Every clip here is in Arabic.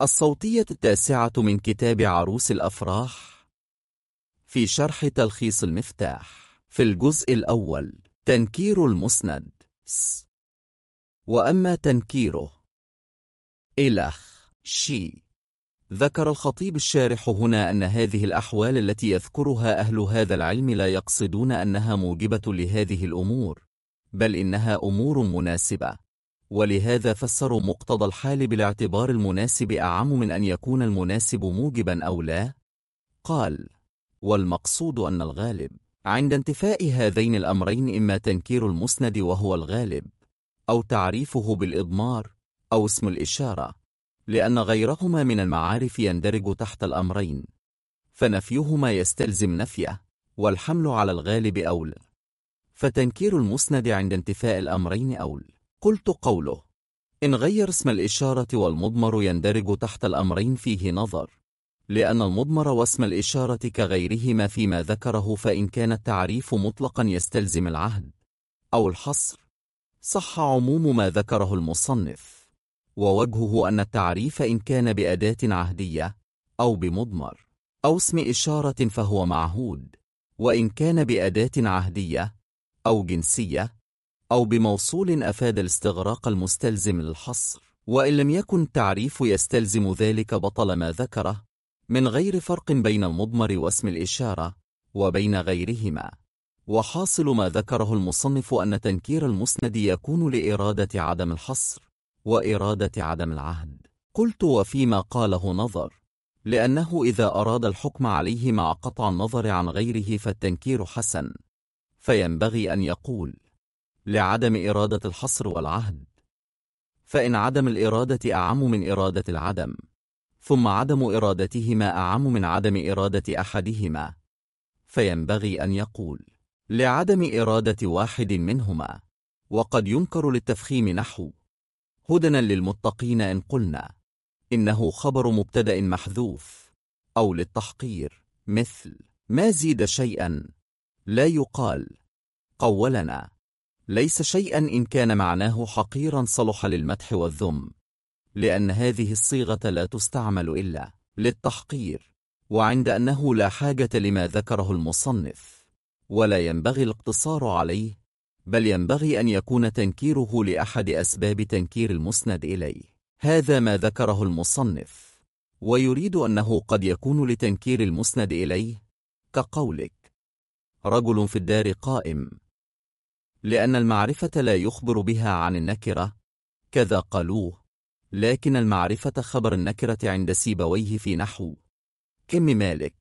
الصوتية 9 من كتاب عروس الأفراح في شرح تلخيص المفتاح. في الجزء الأول تنكير المسند وأما تنكيره إلخ شي. ذكر الخطيب الشارح هنا أن هذه الأحوال التي يذكرها أهل هذا العلم لا يقصدون أنها موجبة لهذه الأمور، بل إنها أمور مناسبة، ولهذا فسروا مقتضى الحال بالاعتبار المناسب أعم من أن يكون المناسب موجبا أو لا. قال: والمقصود أن الغالب عند انتفاء هذين الأمرين إما تنكير المسند وهو الغالب، أو تعريفه بالإضمار، أو اسم الإشارة، لأن غيرهما من المعارف يندرج تحت الأمرين، فنفيهما يستلزم نفيه، والحمل على الغالب أولى. فتنكير المسند عند انتفاء الأمرين أولى. قلت: قوله إن غير اسم الإشارة والمضمر يندرج تحت الأمرين فيه نظر، لأن المضمر واسم الإشارة كغيرهما فيما ذكره، فإن كان التعريف مطلقا يستلزم العهد أو الحصر صح عموم ما ذكره المصنف، ووجهه أن التعريف إن كان بأداة عهدية أو بمضمر أو اسم إشارة فهو معهود، وإن كان بأداة عهدية أو جنسية أو بموصول أفاد الاستغراق المستلزم للحصر، وإن لم يكن التعريف يستلزم ذلك بطل ما ذكره، من غير فرق بين المضمر واسم الإشارة وبين غيرهما. وحاصل ما ذكره المصنف أن تنكير المسند يكون لإرادة عدم الحصر وإرادة عدم العهد. قلت: وفيما قاله نظر، لأنه إذا أراد الحكم عليه مع قطع النظر عن غيره فالتنكير حسن، فينبغي أن يقول لعدم إرادة الحصر والعهد، فإن عدم الإرادة أعم من إرادة العدم، ثم عدم إرادتهما أعم من عدم إرادة أحدهما، فينبغي أن يقول لعدم إرادة واحد منهما. وقد ينكر للتفخيم نحو هدنا للمتقين إن قلنا إنه خبر مبتدأ محذوف، أو للتحقير مثل ما زيد شيئا لا يقال قولنا ليس شيئا إن كان معناه حقيرا صلح للمدح والذم، لأن هذه الصيغة لا تستعمل إلا للتحقير، وعند أنه لا حاجة لما ذكره المصنف، ولا ينبغي الاقتصار عليه، بل ينبغي أن يكون تنكيره لأحد أسباب تنكير المسند إليه. هذا ما ذكره المصنف، ويريد أنه قد يكون لتنكير المسند إليه، كقولك رجل في الدار قائم، لأن المعرفة لا يخبر بها عن النكرة، كذا قالوه، لكن المعرفة خبر النكرة عند سيبويه في نحو كم مالك،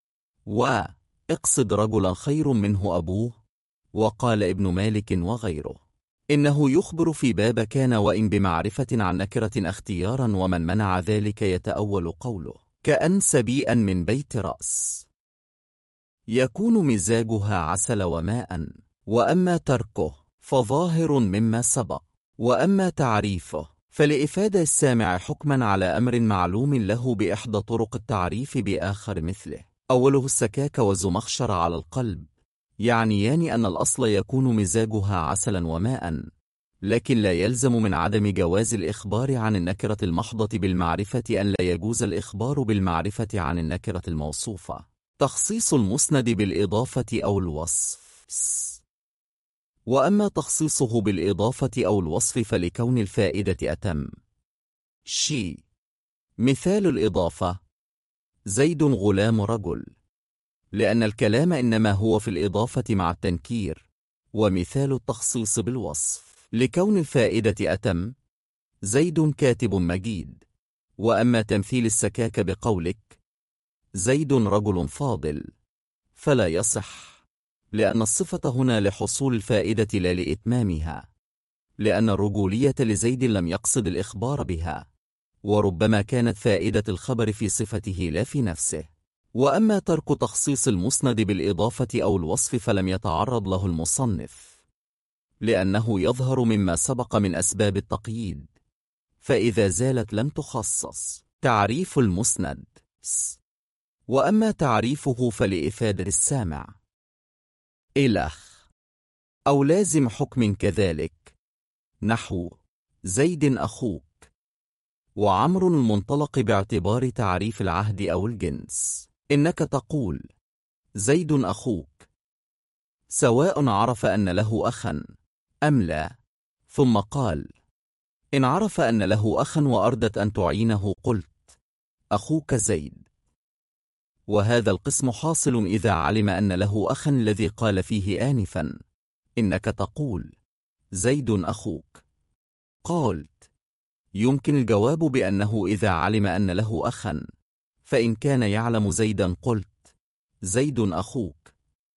واقصد رجلا خير منه أبوه، وقال ابن مالك وغيره إنه يخبر في باب كان وإن بمعرفة عن نكرة اختيارا، ومن منع ذلك يتأول قوله كأن سبيئا من بيت رأس يكون مزاجها عسل وماء. وأما تركه فظاهر مما سبق، وأما تعريفه فلإفادة السامع حكما على أمر معلوم له بإحدى طرق التعريف بآخر مثله. أوله السكاك والزمخشر على القلب يعنيان أن الأصل يكون مزاجها عسلا وماء، لكن لا يلزم من عدم جواز الإخبار عن النكرة المحضة بالمعرفة أن لا يجوز الإخبار بالمعرفة عن النكرة الموصوفة. تخصيص المسند بالإضافة أو الوصف. وأما تخصيصه بالإضافة أو الوصف فلكون الفائدة أتم. شي. مثال الإضافة زيد غلام رجل، لأن الكلام إنما هو في الإضافة مع التنكير. ومثال التخصيص بالوصف لكون الفائدة أتم زيد كاتب مجيد. وأما تمثيل السكاك بقولك زيد رجل فاضل فلا يصح، لأن الصفة هنا لحصول الفائدة لا لإتمامها، لأن الرجولية لزيد لم يقصد الإخبار بها، وربما كانت فائدة الخبر في صفته لا في نفسه. وأما ترك تخصيص المسند بالإضافة أو الوصف فلم يتعرض له المصنف، لأنه يظهر مما سبق من أسباب التقييد، فإذا زالت لم تخصص. تعريف المسند. وأما تعريفه فلإفادة السامع إلخ أو لازم حكم كذلك، نحو زيد أخوك، وعمر المنطلق باعتبار تعريف العهد أو الجنس. إنك تقول زيد أخوك، سواء عرف أن له أخا أم لا. ثم قال إن عرف أن له أخا وأردت أن تعينه قلت أخوك زيد. وهذا القسم حاصل إذا علم أن له أخا الذي قال فيه آنفا إنك تقول زيد أخوك. قلت يمكن الجواب بأنه إذا علم أن له أخا، فإن كان يعلم زيدا قلت زيد أخوك،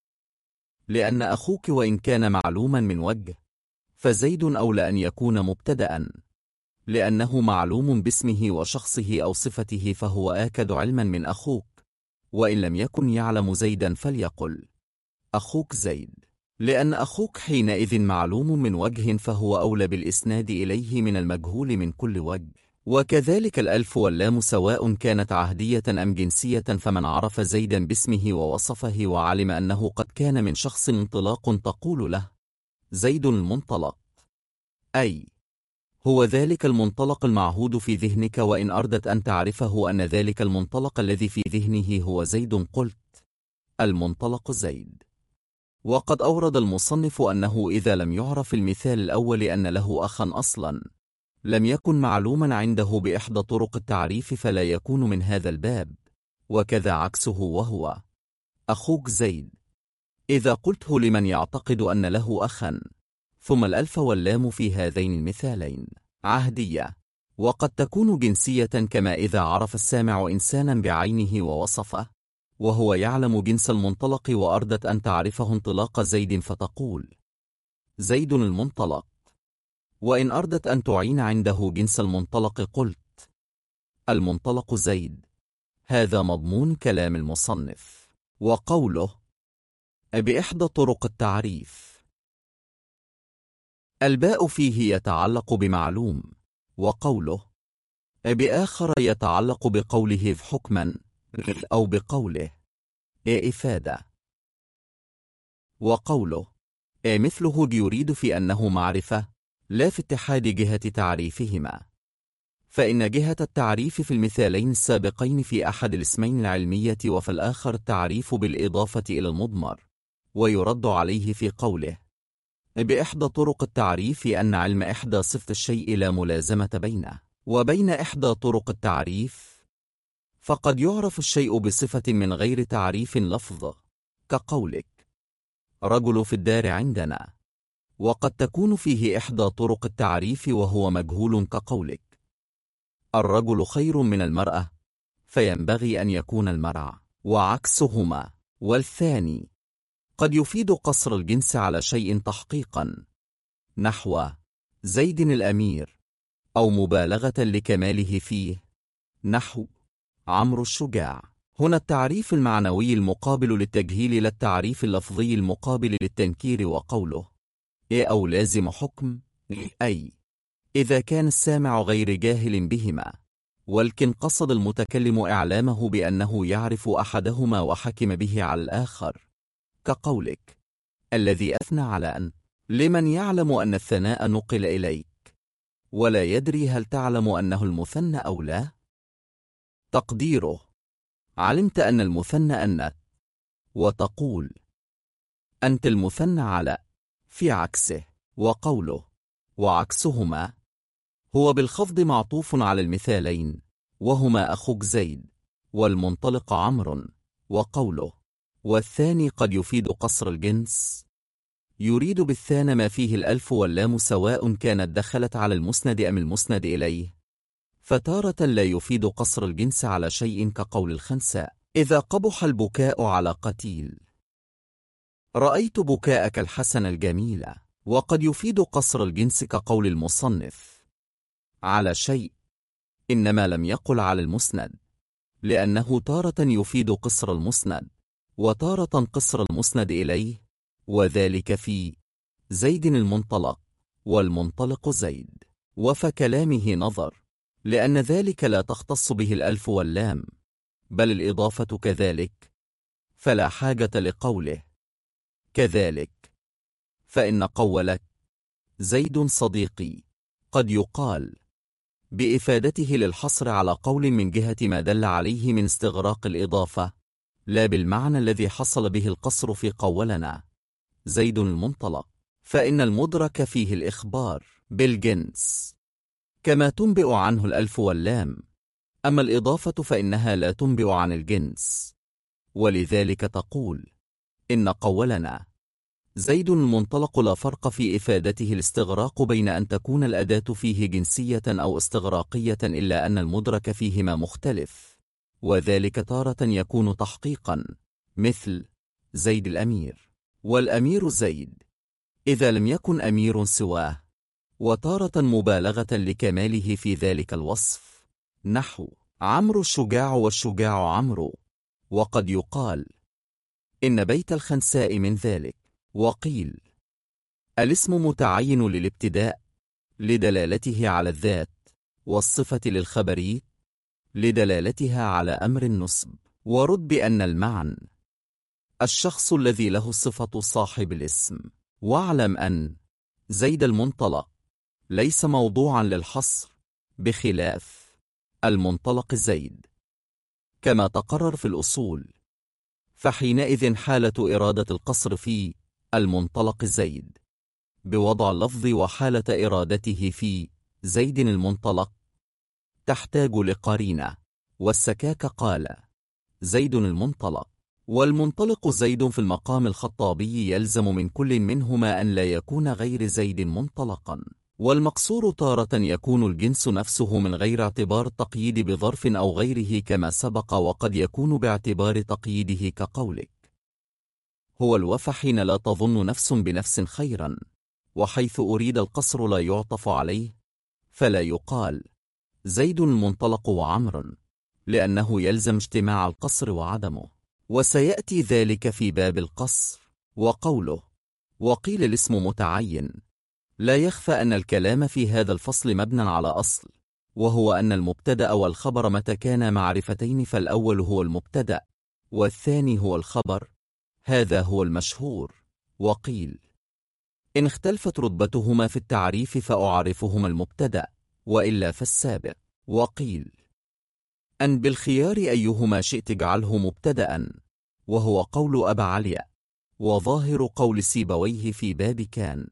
لأن أخوك وإن كان معلوما من وجه فزيد أولى أن يكون مبتدأ، لأنه معلوم باسمه وشخصه أو صفته فهو آكد علما من أخوك. وإن لم يكن يعلم زيدا فليقل أخوك زيد، لأن أخوك حينئذ معلوم من وجه فهو أولى بالإسناد إليه من المجهول من كل وجه. وكذلك الألف واللام سواء كانت عهدية أم جنسية، فمن عرف زيدا باسمه ووصفه وعلم أنه قد كان من شخص انطلاق تقول له زيد المنطلق، أي هو ذلك المنطلق المعهود في ذهنك. وإن أردت أن تعرفه أن ذلك المنطلق الذي في ذهنه هو زيد قلت المنطلق زيد. وقد أورد المصنف أنه إذا لم يعرف المثال الأول أن له أخا أصلا لم يكن معلوما عنده بإحدى طرق التعريف فلا يكون من هذا الباب، وكذا عكسه وهو أخوك زيد إذا قلته لمن يعتقد أن له أخا. ثم الألف واللام في هذين المثالين عهدية، وقد تكون جنسية كما إذا عرف السامع إنسانا بعينه ووصفه وهو يعلم جنس المنطلق وأردت أن تعرفه انطلاق زيد فتقول زيد المنطلق. وإن أردت أن تعين عنده جنس المنطلق قلت المنطلق زيد. هذا مضمون كلام المصنف. وقوله بإحدى طرق التعريف، الباء فيه يتعلق بمعلوم، وقوله بآخر يتعلق بقوله حكما أو بقوله إفادة. وقوله مثله يريد في أنه معرفة لا في اتحاد جهة تعريفهما، فإن جهة التعريف في المثالين السابقين في أحد الاسمين العلمية وفي الآخر التعريف بالإضافة إلى المضمر. ويرد عليه في قوله بإحدى طرق التعريف أن علم إحدى صفة الشيء لا ملازمة بينه وبين إحدى طرق التعريف، فقد يعرف الشيء بصفة من غير تعريف لفظ كقولك رجل في الدار عندنا، وقد تكون فيه إحدى طرق التعريف وهو مجهول كقولك الرجل خير من المرأة، فينبغي أن يكون المرأة وعكسهما. والثاني قد يفيد قصر الجنس على شيء تحقيقا نحو زيد الأمير، أو مبالغة لكماله فيه نحو عمرو الشجاع. هنا التعريف المعنوي المقابل للتجهيل لا التعريف اللفظي المقابل للتنكير. وقوله أو لازم حكم، أي إذا كان السامع غير جاهل بهما، ولكن قصد المتكلم إعلامه بأنه يعرف أحدهما وحكم به على الآخر كقولك الذي أثنى على أن، لمن يعلم أن الثناء نقل إليك ولا يدري هل تعلم أنه المثنى أو لا. تقديره علمت أن المثنى أنت، وتقول أنت المثنى على في عكسه. وقوله وعكسهما هو بالخفض معطوف على المثالين وهما أخوك زيد والمنطلق عمرو. وقوله والثاني قد يفيد قصر الجنس، يريد بالثانى ما فيه الألف واللام سواء كانت دخلت على المسند أم المسند إليه، فتارة لا يفيد قصر الجنس على شيء كقول الخنساء إذا قبح البكاء على قتيل رأيت بكاءك الحسن الجميل. وقد يفيد قصر الجنس كقول المصنف على شيء، إنما لم يقل على المسند، لأنه تارة يفيد قصر المسند وتارة قصر المسند إليه، وذلك في زيد المنطلق والمنطلق زيد. وفكلامه نظر، لأن ذلك لا تختص به الألف واللام بل الإضافة كذلك، فلا حاجة لقوله كذلك. فإن قولك زيد صديقي قد يقال بإفادته للحصر على قول من جهة ما دل عليه من استغراق الإضافة، لا بالمعنى الذي حصل به القصر في قولنا زيد المنطلق، فإن المدرك فيه الإخبار بالجنس كما تنبئ عنه الألف واللام، أما الإضافة فإنها لا تنبئ عن الجنس، ولذلك تقول إن قولنا زيد المنطلق لا فرق في إفادته الاستغراق بين أن تكون الأداة فيه جنسية أو استغراقية، إلا أن المدرك فيهما مختلف، وذلك تارة يكون تحقيقا مثل زيد الأمير والأمير زيد إذا لم يكن أمير سواه، وتارة مبالغة لكماله في ذلك الوصف، نحو عمرو الشجاع والشجاع عمرو. وقد يقال إن بيت الخنساء من ذلك. وقيل الاسم متعين للابتداء لدلالته على الذات، والصفة للخبريت لدلالتها على أمر النصب. ورد بأن المعن الشخص الذي له صفة صاحب الاسم. واعلم أن زيد المنطلق ليس موضوعا للحصر بخلاف المنطلق زيد كما تقرر في الأصول، فحينئذ حالة إرادة القصر في المنطلق زيد بوضع اللفظ وحالة إرادته في زيد المنطلق تحتاج لقرينة. والسكاك قال زيد المنطلق والمنطلق زيد في المقام الخطابي يلزم من كل منهما أن لا يكون غير زيد منطلقا. والمقصور تارة يكون الجنس نفسه من غير اعتبار التقييد بظرف أو غيره كما سبق، وقد يكون باعتبار تقييده كقولك هو الوفى حين لا تظن نفس بنفس خيرا، وحيث أريد القصر لا يعطف عليه فلا يقال زيد المنطلق وعمر، لأنه يلزم اجتماع القصر وعدمه، وسيأتي ذلك في باب القصر. وقوله وقيل الاسم متعين، لا يخفى أن الكلام في هذا الفصل مبنى على أصل، وهو أن المبتدأ والخبر متى كانا معرفتين فالأول هو المبتدأ والثاني هو الخبر، هذا هو المشهور. وقيل إن اختلفت رتبتهما في التعريف فأعرفهما المبتدأ وإلا فالسابق. وقيل أن بالخيار أيهما شئت اجعله مبتدأ، وهو قول أبا علي، وظاهر قول سيبويه في باب كان.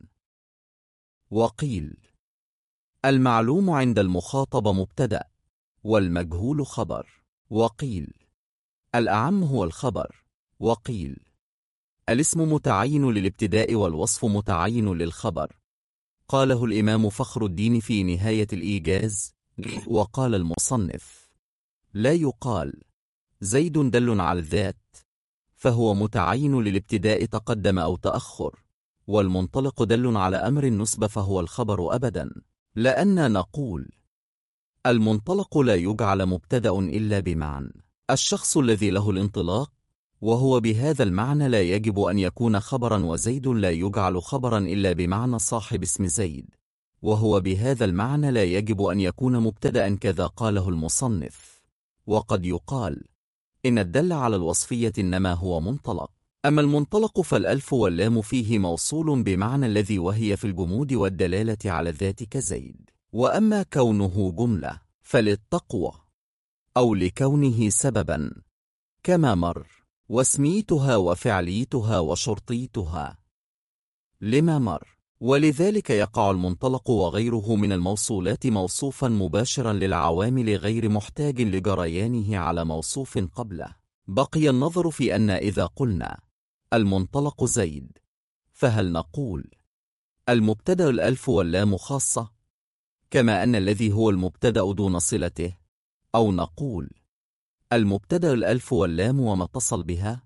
وقيل المعلوم عند المخاطب مبتدأ والمجهول خبر. وقيل الأعم هو الخبر. وقيل الاسم متعين للابتداء والوصف متعين للخبر، قاله الإمام فخر الدين في نهاية الإيجاز. وقال المصنف لا يقال زيد دل على الذات فهو متعين للابتداء تقدم أو تأخر، والمنطلق دل على أمر النسب فهو الخبر أبدا، لأننا نقول المنطلق لا يجعل مبتدأ إلا بمعنى الشخص الذي له الانطلاق، وهو بهذا المعنى لا يجب أن يكون خبرا، وزيد لا يجعل خبرا إلا بمعنى صاحب اسم زيد، وهو بهذا المعنى لا يجب أن يكون مبتدأ كذا قاله المصنف. وقد يقال إن الدل على الوصفية إنما هو منطلق، أما المنطلق فالألف واللام فيه موصول بمعنى الذي وهي في الجمود والدلالة على الذات كزيد. وأما كونه جملة فللتقوى أو لكونه سببا كما مر، واسميتها وفعليتها وشرطيتها لما مر، ولذلك يقع المنطلق وغيره من الموصولات موصوفا مباشرا للعوامل غير محتاج لجريانه على موصوف قبله. بقي النظر في أن إذا قلنا المنطلق زيد فهل نقول المبتدأ الألف واللام خاصة كما أن الذي هو المبتدأ دون صلته، أو نقول المبتدأ الألف واللام وما اتصل بها؟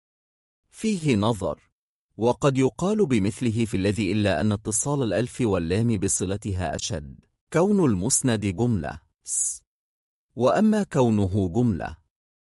فيه نظر، وقد يقال بمثله في الذي إلا أن اتصال الألف واللام بصلتها أشد، كون المسند جملة وأما كونه جملة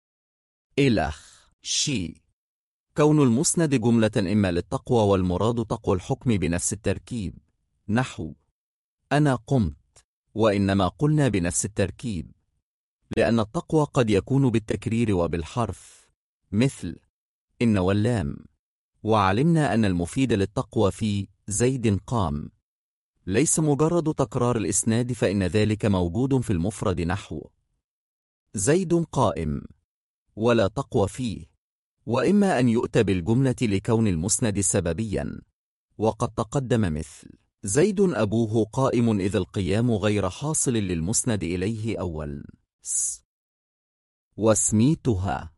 إلخ شي، كون المسند جملة إما للتقوى والمراد تقوى الحكم بنفس التركيب، نحو أنا قمت، وإنما قلنا بنفس التركيب لأن التقوى قد يكون بالتكرير وبالحرف مثل إن واللام، وعلمنا أن المفيد للتقوى في زيد قام ليس مجرد تكرار الإسناد، فإن ذلك موجود في المفرد نحو زيد قائم، ولا تقوى فيه. وإما أن يؤتى بالجملة لكون المسند سببيا، وقد تقدم مثل زيد أبوه قائم، إذ القيام غير حاصل للمسند إليه أول وسميتها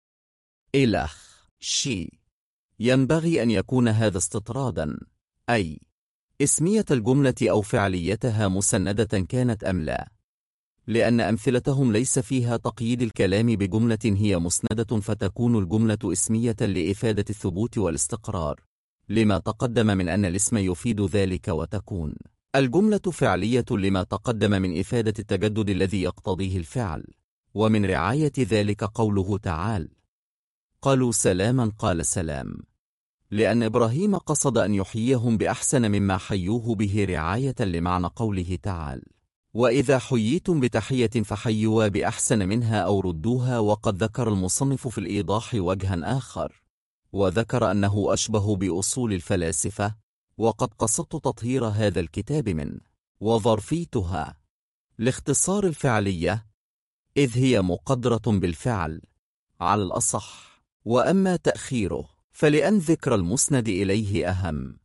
إلخ شي. ينبغي أن يكون هذا استطرادا، أي اسمية الجملة أو فعليتها مسندة كانت أم لا، لأن أمثلتهم ليس فيها تقييد الكلام بجملة هي مسندة، فتكون الجملة اسمية لإفادة الثبوت والاستقرار لما تقدم من أن الاسم يفيد ذلك، وتكون الجملة فعلية لما تقدم من إفادة التجدد الذي يقتضيه الفعل. ومن رعاية ذلك قوله تعالى قالوا سلاما قال سلام، لأن إبراهيم قصد أن يحييهم بأحسن مما حيوه به، رعاية لمعنى قوله تعالى وإذا حييتم بتحية فحيوا بأحسن منها أو ردوها. وقد ذكر المصنف في الإيضاح وجها آخر، وذكر أنه أشبه بأصول الفلاسفة، وقد قصدت تطهير هذا الكتاب من وظرفيتها لاختصار الفعلية، إذ هي مقدرة بالفعل على الأصح. وأما تأخيره فلأن ذكر المسند إليه أهم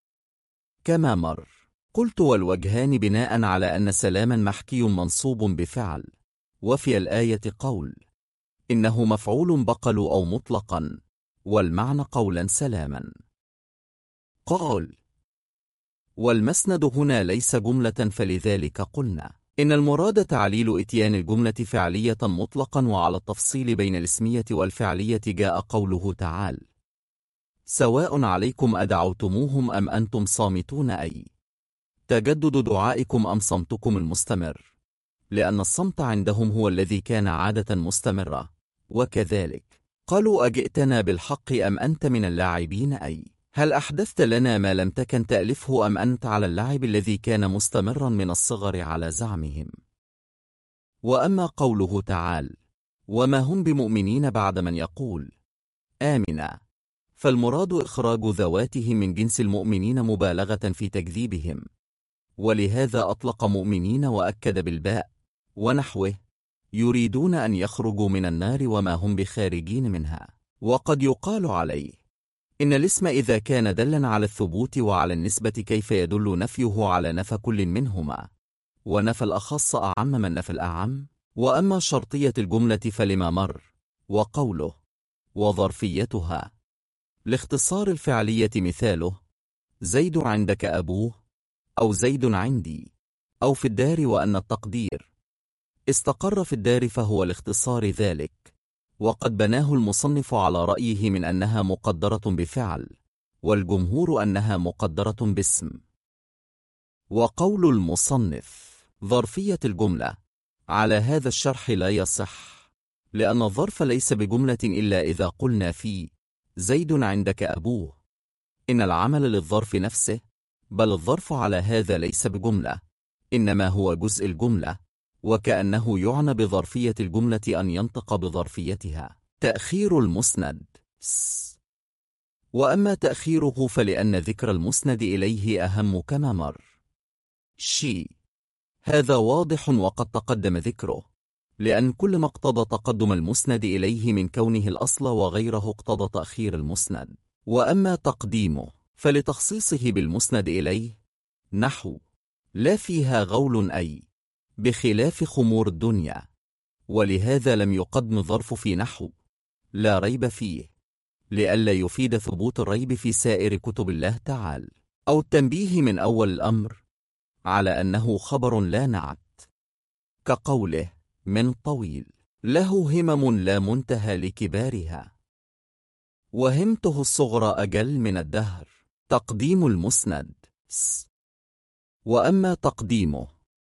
كما مر. قلت والوجهان بناء على أن سلاما محكي منصوب بفعل، وفي الآية قول إنه مفعول بقلوا أو مطلقا، والمعنى قولا سلاما. قال والمسند هنا ليس جملة، فلذلك قلنا إن المراد تعليل إتيان الجملة فعلية مطلقا. وعلى التفصيل بين الاسمية والفعلية جاء قوله تعالى سواء عليكم أدعوتموهم أم أنتم صامتون، أي تجدد دعائكم أم صمتكم المستمر، لأن الصمت عندهم هو الذي كان عادة مستمرة. وكذلك قالوا أجئتنا بالحق أم أنت من اللاعبين، أي هل أحدثت لنا ما لم تكن تألفه أم أنت على اللعب الذي كان مستمرا من الصغر على زعمهم. وأما قوله تعالى وما هم بمؤمنين بعد من يقول آمنا، فالمراد إخراج ذواتهم من جنس المؤمنين مبالغة في تكذيبهم، ولهذا أطلق مؤمنين وأكد بالباء ونحوه يريدون أن يخرجوا من النار وما هم بخارجين منها. وقد يقال عليه إن الاسم إذا كان دلا على الثبوت وعلى النسبة كيف يدل نفيه على نفى كل منهما، ونفى الأخص أعم من نفى الأعم. وأما شرطية الجملة فلما مر، وقوله وظرفيتها لاختصار الفعلية مثاله زيد عندك أبوه، أو زيد عندي، أو في الدار، وأن التقدير استقر في الدار فهو لاختصار ذلك. وقد بناه المصنف على رأيه من أنها مقدرة بفعل، والجمهور أنها مقدرة باسم. وقول المصنف ظرفية الجملة على هذا الشرح لا يصح، لأن الظرف ليس بجملة إلا إذا قلنا في زيد عندك أبوه إن العمل للظرف نفسه، بل الظرف على هذا ليس بجملة، إنما هو جزء الجملة، وكأنه يعنى بظرفية الجملة أن ينطق بظرفيتها. تأخير المسند وأما تأخيره فلأن ذكر المسند إليه أهم كما مر. هذا واضح وقد تقدم ذكره، لأن كل ما اقتضى تقدم المسند إليه من كونه الأصل وغيره اقتضى تأخير المسند. وأما تقديمه فلتخصيصه بالمسند إليه نحو لا فيها غول، أي بخلاف خمور الدنيا، ولهذا لم يقدم ظرف في نحو لا ريب فيه، لئلا يفيد ثبوت الريب في سائر كتب الله تعالى، أو التنبيه من أول الأمر على أنه خبر لا نعت، كقوله من طويل له همم لا منتهى لكبارها، وهمته الصغرى أجل من الدهر. تقديم المسند وأما تقديمه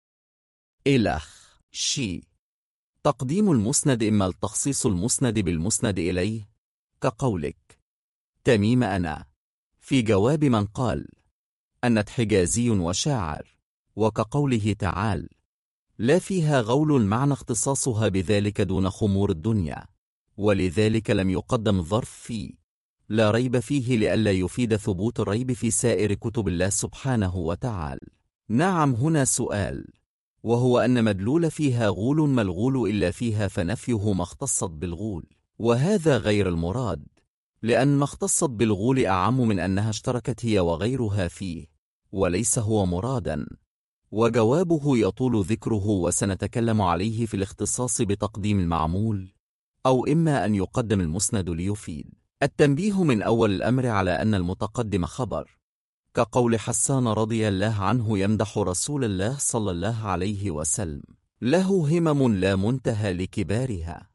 إلخ تقديم المسند إما التخصيص المسند بالمسند إليه، كقولك تميم أنا في جواب من قال أنت حجازي وشاعر، وكقوله تعالى لا فيها غول، معنى اختصاصها بذلك دون خمور الدنيا، ولذلك لم يقدم ظرف في لا ريب فيه لئلا يفيد ثبوت الريب في سائر كتب الله سبحانه وتعالى. نعم، هنا سؤال، وهو أن مدلول فيها غول ملغول إلا فيها فنفيه ما اختصت بالغول، وهذا غير المراد، لأن ما اختصت بالغول أعم من أنها اشتركت هي وغيرها فيه، وليس هو مرادا. وجوابه يطول ذكره وسنتكلم عليه في الاختصاص بتقديم المعمول، أو إما أن يقدم المسند ليفيد. التنبيه من أول الأمر على أن المتقدم خبر، كقول حسان رضي الله عنه يمدح رسول الله صلى الله عليه وسلم: له همم لا منتهى لكبارها،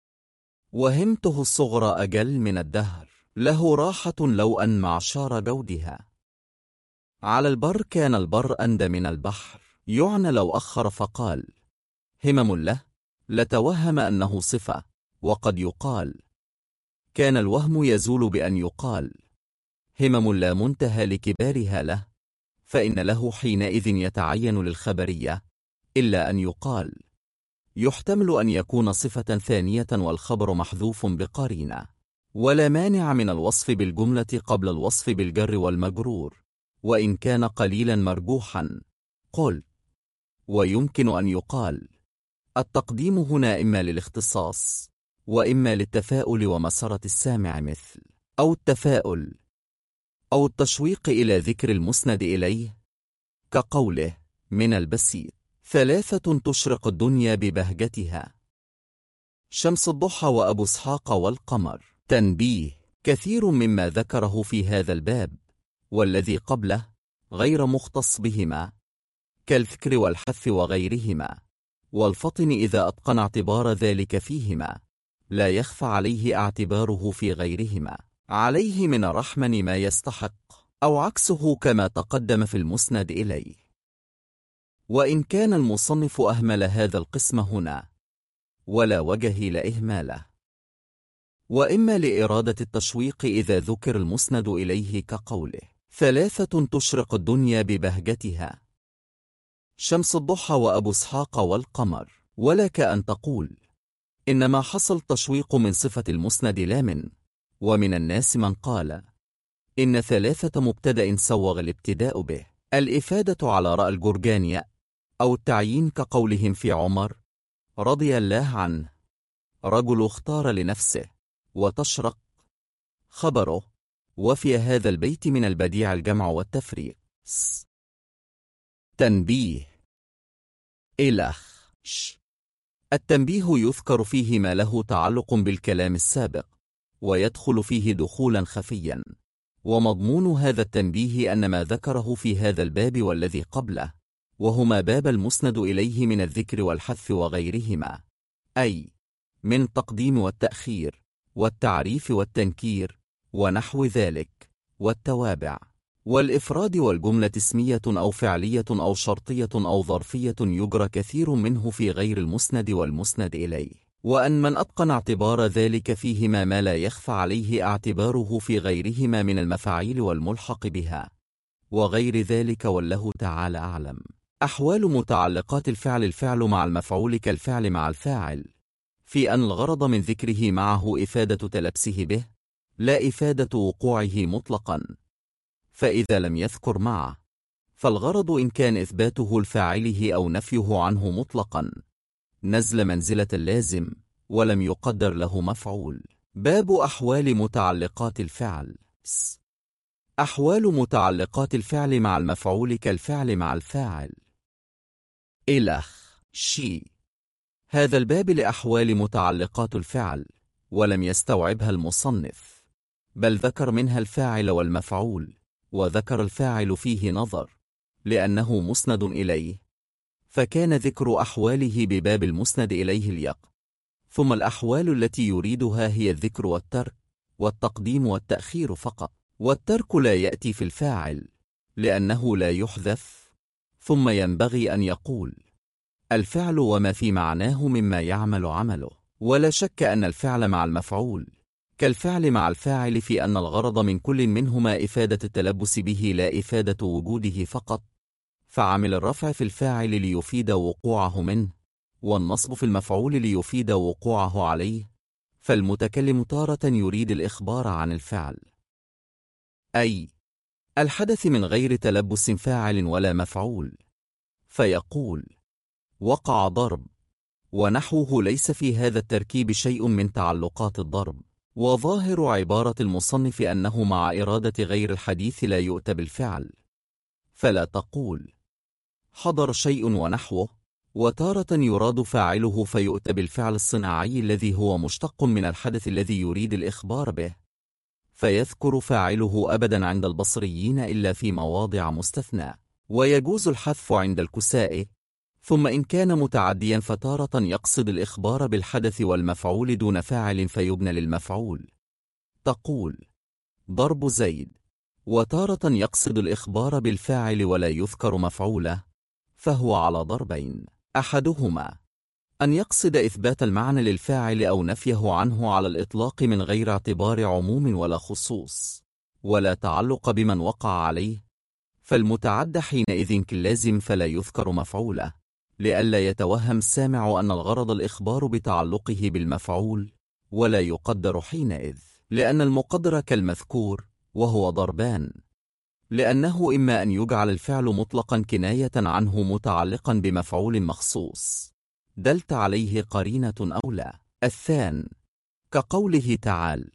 وهمته الصغرى أجل من الدهر، له راحة لو أن معشار جودها، على البر كان البر أندى من البحر، يعنى لو أخر فقال همم له لتوهم أنه صفة. وقد يقال كان الوهم يزول بأن يقال همم لا منتهى لكبارها له، فإن له حينئذ يتعين للخبرية، إلا أن يقال يحتمل أن يكون صفة ثانية والخبر محذوف بقرينة، ولا مانع من الوصف بالجملة قبل الوصف بالجر والمجرور، وإن كان قليلا مرجوحا. قل ويمكن أن يقال التقديم هنا إما للاختصاص وإما للتفاؤل ومسرة السامع، مثل أو التفاؤل أو التشويق إلى ذكر المسند إليه، كقوله من البسيط: ثلاثة تشرق الدنيا ببهجتها، شمس الضحى وأبو إسحاق والقمر. تنبيه: كثير مما ذكره في هذا الباب والذي قبله غير مختص بهما، كالفكر والحث وغيرهما، والفطن إذا أتقن اعتبار ذلك فيهما لا يخفى عليه اعتباره في غيرهما، عليه من الرحمن ما يستحق، أو عكسه كما تقدم في المسند إليه. وإن كان المصنف أهمل هذا القسم هنا، ولا وجه لإهماله، وإما لإرادة التشويق إذا ذكر المسند إليه، كقوله ثلاثة تشرق الدنيا ببهجتها، شمس الضحى وأبو إسحاق والقمر. ولك أن تقول إنما حصل تشويق من صفة المسند لا من، ومن الناس من قال إن ثلاثة مبتدأ سوغ الابتداء به الإفادة على رأى الجرجاني، أو التعيين كقولهم في عمر رضي الله عنه: رجل اختار لنفسه وتشرق خبره. وفي هذا البيت من البديع الجمع والتفريق. تنبيه: إلخ التنبيه يذكر فيه ما له تعلق بالكلام السابق، ويدخل فيه دخولا خفيا، ومضمون هذا التنبيه أن ما ذكره في هذا الباب والذي قبله، وهما باب المسند إليه من الذكر والحث وغيرهما، أي من التقديم والتأخير والتعريف والتنكير ونحو ذلك، والتوابع والإفراد والجملة اسمية أو فعلية أو شرطية أو ظرفية يجرى كثير منه في غير المسند والمسند إليه، وأن من أتقن اعتبار ذلك فيهما ما لا يخفى عليه اعتباره في غيرهما من المفاعيل والملحق بها وغير ذلك، والله تعالى أعلم. أحوال متعلقات الفعل: الفعل مع المفعول كالفعل مع الفاعل، في أن الغرض من ذكره معه إفادة تلبسه به، لا إفادة وقوعه مطلقا، فإذا لم يذكر معه فالغرض إن كان إثباته لفاعله أو نفيه عنه مطلقا نزل منزلة اللازم ولم يقدر له مفعول. باب أحوال متعلقات الفعل. أحوال متعلقات الفعل مع المفعول كالفعل مع الفاعل. إلخ هذا الباب لأحوال متعلقات الفعل، ولم يستوعبها المصنف، بل ذكر منها الفاعل والمفعول، وذكر الفاعل فيه نظر لأنه مسند إليه، فكان ذكر أحواله بباب المسند إليه اليق. ثم الأحوال التي يريدها هي الذكر والترك والتقديم والتأخير فقط، والترك لا يأتي في الفاعل لأنه لا يحذف. ثم ينبغي أن يقول الفعل وما في معناه مما يعمل عمله، ولا شك أن الفعل مع المفعول كالفعل مع الفاعل في أن الغرض من كل منهما إفادة التلبس به لا إفادة وجوده فقط، فعمل الرفع في الفاعل ليفيد وقوعه منه، والنصب في المفعول ليفيد وقوعه عليه، فالمتكلم تارة يريد الإخبار عن الفعل، أي الحدث من غير تلبس فاعل ولا مفعول، فيقول وقع ضرب، ونحوه ليس في هذا التركيب شيء من تعلقات الضرب. وظاهر عبارة المصنف أنه مع إرادة غير الحديث لا يؤتى بالفعل، فلا تقول حضر شيء ونحوه، وتارة يراد فاعله فيؤتى بالفعل الصناعي الذي هو مشتق من الحدث الذي يريد الإخبار به، فيذكر فاعله أبدا عند البصريين إلا في مواضع مستثنى، ويجوز الحذف عند الكسائي. ثم إن كان متعديا فتارة يقصد الإخبار بالحدث والمفعول دون فاعل فيبنى للمفعول، تقول ضرب زيد، وتارة يقصد الإخبار بالفاعل ولا يذكر مفعوله، فهو على ضربين: أحدهما أن يقصد إثبات المعنى للفاعل أو نفيه عنه على الإطلاق من غير اعتبار عموم ولا خصوص ولا تعلق بمن وقع عليه، فالمتعد حينئذ كاللازم فلا يذكر مفعوله، لئلا يتوهم السامع أن الغرض الإخبار بتعلقه بالمفعول، ولا يقدر حينئذ، لأن المقدر كالمذكور وهو ضربان، لأنه إما أن يجعل الفعل مطلقا كناية عنه متعلقا بمفعول مخصوص دلت عليه قرينة أو لا. الثان كقوله تعالى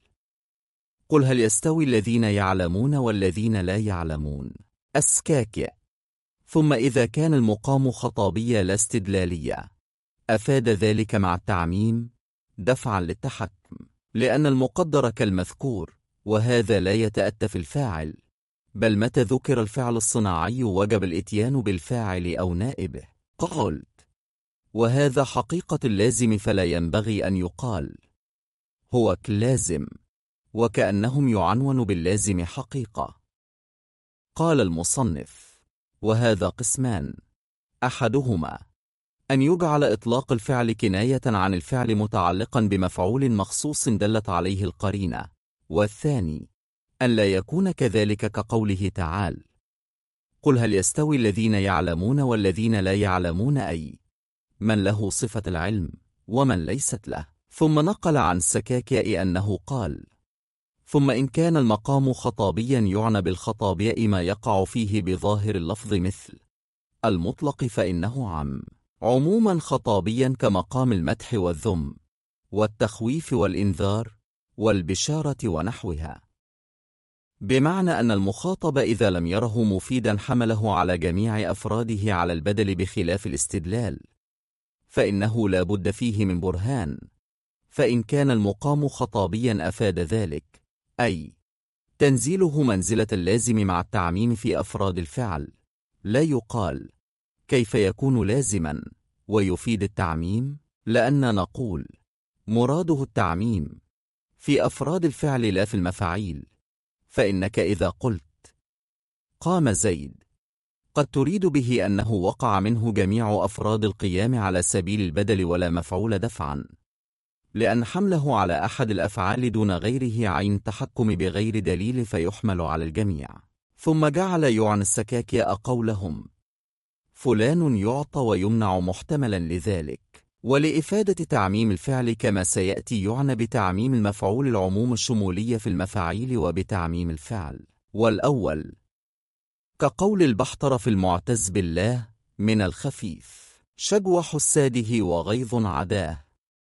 قل هل يستوي الذين يعلمون والذين لا يعلمون أسكاك. ثم إذا كان المقام خطابية لا استدلالية أفاد ذلك مع التعميم دفعا للتحكم، لأن المقدر كالمذكور، وهذا لا يتأتى في الفاعل، بل متى ذكر الفعل الصناعي وجب الإتيان بالفاعل أو نائبه. قلت وهذا حقيقة اللازم، فلا ينبغي أن يقال هو كلازم، وكأنهم يعنون باللازم حقيقة. قال المصنف وهذا قسمان: أحدهما أن يجعل إطلاق الفعل كناية عن الفعل متعلقا بمفعول مخصوص دلت عليه القرينة، والثاني أن لا يكون كذلك كقوله تعالى قل هل يستوي الذين يعلمون والذين لا يعلمون، أي من له صفة العلم ومن ليست له. ثم نقل عن السكاكيء أنه قال ثم إن كان المقام خطابيا يعنى بالخطابيء ما يقع فيه بظاهر اللفظ مثل المطلق فإنه عم عموما خطابيا كمقام المدح والذم والتخويف والإنذار والبشارة ونحوها، بمعنى أن المخاطب إذا لم يره مفيدا حمله على جميع أفراده على البدل بخلاف الاستدلال، فإنه لا بد فيه من برهان. فإن كان المقام خطابيا أفاد ذلك، أي تنزيله منزلة اللازم مع التعميم في أفراد الفعل، لا يقال كيف يكون لازما ويفيد التعميم، لأن نقول مراده التعميم في أفراد الفعل لا في المفاعيل. فإنك إذا قلت قام زيد قد تريد به أنه وقع منه جميع أفراد القيام على سبيل البدل ولا مفعول دفعا، لأن حمله على أحد الأفعال دون غيره عين تحكم بغير دليل فيحمل على الجميع. ثم جعل يعنى السكاكيء قولهم فلان يعطى ويمنع محتملا لذلك، ولإفادة تعميم الفعل كما سيأتي يعنى بتعميم المفعول العموم الشمولية في المفاعيل وبتعميم الفعل. والأول كقول البحتر في المعتز بالله من الخفيف شجو حساده وغيظ عداه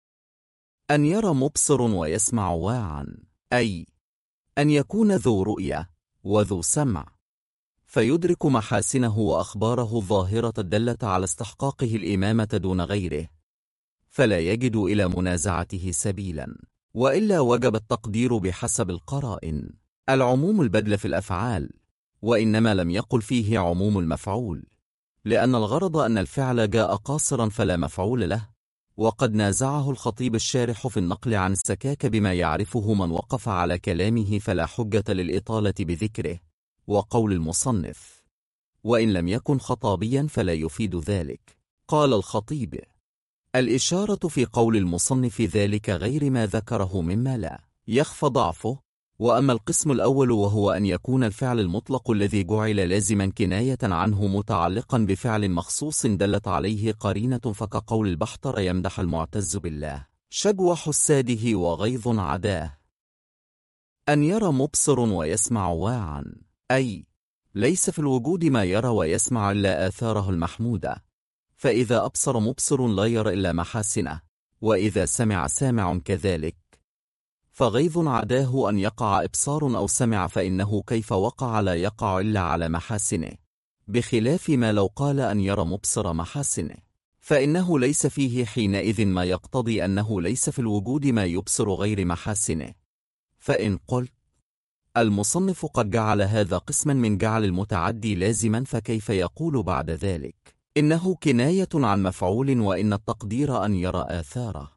أن يرى مبصر ويسمع واعا، أي أن يكون ذو رؤية وذو سمع فيدرك محاسنه وأخباره الظاهرة الدالة على استحقاقه الإمامة دون غيره، فلا يجد إلى منازعته سبيلا، وإلا وجب التقدير بحسب القرائن العموم البدل في الأفعال، وإنما لم يقل فيه عموم المفعول، لأن الغرض أن الفعل جاء قاصرا فلا مفعول له. وقد نازعه الخطيب الشارح في النقل عن السكاك بما يعرفه من وقف على كلامه، فلا حجة للإطالة بذكره. وقول المصنف وإن لم يكن خطابيا فلا يفيد ذلك. قال الخطيب الإشارة في قول المصنف ذلك غير ما ذكره مما لا يخفى ضعفه. وأما القسم الأول وهو أن يكون الفعل المطلق الذي جعل لازما كناية عنه متعلقا بفعل مخصوص دلت عليه قرينة، فكقول البحتر يمدح المعتز بالله شجو حساده وغيظ عداه أن يرى مبصر ويسمع واعا، أي ليس في الوجود ما يرى ويسمع إلا آثاره المحمودة، فإذا أبصر مبصر لا يرى إلا محاسنه، وإذا سمع سامع كذلك. فغيظ عداه أن يقع إبصار أو سمع، فإنه كيف وقع لا يقع إلا على محاسنه، بخلاف ما لو قال أن يرى مبصر محاسنه، فإنه ليس فيه حينئذ ما يقتضي أنه ليس في الوجود ما يبصر غير محاسنه. فإن قلت المصنف قد جعل هذا قسما من جعل المتعدي لازما، فكيف يقول بعد ذلك إنه كناية عن مفعول وإن التقدير أن يرى آثاره؟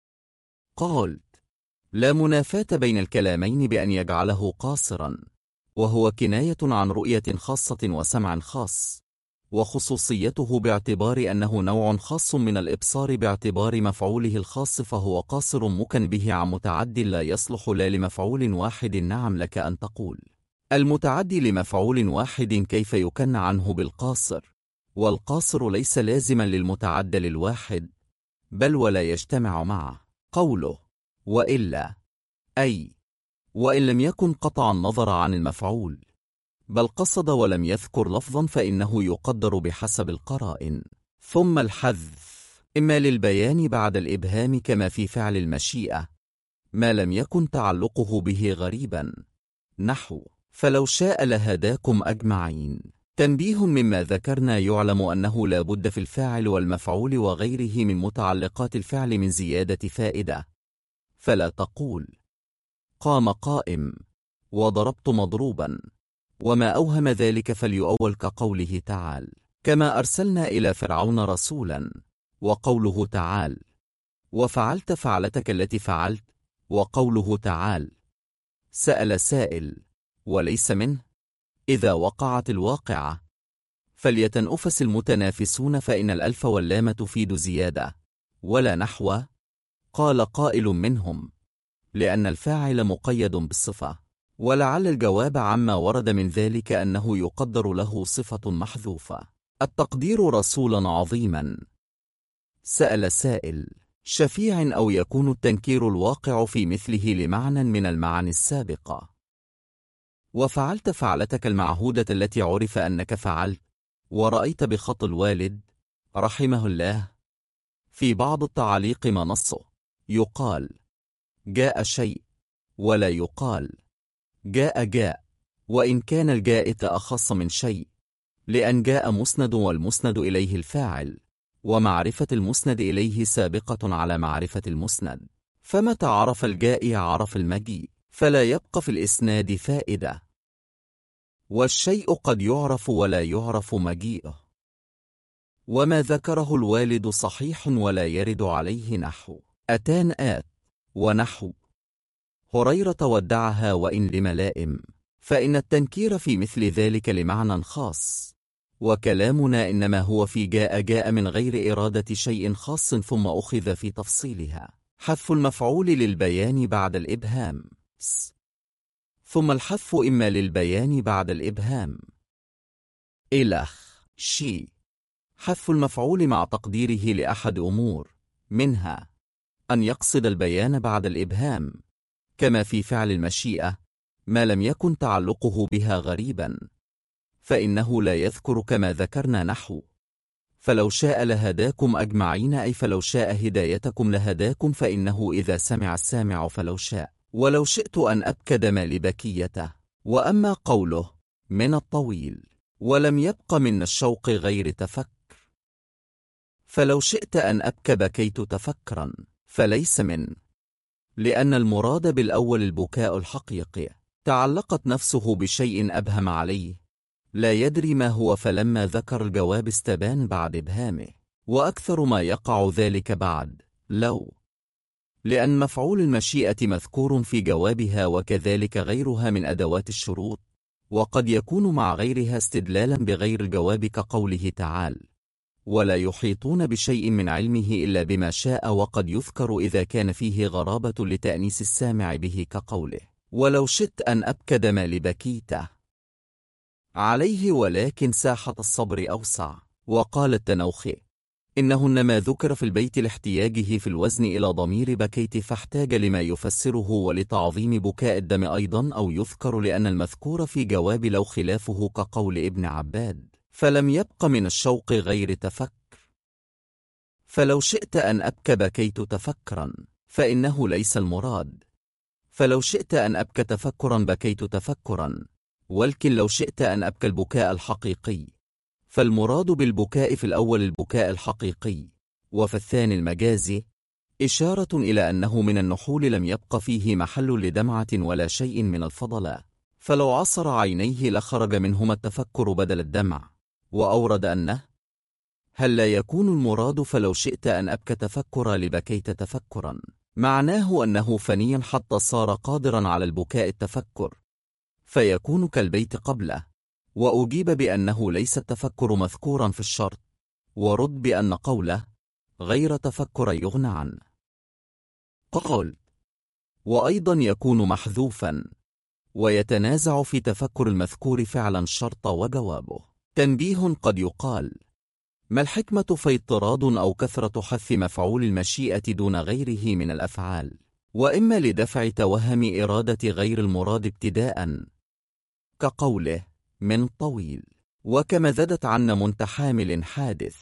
قالت: لا منافاة بين الكلامين بأن يجعله قاصرا، وهو كناية عن رؤية خاصة وسمع خاص، وخصوصيته باعتبار أنه نوع خاص من الإبصار باعتبار مفعوله الخاص، فهو قاصر مكن به عن متعد لا يصلح لا لمفعول واحد. نعم، لك أن تقول المتعدي لمفعول واحد كيف يكن عنه بالقاصر، والقاصر ليس لازما للمتعد للواحد، بل ولا يجتمع معه. قوله وإلا أي وإن لم يكن قطع النظر عن المفعول، بل قصد ولم يذكر لفظا، فإنه يقدر بحسب القرائن. ثم الحذف إما للبيان بعد الإبهام كما في فعل المشيئة، ما لم يكن تعلقه به غريبا، نحو فلو شاء لهداكم أجمعين. تنبيه: مما ذكرنا يعلم أنه لا بد في الفاعل والمفعول وغيره من متعلقات الفعل من زيادة فائدة، فلا تقول قام قائم وضربت مضروبا، وما أوهم ذلك فليؤول كقوله تعالى: كما أرسلنا إلى فرعون رسولا، وقوله تعالى: وفعلت فعلتك التي فعلت، وقوله تعالى: سأل سائل وليس منه. إذا وقعت الواقعة فليتنافس المتنافسون، فإن الألف واللام تفيد زيادة، ولا نحو قال قائل منهم، لأن الفاعل مقيد بالصفة. ولعل الجواب عما ورد من ذلك أنه يقدر له صفة محذوفة. التقدير رسولا عظيما، سأل سائل، شفيع، أو يكون التنكير الواقع في مثله لمعنى من المعاني السابقة. وفعلت فعلتك المعهودة التي عرف أنك فعلت، ورأيت بخط الوالد رحمه الله في بعض التعاليق ما نصه، يقال جاء شيء، ولا يقال جاء، وإن كان الجاء أخص من شيء، لأن جاء مسند والمسند إليه الفاعل، ومعرفة المسند إليه سابقة على معرفة المسند، فمتى عرف الجاء عرف المجيء، فلا يبقى في الإسناد فائدة. والشيء قد يعرف ولا يعرف مجيئه. وما ذكره الوالد صحيح ولا يرد عليه، نحو أتان آت، ونحو هريرة ودعها وإن لملائم، فإن التنكير في مثل ذلك لمعنى خاص، وكلامنا إنما هو في جاء من غير إرادة شيء خاص، ثم أخذ في تفصيلها حذف المفعول للبيان بعد الإبهام، ثم الحذف إما للبيان بعد الإبهام إلخ شي، حذف المفعول مع تقديره لأحد أمور، منها أن يقصد البيان بعد الإبهام، كما في فعل المشيئة، ما لم يكن تعلقه بها غريبا، فإنه لا يذكر كما ذكرنا، نحو فلو شاء لهداكم أجمعين، أي فلو شاء هدايتكم لهداكم، فإنه إذا سمع السامع فلو شاء، ولو شئت أن أبكد ما لبكيته. وأما قوله من الطويل ولم يبق من الشوق غير تفكر، فلو شئت أن أبك بكيت تفكرا، فليس من، لأن المراد بالأول البكاء الحقيقي، تعلقت نفسه بشيء أبهم عليه لا يدري ما هو، فلما ذكر الجواب استبان بعد إبهامه، وأكثر ما يقع ذلك بعد لو، لأن مفعول المشيئة مذكور في جوابها، وكذلك غيرها من أدوات الشروط، وقد يكون مع غيرها استدلالا بغير الجواب، كقوله تعالى ولا يحيطون بشيء من علمه إلا بما شاء، وقد يذكر إذا كان فيه غرابة لتأنيس السامع به، كقوله ولو شئت أن أبكد ما لبكيته عليه، ولكن ساحة الصبر أوسع. وقال التنوخي إنهن ما ذكر في البيت لاحتياجه في الوزن إلى ضمير بكيت فاحتاج لما يفسره، ولتعظيم بكاء الدم أيضا، أو يذكر لأن المذكور في جواب لو خلافه كقول ابن عباد فلم يبق من الشوق غير تفكر. فلو شئت أن أبكى بكيت تفكرا فإنه ليس المراد، فلو شئت أن أبكى تفكرا بكيت تفكرا، ولكن لو شئت أن أبكى البكاء الحقيقي فالمراد بالبكاء في الأول البكاء الحقيقي، وفي الثاني المجازي، إشارة إلى أنه من النحول لم يبق فيه محل لدمعة ولا شيء من الفضلاء، فلو عصر عينيه لخرج منهما التفكر بدل الدمع. وأورد أنه هل لا يكون المراد فلو شئت أن أبكى تفكرا لبكيت تفكرا معناه أنه فني حتى صار قادرا على البكاء التفكر، فيكون كالبيت قبله. وأجيب بأنه ليس التفكر مذكورا في الشرط، ورد بأن قوله غير تفكر يغنى عنه. قال وأيضا يكون محذوفا، ويتنازع في تفكر المذكور فعلا شرط وجوابه. تنبيه: قد يقال ما الحكمة في اضطراد أو كثرة حث مفعول المشيئة دون غيره من الأفعال، وإما لدفع توهم إرادة غير المراد ابتداء، كقوله من طويل، وكما زدت عن منتحامل حادث.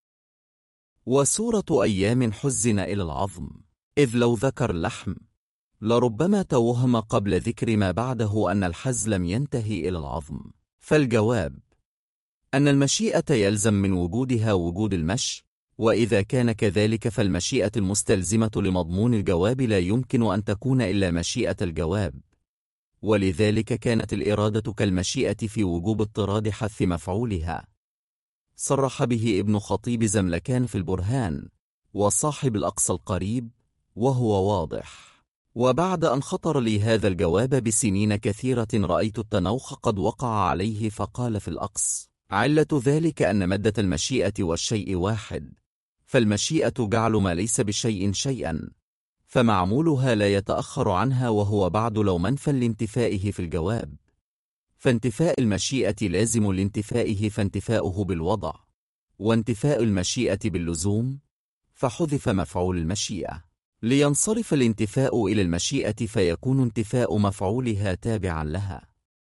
وسورة أيام حزن إلى العظم، إذ لو ذكر اللحم لربما توهم قبل ذكر ما بعده أن الحز لم ينتهي إلى العظم. فالجواب أن المشيئة يلزم من وجودها وجود المشي، وإذا كان كذلك فالمشيئة المستلزمة لمضمون الجواب لا يمكن أن تكون إلا مشيئة الجواب، ولذلك كانت الإرادة كالمشيئة في وجوب اضطراد حث مفعولها. صرح به ابن خطيب زملكان في البرهان وصاحب الأقصى القريب، وهو واضح. وبعد أن خطر لي هذا الجواب بسنين كثيرة رأيت التنوخ قد وقع عليه، فقال في الأقص علة ذلك أن مادة المشيئة والشيء واحد، فالمشيئة جعل ما ليس بشيء شيئا، فمعمولها لا يتأخر عنها، وهو بعد لو منفى لانتفائه في الجواب، فانتفاء المشيئة لازم لانتفائه فانتفاؤه بالوضع، وانتفاء المشيئة باللزوم، فحذف مفعول المشيئة لينصرف الانتفاء إلى المشيئة فيكون انتفاء مفعولها تابعا لها.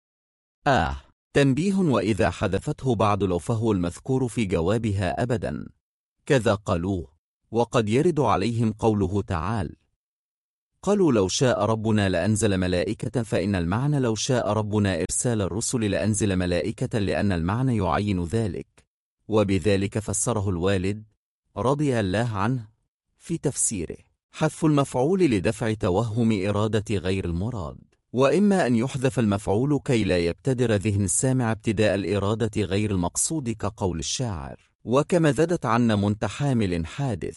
تنبيه: وإذا حذفته بعد لو فهو المذكور في جوابها أبدا، كذا قالوه. وقد يرد عليهم قوله تعالى قالوا لو شاء ربنا لأنزل ملائكة، فإن المعنى لو شاء ربنا إرسال الرسل لأنزل ملائكة، لأن المعنى يعين ذلك، وبذلك فسره الوالد رضي الله عنه في تفسيره حذف المفعول لدفع توهم إرادة غير المراد، وإما أن يحذف المفعول كي لا يبتدر ذهن السامع ابتداء الإرادة غير المقصود، كقول الشاعر وكما زدت عن منتحامل حادث.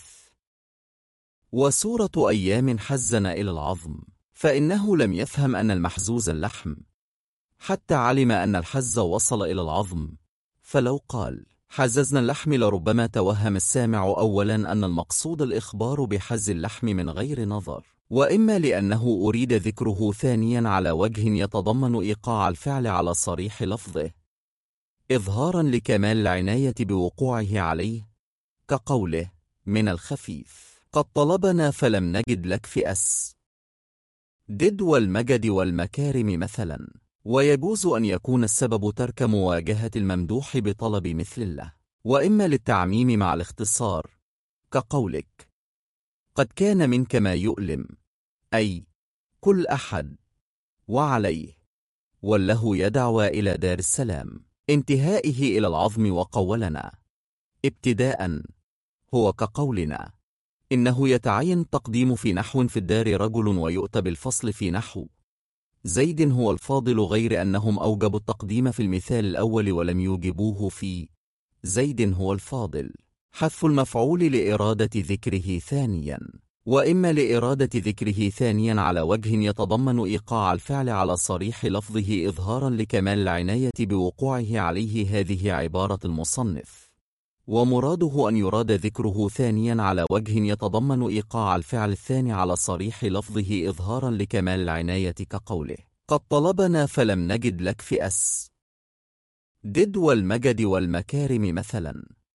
وسورة أيام حزن إلى العظم، فإنه لم يفهم أن المحزوز اللحم حتى علم أن الحز وصل إلى العظم، فلو قال حززنا اللحم لربما توهم السامع أولا أن المقصود الإخبار بحز اللحم من غير نظر، وإما لأنه أريد ذكره ثانيا على وجه يتضمن إيقاع الفعل على صريح لفظه إظهارا لكمال العناية بوقوعه عليه، كقوله من الخفيف قد طلبنا فلم نجد لك فأس دد والمجد والمكارم مثلا. ويجوز أن يكون السبب ترك مواجهة الممدوح بطلب مثل الله، وإما للتعميم مع الاختصار، كقولك قد كان منك ما يؤلم، أي كل أحد وعليه وله يدعوى إلى دار السلام، انتهائه إلى العظم. وقولنا ابتداء هو كقولنا إنه يتعين التقديم في نحو في الدار رجل، ويؤتى بالفصل في نحو زيد هو الفاضل، غير أنهم أوجبوا التقديم في المثال الأول ولم يوجبوه في زيد هو الفاضل، حذف المفعول لإرادة ذكره ثانيا، وإما لإرادة ذكره ثانيا على وجه يتضمن إيقاع الفعل على صريح لفظه إظهارا لكمال العناية بوقوعه عليه. هذه عبارة المصنف، ومراده أن يراد ذكره ثانيا على وجه يتضمن إيقاع الفعل الثاني على صريح لفظه إظهارا لكمال العناية، كقوله قد طلبنا فلم نجد لك فأس دد والمجد والمكارم مثلا.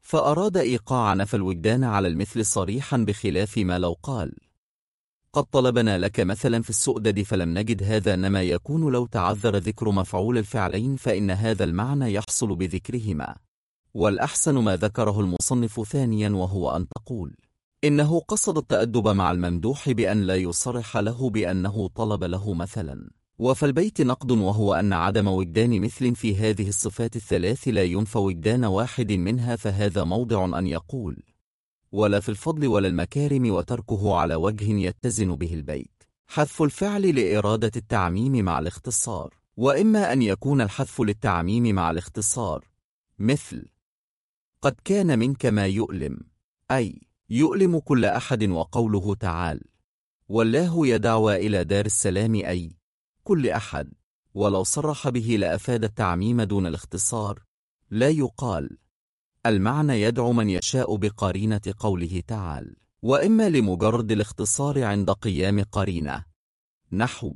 فأراد إيقاع نفى الوجدان على المثل صريحا بخلاف ما لو قال قد طلبنا لك مثلا في السؤدد فلم نجد هذا، إنما يكون لو تعذر ذكر مفعول الفعلين فإن هذا المعنى يحصل بذكرهما. والأحسن ما ذكره المصنف ثانيا، وهو أن تقول إنه قصد التأدب مع الممدوح بأن لا يصرح له بأنه طلب له مثلا. وفي البيت نقد، وهو أن عدم وجدان مثل في هذه الصفات الثلاث لا ينفى وجدان واحد منها، فهذا موضع أن يقول ولا في الفضل ولا المكارم، وتركه على وجه يتزن به البيت حذف الفعل لإرادة التعميم مع الاختصار. وإما أن يكون الحذف للتعميم مع الاختصار، مثل قد كان منك ما يؤلم، أي يؤلم كل أحد، وقوله تعالى والله يدعو إلى دار السلام، أي كل أحد. ولو صرح به لأفاد التعميم دون الاختصار. لا يقال المعنى يدعو من يشاء بقرينة قوله تعالى، وإما لمجرد الاختصار عند قيام قرينة، نحو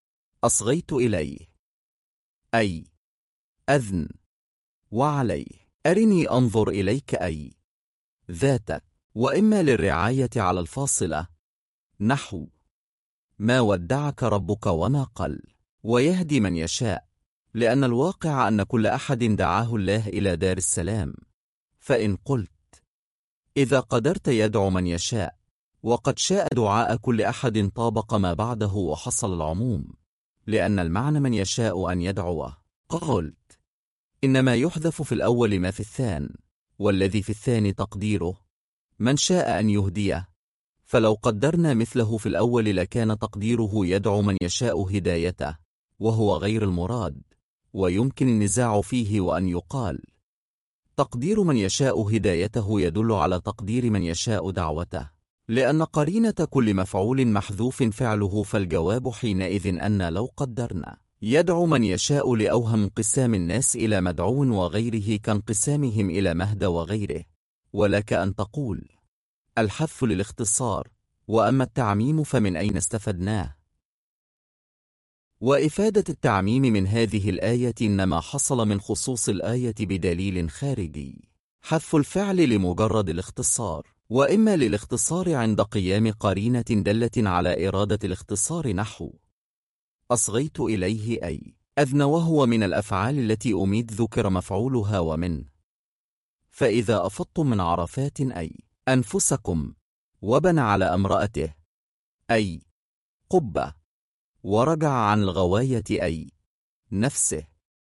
أصغيت إليه، أي أذن، وعليه أرني أنظر إليك، أي ذاتك. وإما للرعاية على الفاصلة، نحو ما ودعك ربك وما قل، ويهدي من يشاء، لأن الواقع أن كل أحد دعاه الله إلى دار السلام. فإن قلت إذا قدرت يدعو من يشاء، وقد شاء دعاء كل أحد طابق ما بعده وحصل العموم، لأن المعنى من يشاء أن يدعوه. قلت إنما يحذف في الأول ما في الثاني، والذي في الثاني تقديره من شاء أن يهديه، فلو قدرنا مثله في الأول لكان تقديره يدعو من يشاء هدايته، وهو غير المراد، ويمكن النزاع فيه، وأن يقال تقدير من يشاء هدايته يدل على تقدير من يشاء دعوته، لأن قرينة كل مفعول محذوف فعله، فالجواب حينئذ أن لو قدرنا يدعو من يشاء لأوهم انقسام الناس إلى مدعو وغيره كانقسامهم إلى مهدى وغيره. ولك أن تقول الحذف للاختصار، وأما التعميم فمن أين استفدناه؟ وإفادة التعميم من هذه الآية إنما حصل من خصوص الآية بدليل خارجي، حذف الفعل لمجرد الاختصار، وإما للاختصار عند قيام قرينة دلة على إرادة الاختصار، نحو أصغيت إليه، أي أذن، وهو من الأفعال التي أميد ذكر مفعولها ومن. فإذا أفضتم من عرفات، أي أنفسكم، وبنى على امرأته، أي قبة، ورجع عن الغواية، أي نفسه.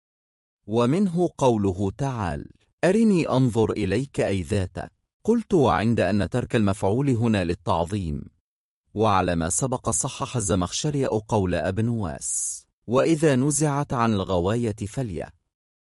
ومنه قوله تعالى أرني أنظر إليك، أي ذاتك. قلت وعند أن ترك المفعول هنا للتعظيم، وعلى ما سبق صحح الزمخشري قول ابن نواس وإذا نزعت عن الغواية فليا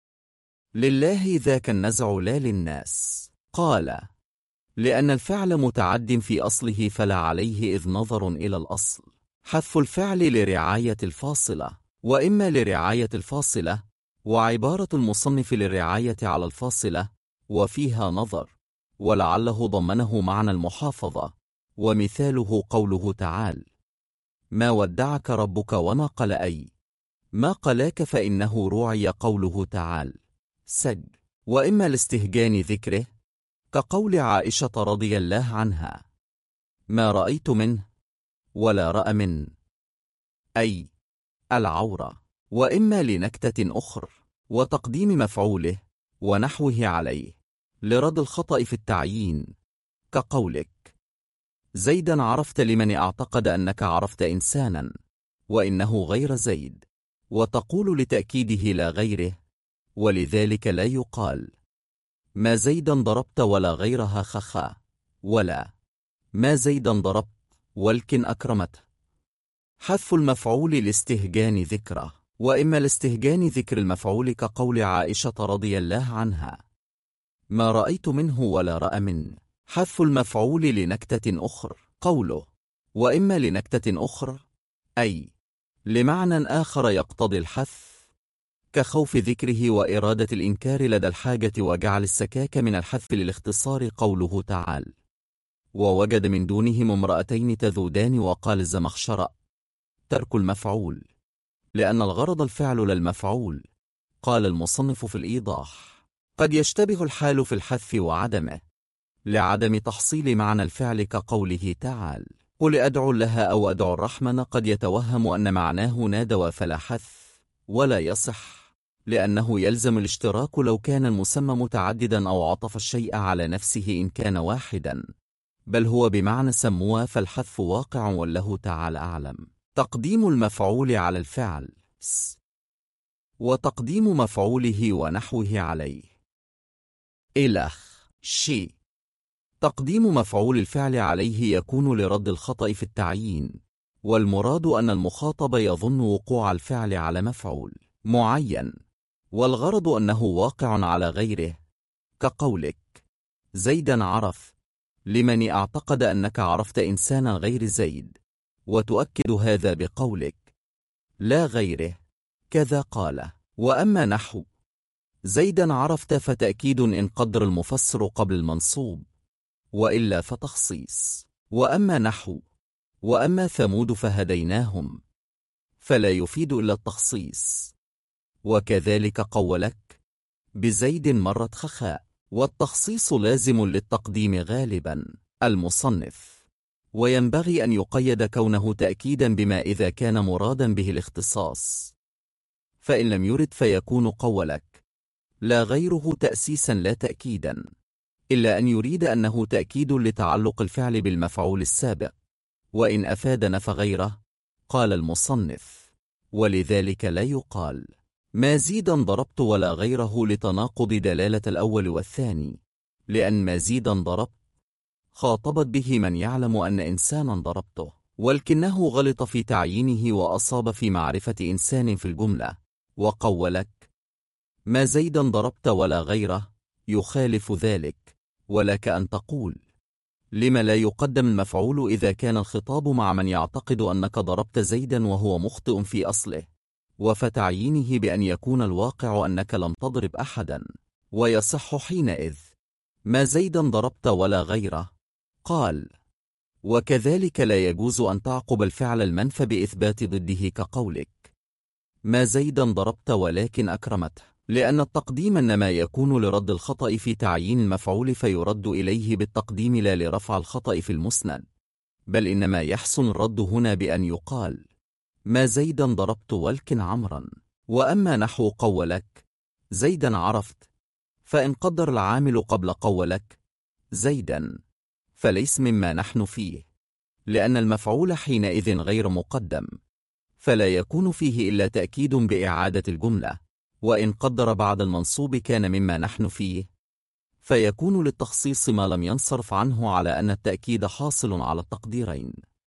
لله ذاك النزع لا للناس. قال لأن الفعل متعد في أصله فلا عليه إذ نظر إلى الأصل، حذف الفعل لرعاية الفاصلة، وإما لرعاية الفاصلة، وعبارة المصنف للرعاية على الفاصلة وفيها نظر، ولعله ضمنه معنى المحافظة. ومثاله قوله تعالى ما ودعك ربك وما قل، أي ما قلاك، فإنه روعي قوله تعالى سج. وإما لاستهجان ذكره، كقول عائشة رضي الله عنها ما رأيت منه ولا رأى من، أي العورة. وإما لنكتة أخر، وتقديم مفعوله ونحوه عليه لرد الخطأ في التعيين، كقولك زيدا عرفت لمن اعتقد أنك عرفت إنسانا وإنه غير زيد، وتقول لتأكيده لا غيره، ولذلك لا يقال ما زيدا ضربت ولا غيرها خخا، ولا ما زيدا ضربت ولكن أكرمته. حذف المفعول لاستهجان ذكره، وإما لاستهجان ذكر المفعول، كقول عائشة رضي الله عنها ما رأيت منه ولا رأى منه. حذف المفعول لنكتة أخر، قوله وإما لنكتة أخر، أي لمعنى آخر يقتضي الحذف، كخوف ذكره وإرادة الإنكار لدى الحاجة وجعل السكاك من الحذف للاختصار، قوله تعالى ووجد من دونهم امرأتين تذودان. وقال الزمخشري ترك المفعول لأن الغرض الفعل لا المفعول. قال المصنف في الإيضاح قد يشتبه الحال في الحذف وعدمه لعدم تحصيل معنى الفعل كقوله تعالى قل أدعو الله أو أدعو الرحمن. قد يتوهم أن معناه نادى فلا حذف ولا يصح، لأنه يلزم الاشتراك لو كان المسمى متعددا أو عطف الشيء على نفسه إن كان واحدا، بل هو بمعنى سموا، فالحذف واقع والله تعالى أعلم. تقديم المفعول على الفعل وتقديم مفعوله ونحوه عليه. إلخ شي. تقديم مفعول الفعل عليه يكون لرد الخطأ في التعيين، والمراد أن المخاطب يظن وقوع الفعل على مفعول معين، والغرض أنه واقع على غيره، كقولك زيدا عرف، لمن اعتقد أنك عرفت إنسانا غير زيد، وتؤكد هذا بقولك لا غيره كذا قال. وأما نحو زيدا عرفت فتأكيد إن قدر المفسر قبل المنصوب، وإلا فتخصيص. وأما نحو وأما ثمود فهديناهم فلا يفيد إلا التخصيص. وكذلك قولك بزيد مرت خخاء، والتخصيص لازم للتقديم غالبا. المصنف وينبغي أن يقيد كونه تأكيدا بما إذا كان مرادا به الاختصاص، فإن لم يرد فيكون قولك لا غيره تأسيسا لا تأكيدا، إلا أن يريد أنه تأكيد لتعلق الفعل بالمفعول السابق، وإن أفاد فغيره. قال المصنف ولذلك لا يقال ما زيدا ضربت ولا غيره لتناقض دلالة الأول والثاني، لأن ما زيدا ضربت خاطبت به من يعلم أن إنسانا ضربته، ولكنه غلط في تعيينه وأصاب في معرفة إنسان في الجملة. وقولك ما زيدا ضربت ولا غيره يخالف ذلك، ولك أن تقول لما لا يقدم المفعول إذا كان الخطاب مع من يعتقد أنك ضربت زيدا وهو مخطئ في أصله، وفتعيينه بأن يكون الواقع أنك لم تضرب أحدا، ويصح حينئذ ما زيدا ضربت ولا غيره. قال وكذلك لا يجوز أن تعقب الفعل المنفى بإثبات ضده كقولك ما زيدا ضربت ولكن أكرمته، لأن التقديم إنما يكون لرد الخطأ في تعيين المفعول فيرد إليه بالتقديم لا لرفع الخطأ في المسند، بل إنما يحسن الرد هنا بأن يقال ما زيدا ضربت ولكن عمرا. وأما نحو قولك زيدا عرفت، فإن قدر العامل قبل قولك زيدا فليس مما نحن فيه، لأن المفعول حينئذ غير مقدم، فلا يكون فيه إلا تأكيد بإعادة الجملة، وإن قدر بعد المنصوب كان مما نحن فيه، فيكون للتخصيص ما لم ينصرف عنه على أن التأكيد حاصل على التقديرين.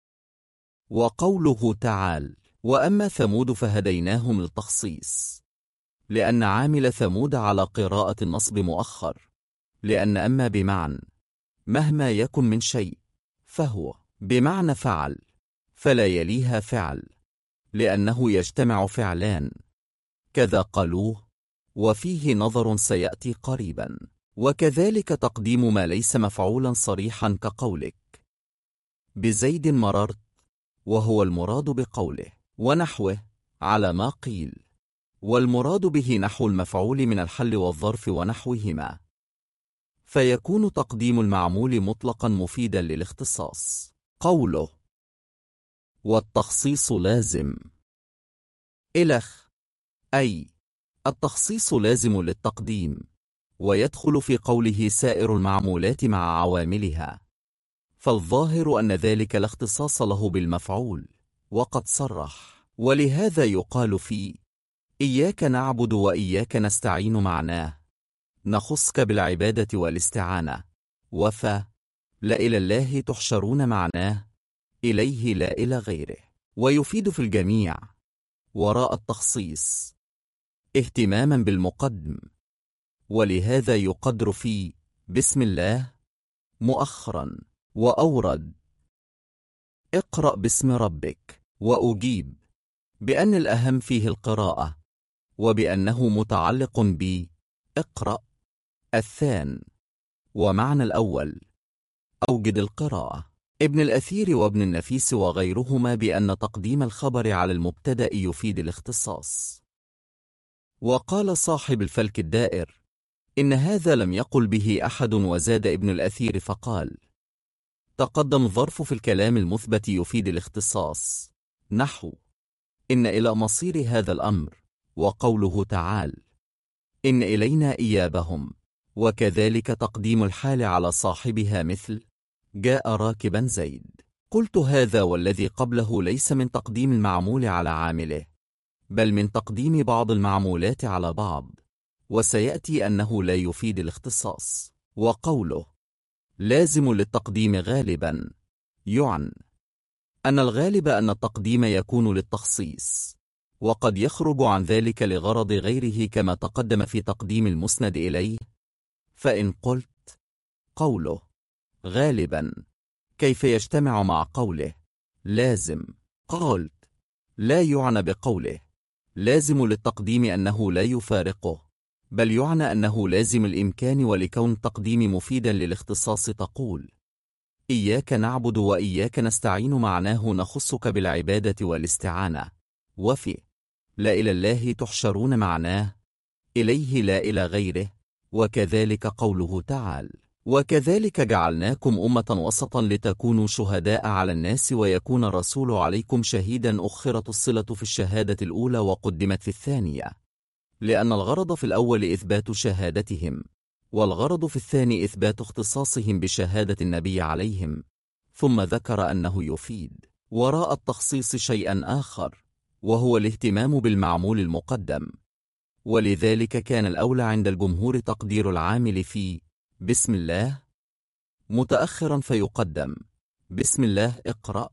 وقوله تعالى وأما ثمود فهديناهم للتخصيص، لأن عامل ثمود على قراءة النصب مؤخر، لأن أما بمعنى مهما يكن من شيء فهو بمعنى فعل، فلا يليها فعل، لأنه يجتمع فعلان كذا قالوه، وفيه نظر سيأتي قريبا. وكذلك تقديم ما ليس مفعولا صريحا كقولك بزيد مررت، وهو المراد بقوله ونحوه على ما قيل، والمراد به نحو المفعول من الحل والظرف ونحوهما، فيكون تقديم المعمول مطلقا مفيدا للاختصاص. قوله والتخصيص لازم إلخ، أي التخصيص لازم للتقديم، ويدخل في قوله سائر المعمولات مع عواملها، فالظاهر أن ذلك لا اختصاص له بالمفعول، وقد صرح. ولهذا يقال في إياك نعبد وإياك نستعين معناه نخصك بالعبادة والاستعانة، وفا لا إلى الله تحشرون معناه إليه لا إلى غيره، ويفيد في الجميع وراء التخصيص اهتماما بالمقدم. ولهذا يقدر في بسم الله مؤخرا، وأورد اقرأ باسم ربك، وأجيب بأن الأهم فيه القراءة، وبأنه متعلق ب اقرأ الثان، ومعنى الأول أوجد القراءة. ابن الأثير وابن النفيس وغيرهما بأن تقديم الخبر على المبتدأ يفيد الاختصاص. وقال صاحب الفلك الدائر إن هذا لم يقل به أحد. وزاد ابن الأثير فقال: تقدم ظرف في الكلام المثبت يفيد الاختصاص، نحو إن إلى مصير هذا الأمر، وقوله تعالى: إن إلينا إيابهم. وكذلك تقديم الحال على صاحبها، مثل جاء راكبا زيد. قلت: هذا والذي قبله ليس من تقديم المعمول على عامله، بل من تقديم بعض المعمولات على بعض، وسيأتي أنه لا يفيد الاختصاص. وقوله لازم للتقديم غالبا، يعني أن الغالب أن التقديم يكون للتخصيص، وقد يخرج عن ذلك لغرض غيره، كما تقدم في تقديم المسند إليه. فإن قلت قوله غالبا كيف يجتمع مع قوله لازم؟ قلت: لا يعنى بقوله لازم للتقديم أنه لا يفارقه، بل يعنى أنه لازم الإمكان، ولكون التقديم مفيدا للاختصاص تقول: إياك نعبد وإياك نستعين، معناه نخصك بالعبادة والاستعانة. وفي لا إلى الله تحشرون معناه إليه لا إلى غيره. وكذلك قوله تعالى: وكذلك جعلناكم أمة وسطا لتكونوا شهداء على الناس ويكون الرسول عليكم شهيدا. أخرت الصلة في الشهادة الأولى وقدمت في الثانية، لأن الغرض في الأول إثبات شهادتهم، والغرض في الثاني إثبات اختصاصهم بشهادة النبي عليهم. ثم ذكر أنه يفيد وراء التخصيص شيئا آخر، وهو الاهتمام بالمعمول المقدم. ولذلك كان الأولى عند الجمهور تقدير العامل في بسم الله متأخرا فيقدم بسم الله اقرأ،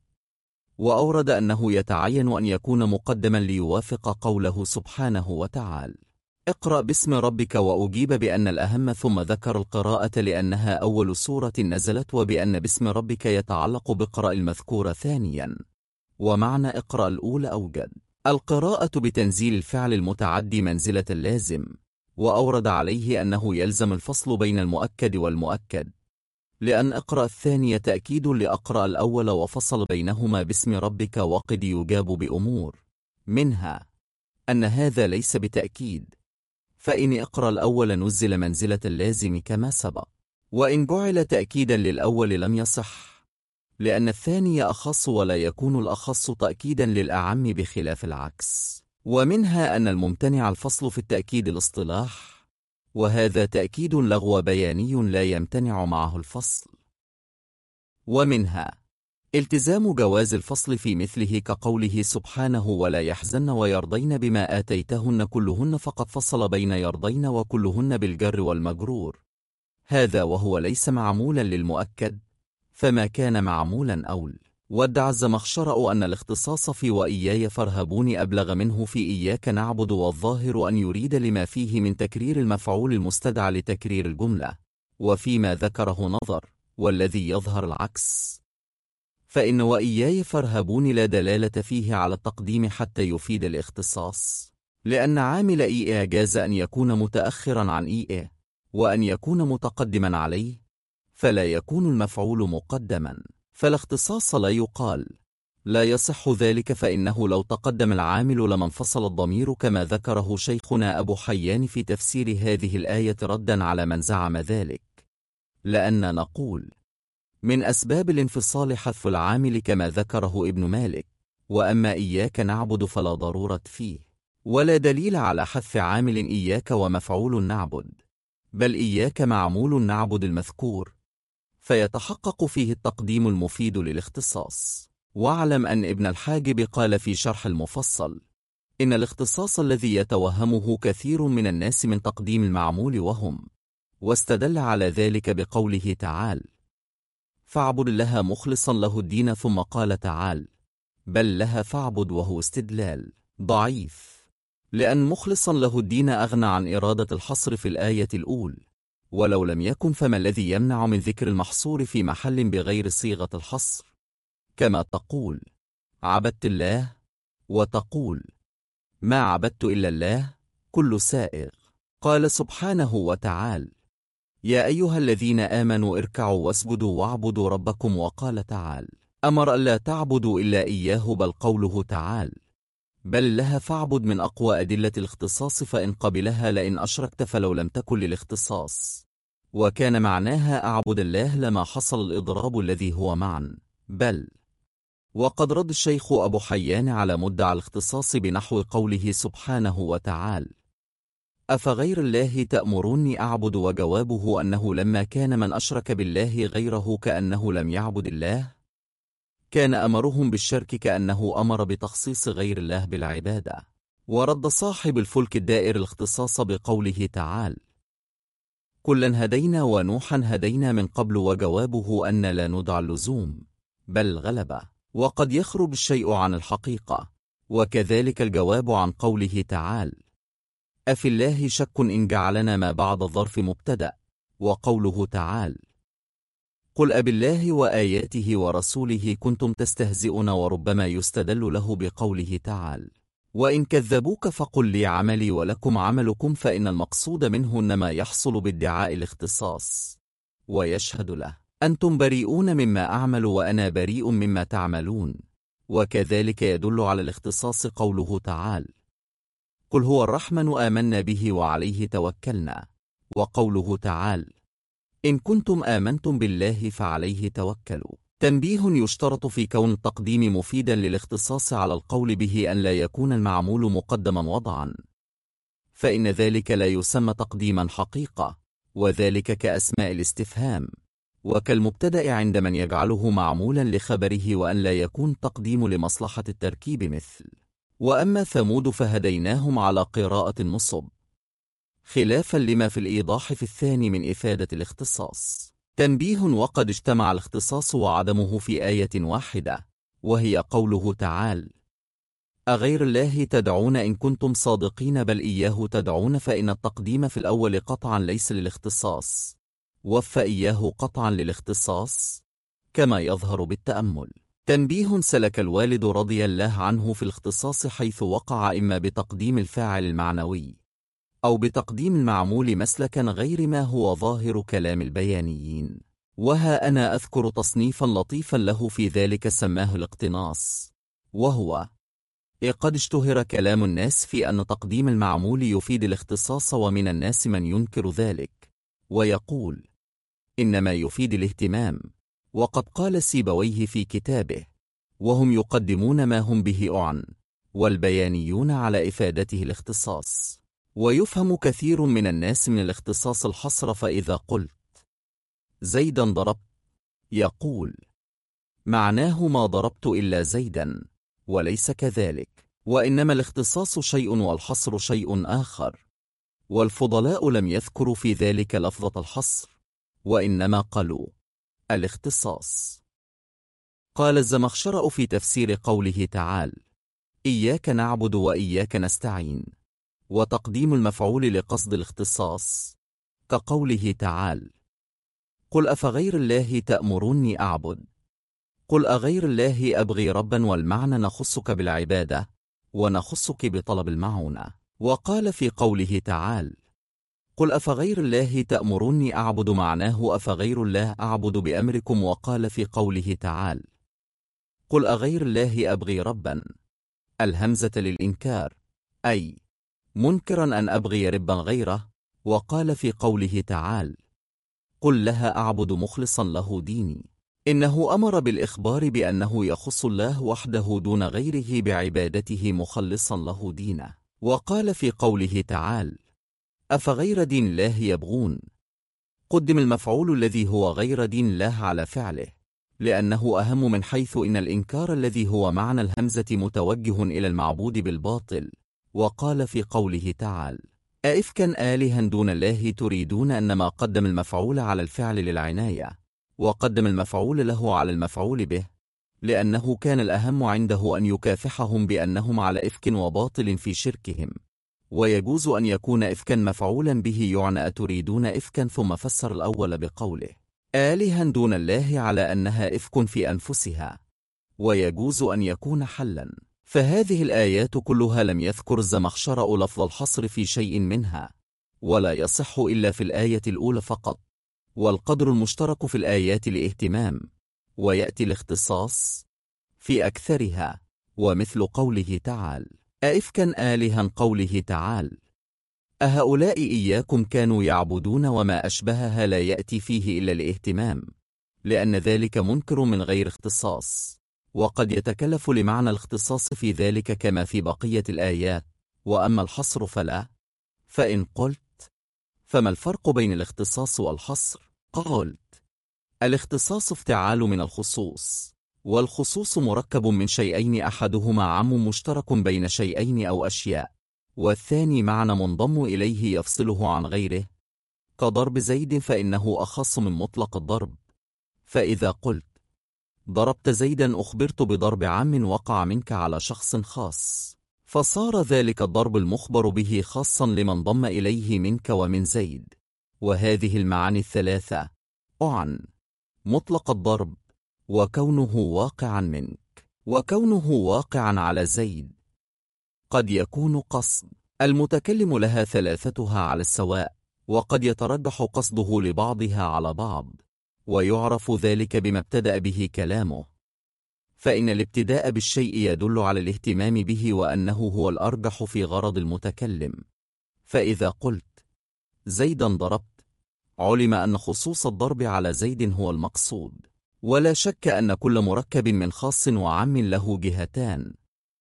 وأورد أنه يتعين أن يكون مقدما ليوافق قوله سبحانه وتعالى: اقرأ باسم ربك. وأجيب بأن الأهم، ثم ذكر القراءة لأنها أول سورة نزلت، وبأن باسم ربك يتعلق بقرأ المذكور ثانيا، ومعنى اقرأ الأولى أوجد القراءة بتنزيل الفعل المتعدي منزلة اللازم، وأورد عليه أنه يلزم الفصل بين المؤكد والمؤكد، لأن اقرأ الثانية تأكيد لأقرأ الأول، وفصل بينهما باسم ربك. وقد يجاب بأمور، منها أن هذا ليس بتأكيد، فإن اقرأ الأول نزل منزلة اللازم كما سبق، وإن جعل تأكيدا للأول لم يصح، لأن الثاني أخص، ولا يكون الأخص تأكيدا للأعم بخلاف العكس. ومنها أن الممتنع الفصل في التأكيد الاصطلاح، وهذا تأكيد لغو بياني لا يمتنع معه الفصل. ومنها التزام جواز الفصل في مثله، كقوله سبحانه: ولا يحزن ويرضين بما آتيتهن كلهن، فقد فصل بين يرضين وكلهن بالجر والمجرور، هذا وهو ليس معمولا للمؤكد، فما كان معمولا أول. وادعى الزمخشري أن الاختصاص في وإياي فارهبون أبلغ منه في إياك نعبد، والظاهر أن يريد لما فيه من تكرير المفعول المستدعى لتكرير الجملة، وفيما ذكره نظر، والذي يظهر العكس، فإن وإياي فارهبون لا دلالة فيه على التقديم حتى يفيد الاختصاص، لأن عامل إيئا جاز أن يكون متأخرا عن إيئا، وأن يكون متقدما عليه، فلا يكون المفعول مقدما، فلا اختصاص لا يقال لا يصح ذلك، فإنه لو تقدم العامل لما انفصل الضمير، كما ذكره شيخنا أبو حيان في تفسير هذه الآية ردا على من زعم ذلك، لأن نقول من أسباب الانفصال حذف العامل كما ذكره ابن مالك، وأما إياك نعبد فلا ضرورة فيه، ولا دليل على حذف عامل إياك ومفعول نعبد، بل إياك معمول نعبد المذكور، فيتحقق فيه التقديم المفيد للاختصاص. واعلم أن ابن الحاجب قال في شرح المفصل: إن الاختصاص الذي يتوهمه كثير من الناس من تقديم المعمول وهم، واستدل على ذلك بقوله تعالى: فاعبد لها مخلصا له الدين، ثم قال تعالى: بل لها فاعبد، وهو استدلال ضعيف، لأن مخلصا له الدين أغنى عن إرادة الحصر في الآية الأولى، ولو لم يكن فما الذي يمنع من ذكر المحصور في محل بغير صيغة الحصر، كما تقول عبدت الله، وتقول ما عبدت إلا الله كل سائغ. قال سبحانه وتعالى: يا أيها الذين آمنوا اركعوا واسجدوا واعبدوا ربكم. وقال تعالى: أمر ألا تعبدوا إلا إياه، بل قوله تعالى: بل لها فاعبد من أقوى أدلة الاختصاص، فإن قبلها لئن أشركت فلو لم تكن للاختصاص، وكان معناها أعبد الله لما حصل الإضراب الذي هو معا. بل وقد رد الشيخ أبو حيان على مدعى الاختصاص بنحو قوله سبحانه وتعالى: أفغير الله تأمروني أعبد، وجوابه أنه لما كان من أشرك بالله غيره كأنه لم يعبد الله، كان أمرهم بالشرك كأنه أمر بتخصيص غير الله بالعبادة. ورد صاحب الفلك الدائر الاختصاص بقوله تعالى: كلا هدينا ونوحا هدينا من قبل، وجوابه أن لا ندعى اللزوم بل غلبة، وقد يخرج الشيء عن الحقيقة. وكذلك الجواب عن قوله تعالى: أفي الله شك إن جعلنا ما بعد الظرف مبتدأ، وقوله تعالى: قل أبالله وآياته ورسوله كنتم تستهزئون، وربما يستدل له بقوله تعالى: وإن كذبوك فقل لي عملي ولكم عملكم، فإن المقصود منه ما يحصل بادعاء الاختصاص، ويشهد له: أنتم بريئون مما أعمل وأنا بريء مما تعملون. وكذلك يدل على الاختصاص قوله تعالى: قل هو الرحمن آمنا به وعليه توكلنا، وقوله تعالى: إن كنتم آمنتم بالله فعليه توكلوا. تنبيه: يشترط في كون التقديم مفيدا للاختصاص على القول به أن لا يكون المعمول مقدما وضعا، فإن ذلك لا يسمى تقديما حقيقة، وذلك كأسماء الاستفهام وكالمبتدأ عند من يجعله معمولا لخبره، وأن لا يكون تقديم لمصلحة التركيب، مثل وأما ثمود فهديناهم على قراءة النصب، خلافا لما في الإيضاح في الثاني من إفادة الاختصاص. تنبيه: وقد اجتمع الاختصاص وعدمه في آية واحدة، وهي قوله تعالى: أغير الله تدعون إن كنتم صادقين بل إياه تدعون، فإن التقديم في الأول قطعا ليس للاختصاص، وفى إياه قطعا للاختصاص كما يظهر بالتأمل. تنبيه: سلك الوالد رضي الله عنه في الاختصاص حيث وقع إما بتقديم الفاعل المعنوي أو بتقديم المعمول مسلكا غير ما هو ظاهر كلام البيانيين. وها أنا أذكر تصنيفا لطيفا له في ذلك سماه الاقتناص، وهو: قد اشتهر كلام الناس في أن تقديم المعمول يفيد الاختصاص، ومن الناس من ينكر ذلك ويقول إنما يفيد الاهتمام. وقد قال سيبويه في كتابه: وهم يقدمون ما هم به أعن، والبيانيون على إفادته الاختصاص. ويفهم كثير من الناس من الاختصاص الحصر، فإذا قلت زيدا ضربت يقول معناه ما ضربت إلا زيدا، وليس كذلك، وإنما الاختصاص شيء والحصر شيء آخر. والفضلاء لم يذكروا في ذلك لفظة الحصر، وإنما قالوا الاختصاص. قال الزمخشري في تفسير قوله تعالى: إياك نعبد وإياك نستعين، وتقديم المفعول لقصد الاختصاص كقوله تعالى: قل أفغير الله تأمروني أعبد، قل أغير الله أبغي ربا، والمعنى نخصك بالعبادة ونخصك بطلب المعونة. وقال في قوله تعالى: قل أفغير الله تأمروني أعبد، معناه أفغير الله أعبد بأمركم. وقال في قوله تعالى: قل أغير الله أبغي ربا، الهمزة للإنكار، أي منكرا أن أبغي ربا غيره. وقال في قوله تعالى: قل لها أعبد مخلصا له ديني، إنه أمر بالإخبار بأنه يخص الله وحده دون غيره بعبادته مخلصا له دينه. وقال في قوله تعالى: أفغير دين الله يبغون، قدم المفعول الذي هو غير دين الله على فعله، لأنه أهم من حيث إن الإنكار الذي هو معنى الهمزة متوجه إلى المعبود بالباطل. وقال في قوله تعالى: أئفكا آلهة دون الله تريدون، أنما قدم المفعول على الفعل للعناية، وقدم المفعول له على المفعول به، لأنه كان الأهم عنده أن يكافحهم بأنهم على إفك وباطل في شركهم. ويجوز أن يكون إفكا مفعولا به يعنى أتريدون إفكا، ثم فسر الأول بقوله آلهة دون الله على أنها إفك في أنفسها، ويجوز أن يكون حلا. فهذه الآيات كلها لم يذكر الزمخشري لفظ الحصر في شيء منها، ولا يصح إلا في الآية الأولى فقط، والقدر المشترك في الآيات لاهتمام، ويأتي الاختصاص في أكثرها، ومثل قوله تعالى: أئفكا آلهة قوله تعالى: أهؤلاء إياكم كانوا يعبدون وما أشبهها لا يأتي فيه إلا الاهتمام، لأن ذلك منكر من غير اختصاص، وقد يتكلف لمعنى الاختصاص في ذلك كما في بقية الآيات، وأما الحصر فلا. فإن قلت: فما الفرق بين الاختصاص والحصر؟ قلت: الاختصاص افتعال من الخصوص، والخصوص مركب من شيئين أحدهما عام مشترك بين شيئين أو أشياء، والثاني معنى منضم إليه يفصله عن غيره، كضرب زيد فإنه أخص من مطلق الضرب. فإذا قلت: ضربت زيدا أخبرت بضرب عام وقع منك على شخص خاص، فصار ذلك الضرب المخبر به خاصا لمن ضم إليه منك ومن زيد. وهذه المعاني الثلاثة عن مطلق الضرب، وكونه واقعا منك، وكونه واقعا على زيد، قد يكون قصد المتكلم لها ثلاثتها على السواء، وقد يترجح قصده لبعضها على بعض، ويعرف ذلك بما ابتدأ به كلامه، فإن الابتداء بالشيء يدل على الاهتمام به وأنه هو الأرجح في غرض المتكلم. فإذا قلت: زيدا ضربت، علم أن خصوص الضرب على زيد هو المقصود، ولا شك أن كل مركب من خاص وعام له جهتان،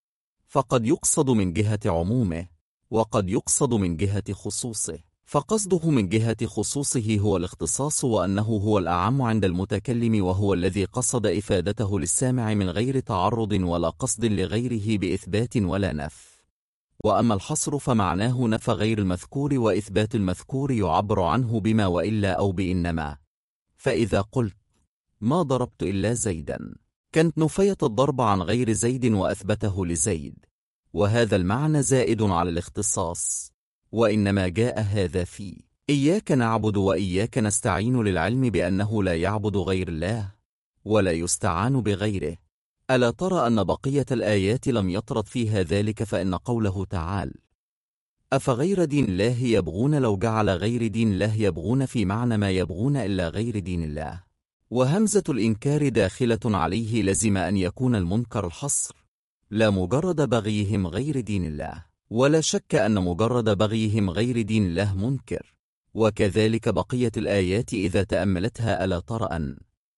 فقد يقصد من جهة عمومه، وقد يقصد من جهة خصوصه، فقصده من جهة خصوصه هو الاختصاص، وأنه هو الأعم عند المتكلم، وهو الذي قصد إفادته للسامع من غير تعرض ولا قصد لغيره بإثبات ولا نفي. وأما الحصر فمعناه نفى غير المذكور وإثبات المذكور يعبر عنه بما وإلا أو بإنما. فإذا قلت: ما ضربت إلا زيدا، كانت نفيت الضرب عن غير زيد وأثبته لزيد، وهذا المعنى زائد على الاختصاص، وإنما جاء هذا في إياك نعبد وإياك نستعين للعلم بأنه لا يعبد غير الله ولا يستعان بغيره. ألا ترى أن بقية الآيات لم يطرد فيها ذلك؟ فإن قوله تعالى: أفغير دين الله يبغون، لو جعل غير دين الله يبغون في معنى ما يبغون إلا غير دين الله، وهمزة الإنكار داخلة عليه، لزم أن يكون المنكر الحصر، لا مجرد بغيهم غير دين الله، ولا شك أن مجرد بغيهم غير دين الله منكر. وكذلك بقية الآيات إذا تأملتها: ألا ترى أن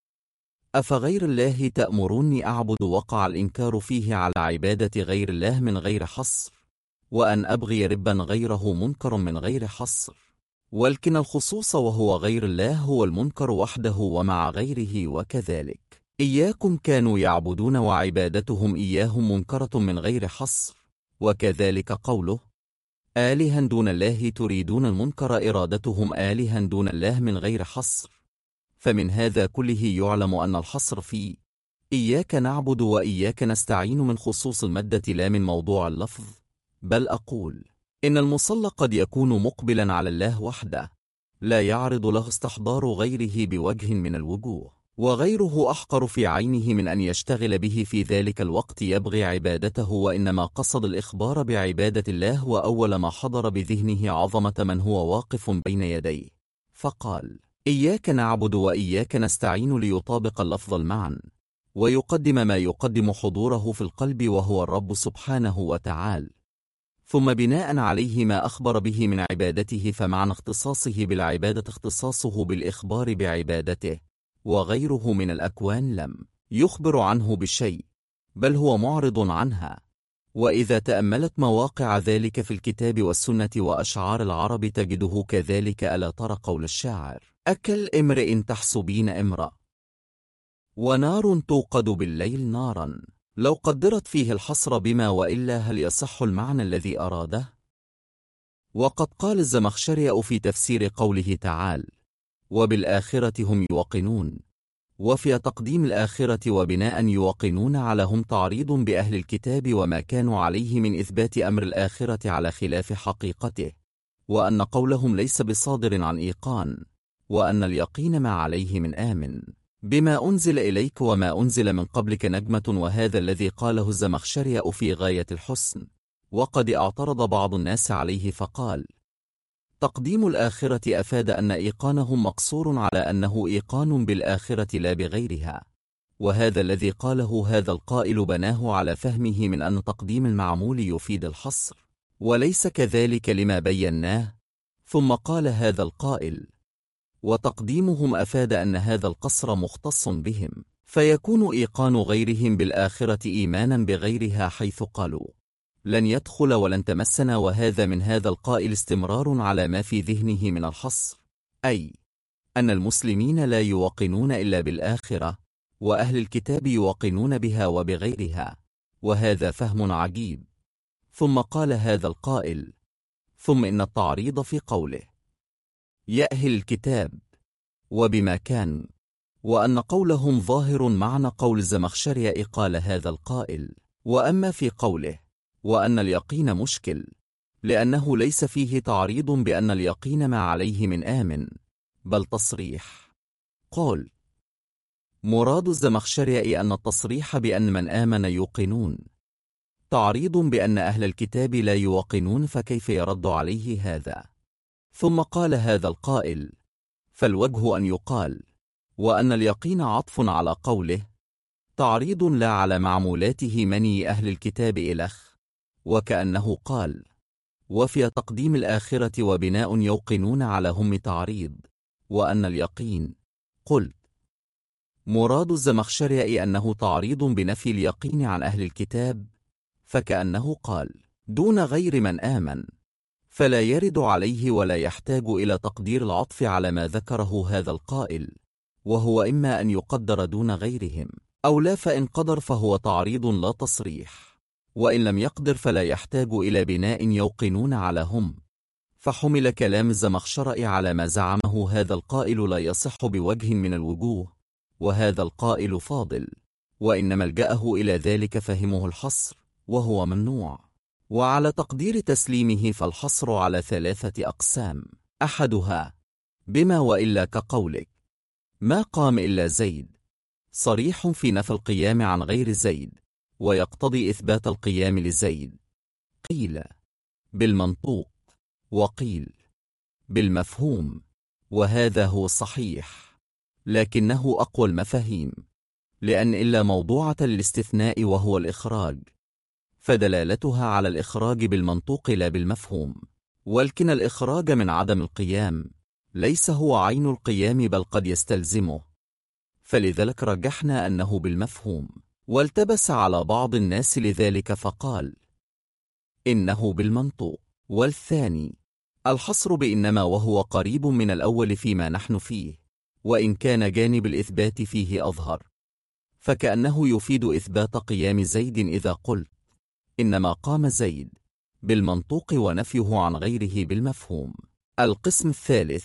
أفغير الله تأمروني أعبد، وقع الإنكار فيه على عبادة غير الله من غير حصر، وأن أبغي ربا غيره منكر من غير حصر، ولكن الخصوص وهو غير الله هو المنكر وحده ومع غيره. وكذلك إياكم كانوا يعبدون وعبادتهم إياهم منكرة من غير حصر. وكذلك قوله: آلها دون الله تريدون، المنكر إرادتهم آلها دون الله من غير حصر. فمن هذا كله يعلم أن الحصر في إياك نعبد وإياك نستعين من خصوص المادة لا من موضوع اللفظ، بل أقول إن المصلى قد يكون مقبلا على الله وحده، لا يعرض له استحضار غيره بوجه من الوجوه، وغيره أحقر في عينه من أن يشتغل به في ذلك الوقت يبغي عبادته، وإنما قصد الإخبار بعبادة الله، وأول ما حضر بذهنه عظمة من هو واقف بين يديه، فقال: إياك نعبد وإياك نستعين، ليطابق اللفظ المعنى، ويقدم ما يقدم حضوره في القلب وهو الرب سبحانه وتعالى، ثم بناء عليه ما أخبر به من عبادته، فمعنى اختصاصه بالعبادة اختصاصه بالإخبار بعبادته، وغيره من الأكوان لم يخبر عنه بشيء، بل هو معرض عنها. وإذا تأملت مواقع ذلك في الكتاب والسنة وأشعار العرب تجده كذلك. ألا ترى قول الشاعر: أكل امرئ تحسبين امرأ، ونار توقد بالليل نارا، لو قدرت فيه الحصر بما وإلا هل يصح المعنى الذي أراده؟ وقد قال الزمخشري في تفسير قوله تعالى: وبالآخرة هم يوقنون، وفي تقديم الآخرة وبناء يوقنون على هم تعريض بأهل الكتاب وما كانوا عليه من إثبات أمر الآخرة على خلاف حقيقته، وأن قولهم ليس بصادر عن إيقان، وأن اليقين ما عليه من آمن بما أنزل إليك وما أنزل من قبلك نجمة. وهذا الذي قاله الزمخشري في غاية الحسن، وقد اعترض بعض الناس عليه فقال: تقديم الآخرة أفاد أن إيقانهم مقصور على أنه إيقان بالآخرة لا بغيرها، وهذا الذي قاله هذا القائل بناه على فهمه من أن تقديم المعمول يفيد الحصر، وليس كذلك لما بيناه. ثم قال هذا القائل: وتقديمهم أفاد أن هذا القصر مختص بهم، فيكون إيقان غيرهم بالآخرة إيمانا بغيرها، حيث قالوا لن يدخل ولن تمسنا. وهذا من هذا القائل استمرار على ما في ذهنه من الحصر، أي أن المسلمين لا يوقنون إلا بالآخرة، وأهل الكتاب يوقنون بها وبغيرها، وهذا فهم عجيب. ثم قال هذا القائل: ثم إن التعريض في قوله يا أهل الكتاب وبما كان، وأن قولهم ظاهر معنى قول الزمخشري. قال هذا القائل: وأما في قوله وأن اليقين مشكل، لأنه ليس فيه تعريض بأن اليقين ما عليه من آمن، بل تصريح. قال: مراد الزمخشري أن التصريح بأن من آمن يوقنون تعريض بأن أهل الكتاب لا يوقنون، فكيف يرد عليه هذا؟ ثم قال هذا القائل: فالوجه أن يقال وأن اليقين عطف على قوله تعريض لا على معمولاته مني أهل الكتاب إلخ، وكأنه قال وفي تقديم الآخرة وبناء يوقنون على هم تعريض وأن اليقين. قلت: مراد الزمخشري أنه تعريض بنفي اليقين عن أهل الكتاب، فكأنه قال دون غير من آمن، فلا يرد عليه ولا يحتاج إلى تقدير العطف على ما ذكره هذا القائل، وهو إما أن يقدر دون غيرهم أو لا، فإن قدر فهو تعريض لا تصريح، وإن لم يقدر فلا يحتاج إلى بناء يوقنون على هم. فحمل كلام الزمخشري على ما زعمه هذا القائل لا يصح بوجه من الوجوه، وهذا القائل فاضل، وإن ملجأه إلى ذلك فهمه الحصر، وهو ممنوع. وعلى تقدير تسليمه فالحصر على 3 أقسام: أحدها بما وإلا، كقولك ما قام إلا زيد، صريح في نفي القيام عن غير زيد، ويقتضي إثبات القيام لزيد. قيل بالمنطوق، وقيل بالمفهوم، وهذا هو الصحيح، لكنه أقوى المفاهيم، لأن إلا موضوعة للاستثناء وهو الإخراج، فدلالتها على الإخراج بالمنطوق لا بالمفهوم، ولكن الإخراج من عدم القيام ليس هو عين القيام بل قد يستلزمه، فلذلك رجحنا أنه بالمفهوم، والتبس على بعض الناس لذلك فقال إنه بالمنطوق. والثاني الحصر بإنما، وهو قريب من الأول فيما نحن فيه، وإن كان جانب الإثبات فيه أظهر، فكأنه يفيد إثبات قيام زيد إذا قلت إنما قام زيد بالمنطوق ونفيه عن غيره بالمفهوم. القسم الثالث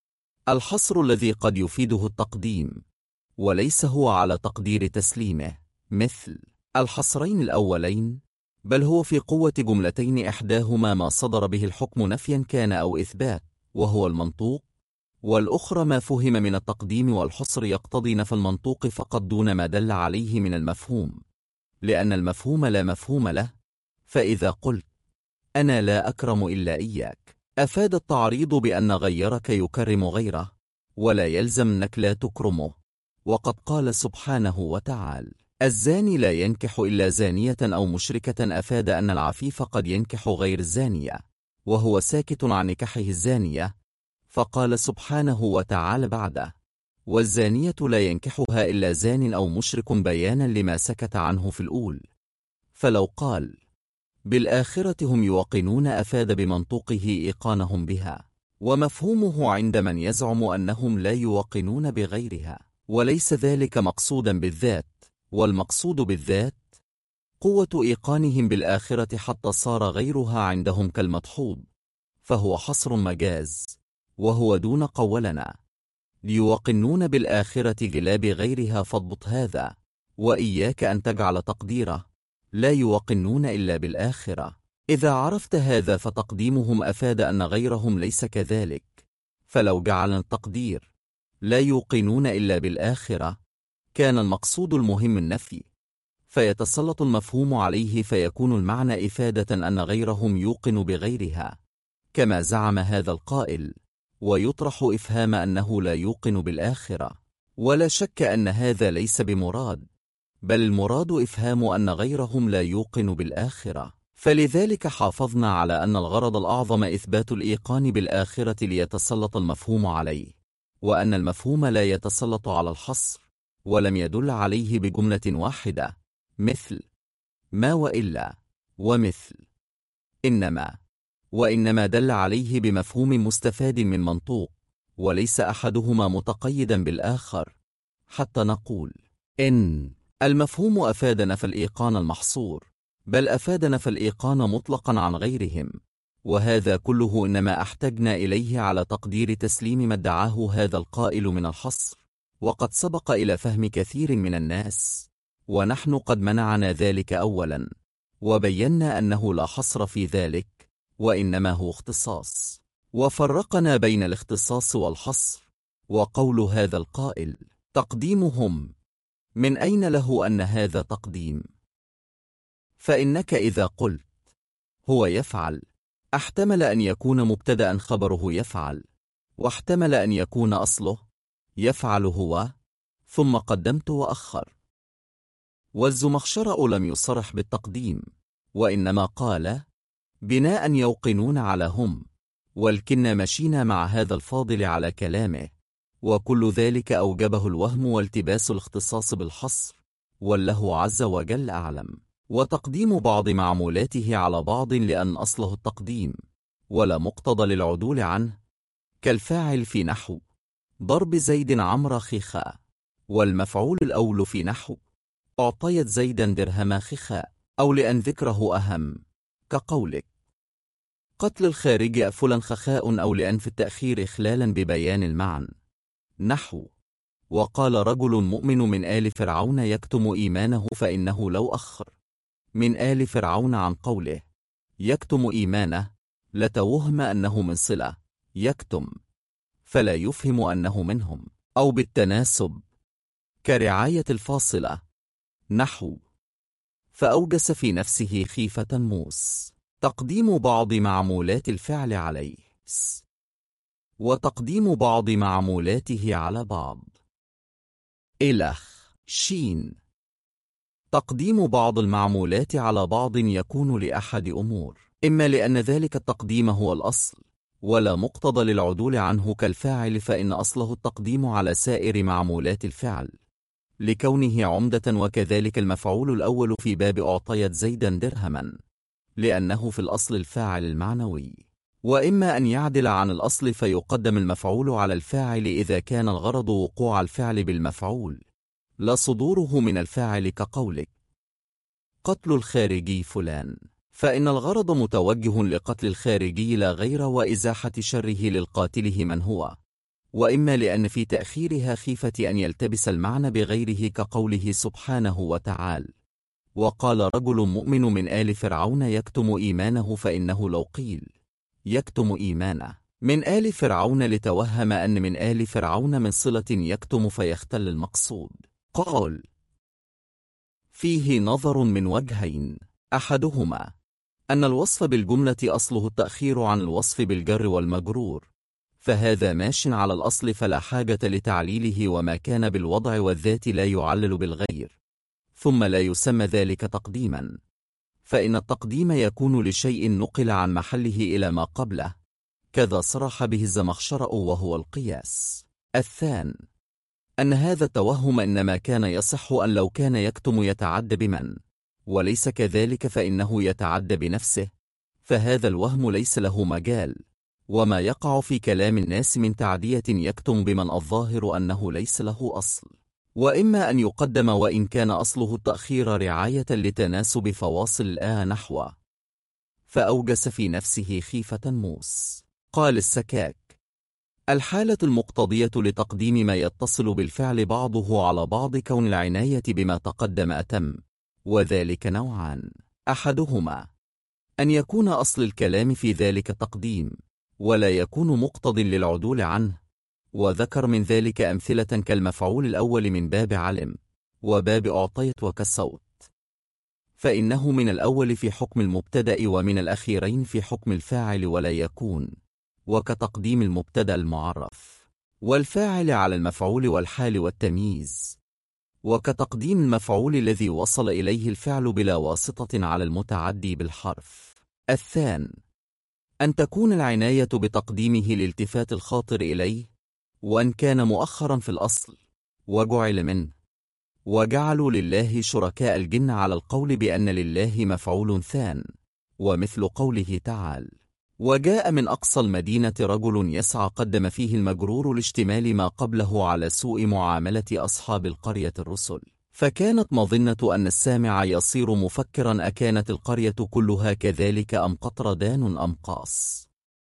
الحصر الذي قد يفيده التقديم وليس هو على تقدير تسليمه، مثل الحصرين الأولين، بل هو في قوة جملتين إحداهما ما صدر به الحكم نفيا كان أو إثبات وهو المنطوق، والأخرى ما فهم من التقديم والحصر يقتضي نفي المنطوق فقط دون ما دل عليه من المفهوم، لأن المفهوم لا مفهوم له. فإذا قلت أنا لا أكرم إلا إياك، أفاد التعريض بأن غيرك يكرم غيره، ولا يلزم أنك لا تكرمه. وقد قال سبحانه وتعالى الزاني لا ينكح إلا زانية أو مشركة، أفاد أن العفيف قد ينكح غير الزانية وهو ساكت عن نكاحه الزانية، فقال سبحانه وتعالى بعده والزانية لا ينكحها إلا زان أو مشرك، بيانا لما سكت عنه في الأول. فلو قال بالآخرة هم يوقنون، أفاد بمنطوقه إيقانهم بها، ومفهومه عند من يزعم أنهم لا يوقنون بغيرها، وليس ذلك مقصودا بالذات، والمقصود بالذات قوة إيقانهم بالآخرة حتى صار غيرها عندهم كالمدحوض، فهو حصر مجاز، وهو دون قولنا ليوقنون بالآخرة لا بغيرها. فاضبط هذا، وإياك أن تجعل تقديره لا يوقنون إلا بالآخرة. إذا عرفت هذا فتقديمهم أفاد أن غيرهم ليس كذلك، فلو جعلنا التقدير لا يوقنون إلا بالآخرة كان المقصود المهم النفي، فيتسلط المفهوم عليه، فيكون المعنى إفادة أن غيرهم يوقن بغيرها كما زعم هذا القائل، ويطرح إفهام أنه لا يوقن بالآخرة. ولا شك أن هذا ليس بمراد، بل المراد إفهام أن غيرهم لا يوقن بالآخرة، فلذلك حافظنا على أن الغرض الأعظم إثبات الإيقان بالآخرة ليتسلط المفهوم عليه، وأن المفهوم لا يتسلط على الحصر، ولم يدل عليه بجملة واحدة مثل ما وإلا ومثل إنما، وإنما دل عليه بمفهوم مستفاد من منطوق، وليس أحدهما متقيدا بالآخر، حتى نقول إن المفهوم أفاد نفى الإيقان المحصور، بل أفاد نفى الإيقان مطلقا عن غيرهم، وهذا كله إنما احتجنا إليه على تقدير تسليم ما ادعاه هذا القائل من الحصر، وقد سبق إلى فهم كثير من الناس، ونحن قد منعنا ذلك أولا، وبينا أنه لا حصر في ذلك، وإنما هو اختصاص، وفرقنا بين الاختصاص والحصر. وقول هذا القائل تقديمهم، من أين له أن هذا تقديم؟ فإنك إذا قلت هو يفعل، احتمل أن يكون مبتدأ خبره يفعل، واحتمل أن يكون أصله يفعل هو، ثم قدمت وأخر. والزمخشرأ لم يصرح بالتقديم، وإنما قال بناء يوقنون على هم، ولكن مشينا مع هذا الفاضل على كلامه، وكل ذلك أوجبه الوهم والتباس الاختصاص بالحصر، والله عز وجل أعلم. وتقديم بعض معمولاته على بعض لأن أصله التقديم، ولا مقتضى للعدول عنه، كالفاعل في نحو ضرب زيد عمرو خيخاء، والمفعول الأول في نحو أعطيت زيدا درهم خيخاء، أو لأن ذكره أهم، كقولك قتل الخارج أفلا خخاء، أو لأن في التأخير إخلالا ببيان المعنى، نحو وقال رجل مؤمن من آل فرعون يكتم إيمانه، فإنه لو أخر من آل فرعون عن قوله يكتم إيمانه لتوهم أنه من صلة يكتم، فلا يفهم أنه منهم، أو بالتناسب كرعاية الفاصلة، نحو فأوجس في نفسه خيفة موس، تقديم بعض معمولات الفعل عليه، وتقديم بعض معمولاته على بعض. إلخ شين، تقديم بعض المعمولات على بعض يكون لأحد أمور، إما لأن ذلك التقديم هو الأصل، ولا مقتضى للعدول عنه كالفاعل، فإن أصله التقديم على سائر معمولات الفعل لكونه عمدة، وكذلك المفعول الأول في باب أعطيت زيدا درهما، لأنه في الأصل الفاعل المعنوي. وإما أن يعدل عن الأصل فيقدم المفعول على الفاعل إذا كان الغرض وقوع الفعل بالمفعول، لا صدوره من الفاعل، كقولك قتل الخارجي فلان، فإن الغرض متوجه لقتل الخارجي لا غير، وإزاحة شره للقاتله من هو. وإما لأن في تأخيرها خيفة أن يلتبس المعنى بغيره، كقوله سبحانه وتعالى وقال رجل مؤمن من آل فرعون يكتم إيمانه، فإنه لو قيل يكتم إيمانه من آل فرعون لتوهم أن من آل فرعون من صلة يكتم فيختل المقصود. قال فيه نظر من وجهين، أحدهما أن الوصف بالجملة أصله التأخير عن الوصف بالجر والمجرور، فهذا ماش على الأصل فلا حاجة لتعليله، وما كان بالوضع والذات لا يعلل بالغير، ثم لا يسمى ذلك تقديما، فإن التقديم يكون لشيء نقل عن محله إلى ما قبله، كذا صرح به الزمخشرأ وهو القياس. الثان أن هذا التوهم إنما كان يصح أن لو كان يكتم يتعد بمن، وليس كذلك فإنه يتعد بنفسه، فهذا الوهم ليس له مجال، وما يقع في كلام الناس من تعدية يكتم بمن الظاهر أنه ليس له أصل. وإما أن يقدم وإن كان أصله التأخير رعاية لتناسب فواصل الآ، نحو فأوجس في نفسه خيفة موس. قال السكاك الحالة المقتضية لتقديم ما يتصل بالفعل بعضه على بعض كون العناية بما تقدم أتم، وذلك نوعان، أحدهما أن يكون أصل الكلام في ذلك تقديم، ولا يكون مقتض للعدول عنه، وذكر من ذلك أمثلة كالمفعول الأول من باب علم وباب أعطيت وكالصوت، فإنه من الأول في حكم المبتدأ ومن الأخيرين في حكم الفاعل ولا يكون، وكتقديم المبتدأ المعرف والفاعل على المفعول والحال والتمييز، وكتقديم المفعول الذي وصل إليه الفعل بلا واسطة على المتعدي بالحرف. الثان، أن تكون العناية بتقديمه لالتفات الخاطر إليه، وأن كان مؤخرا في الأصل وجعل منه. وجعلوا لله شركاء الجن على القول بأن لله مفعول ثان، ومثل قوله تعالى: وجاء من أقصى المدينة رجل يسعى، قدم فيه المجرور لاشتمال ما قبله على سوء معاملة أصحاب القرية الرسل، فكانت مظنة أن السامع يصير مفكرا أكانت القرية كلها كذلك أم قطردان أم قاص،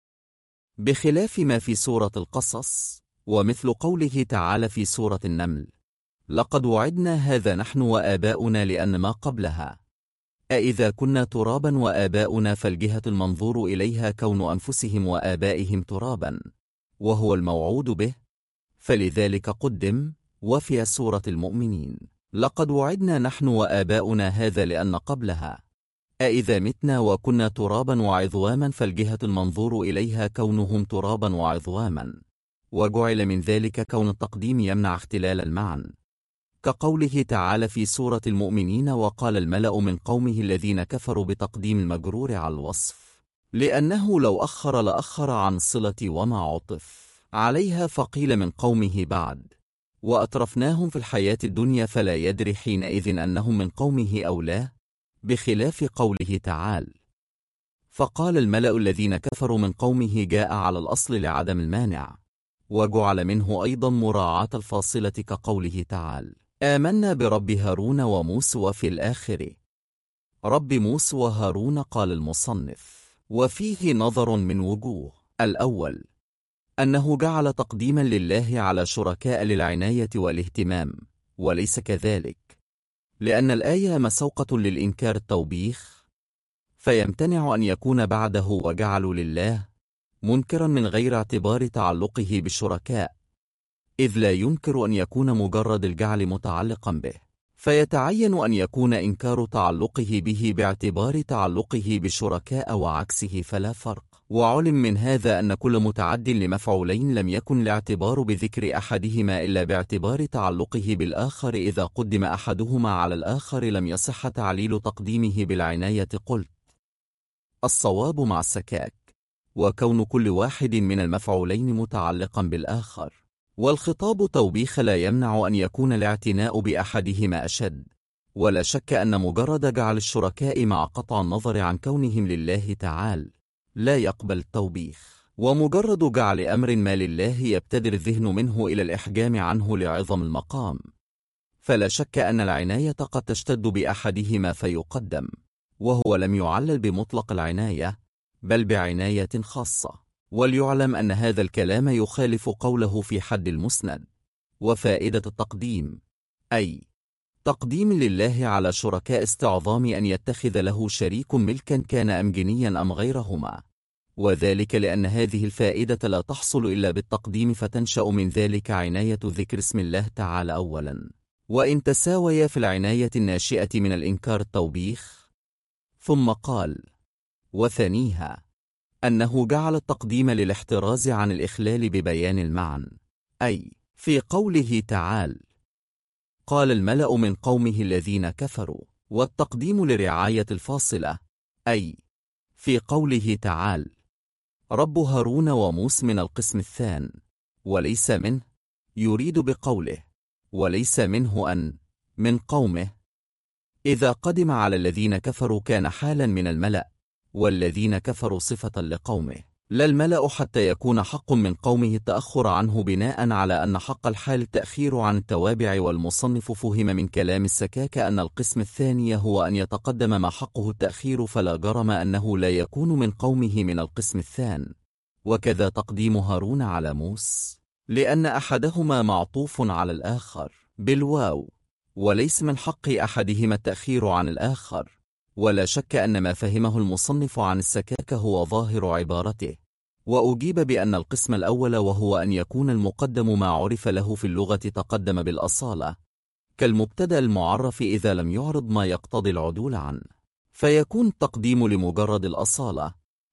بخلاف ما في سورة القصص. ومثل قوله تعالى في سورة النمل: لقد وعدنا هذا نحن وآباؤنا لأن ما قبلها أإذا كنا ترابا وآباؤنا، فالجهة المنظور إليها كون أنفسهم وآبائهم ترابا، وهو الموعود به، فلذلك قدم. وفي سورة المؤمنين: لقد وعدنا نحن وآباؤنا هذا لأن قبلها أإذا متنا وكنا ترابا وعظواما، فالجهة المنظور إليها كونهم ترابا وعظواما، وجعل من ذلك كون التقديم يمنع اختلال المعنى، كقوله تعالى في سورة المؤمنين: وقال الملأ من قومه الذين كفروا بتقديم المجرور على الوصف، لأنه لو أخر لأخر عن صلة وما عطف عليها، فقيل من قومه بعد، وأترفناهم في الحياة الدنيا فلا يدري حينئذ أنهم من قومه أو لا، بخلاف قوله تعالى: فقال الملأ الذين كفروا من قومه جاء على الأصل لعدم المانع، وجعل منه أيضا مراعاة الفاصلة، كقوله تعالى: آمنا برب هارون وموسى. وفي الآخر رب موسى وهارون. قال المصنف: وفيه نظر من وجوه. الأول، أنه جعل تقديما لله على شركاء للعناية والاهتمام، وليس كذلك، لأن الآية مسوقة للإنكار التوبيخ، فيمتنع أن يكون بعده وجعلوا لله منكرا من غير اعتبار تعلقه بالشركاء، إذ لا ينكر أن يكون مجرد الجعل متعلقا به، فيتعين أن يكون إنكار تعلقه به باعتبار تعلقه بالشركاء وعكسه، فلا فرق. وعلم من هذا أن كل متعد لمفعولين لم يكن الاعتبار بذكر أحدهما إلا باعتبار تعلقه بالآخر، إذا قدم أحدهما على الآخر لم يصح تعليل تقديمه بالعناية. قلت: الصواب مع السكاك، وكون كل واحد من المفعولين متعلقا بالآخر، والخطاب توبيخ لا يمنع أن يكون الاعتناء بأحدهما أشد. ولا شك أن مجرد جعل الشركاء مع قطع النظر عن كونهم لله تعالى لا يقبل التوبيخ، ومجرد جعل أمر ما لله يبتدر الذهن منه إلى الإحجام عنه لعظم المقام، فلا شك أن العناية قد تشتد بأحدهما فيقدم، وهو لم يعلل بمطلق العناية بل بعناية خاصة. وليعلم أن هذا الكلام يخالف قوله في حد المسند: وفائدة التقديم، أي تقديم لله على شركاء استعظام أن يتخذ له شريك ملكا كان أم جنيا أم غيرهما، وذلك لأن هذه الفائدة لا تحصل إلا بالتقديم، فتنشأ من ذلك عناية ذكر اسم الله تعالى أولا، وإن تساوي في العناية الناشئة من الإنكار التوبيخ. ثم قال: وثانيها أنه جعل التقديم للاحتراز عن الإخلال ببيان المعنى، أي في قوله تعالى: قال الملأ من قومه الذين كفروا، والتقديم لرعاية الفاصلة، أي في قوله تعالى: رب هارون وموسى من القسم الثان، وليس منه، يريد بقوله وليس منه أن من قومه، إذا قدم على الذين كفروا كان حالا من الملأ، والذين كفروا صفة لقومه، لا الملأ، حتى يكون حق من قومه التأخر عنه بناء على أن حق الحال التأخير عن التوابع. والمصنف فهم من كلام السكاك أن القسم الثاني هو أن يتقدم ما حقه التأخير، فلا جرم أنه لا يكون من قومه من القسم الثاني. وكذا تقديم هارون على موسى، لأن أحدهما معطوف على الآخر بالواو، وليس من حق أحدهما التأخير عن الآخر. ولا شك أن ما فهمه المصنف عن السكاك هو ظاهر عبارته، وأجيب بأن القسم الأول وهو أن يكون المقدم ما عرف له في اللغة تقدم بالأصالة، كالمبتدأ المعرف إذا لم يعرض ما يقتضي العدول عنه، فيكون التقديم لمجرد الأصالة،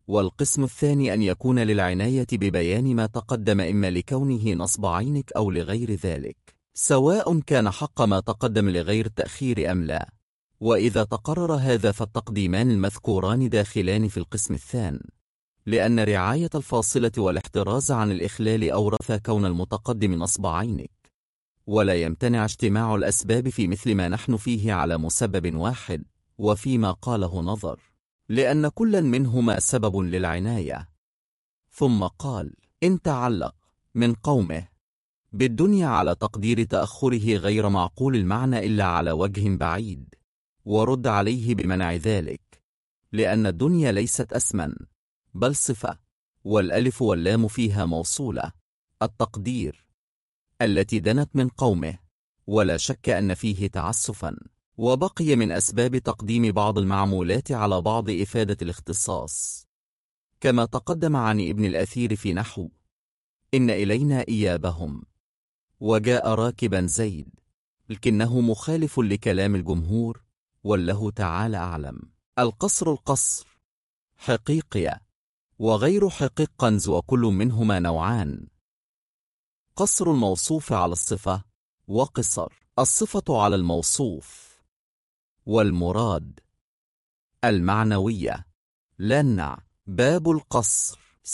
والقسم الثاني أن يكون للعناية ببيان ما تقدم إما لكونه نصب عينك أو لغير ذلك، سواء كان حق ما تقدم لغير تأخير أم لا. وإذا تقرر هذا فالتقديمان المذكوران داخلان في القسم الثاني، لأن رعاية الفاصلة والاحتراز عن الإخلال أورث كون المتقدم نصب عينك، ولا يمتنع اجتماع الأسباب في مثل ما نحن فيه على مسبب واحد وفيما قاله نظر، لأن كل منهما سبب للعناية. ثم قال: إن تعلق من قومه بالدنيا على تقدير تأخره غير معقول المعنى إلا على وجه بعيد، ورد عليه بمنع ذلك، لأن الدنيا ليست اسما بل صفة، والألف واللام فيها موصولة التقدير التي دنت من قومه، ولا شك أن فيه تعسفا. وبقي من أسباب تقديم بعض المعمولات على بعض إفادة الاختصاص، كما تقدم عن ابن الأثير في نحو: إن إلينا إيابهم وجاء راكبا زيد، لكنه مخالف لكلام الجمهور، والله تعالى أعلم. القصر حقيقية وغير حقيق قنز، وكل منهما نوعان: قصر الموصوف على الصفة، وقصر الصفة على الموصوف. والمراد المعنوية لنع. باب القصر.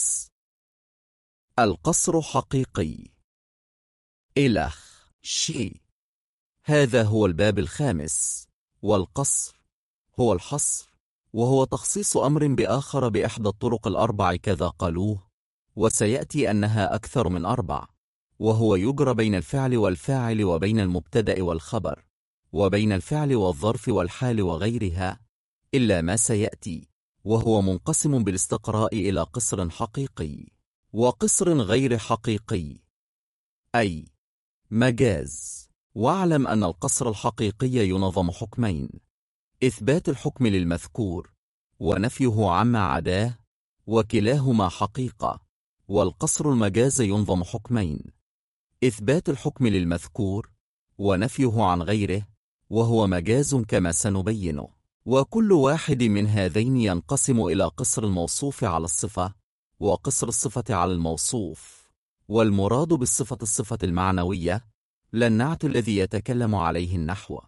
القصر حقيقي إلخ شي. هذا هو الباب الخامس. والقصر هو الحصر، وهو تخصيص أمر بآخر بإحدى الطرق الأربع كذا قالوه، وسيأتي أنها أكثر من 4، وهو يجرى بين الفعل والفاعل، وبين المبتدأ والخبر، وبين الفعل والظرف والحال وغيرها، إلا ما سيأتي، وهو منقسم بالاستقراء إلى قصر حقيقي وقصر غير حقيقي، أي مجاز. واعلم أن القصر الحقيقي ينظم حكمين: إثبات الحكم للمذكور ونفيه عما عداه، وكلاهما حقيقة. والقصر المجاز ينظم حكمين: إثبات الحكم للمذكور ونفيه عن غيره، وهو مجاز كما سنبينه. وكل واحد من هذين ينقسم إلى قصر الموصوف على الصفة، وقصر الصفة على الموصوف. والمراد بالصفة الصفة المعنوية، لا النعت الذي يتكلم عليه النحو.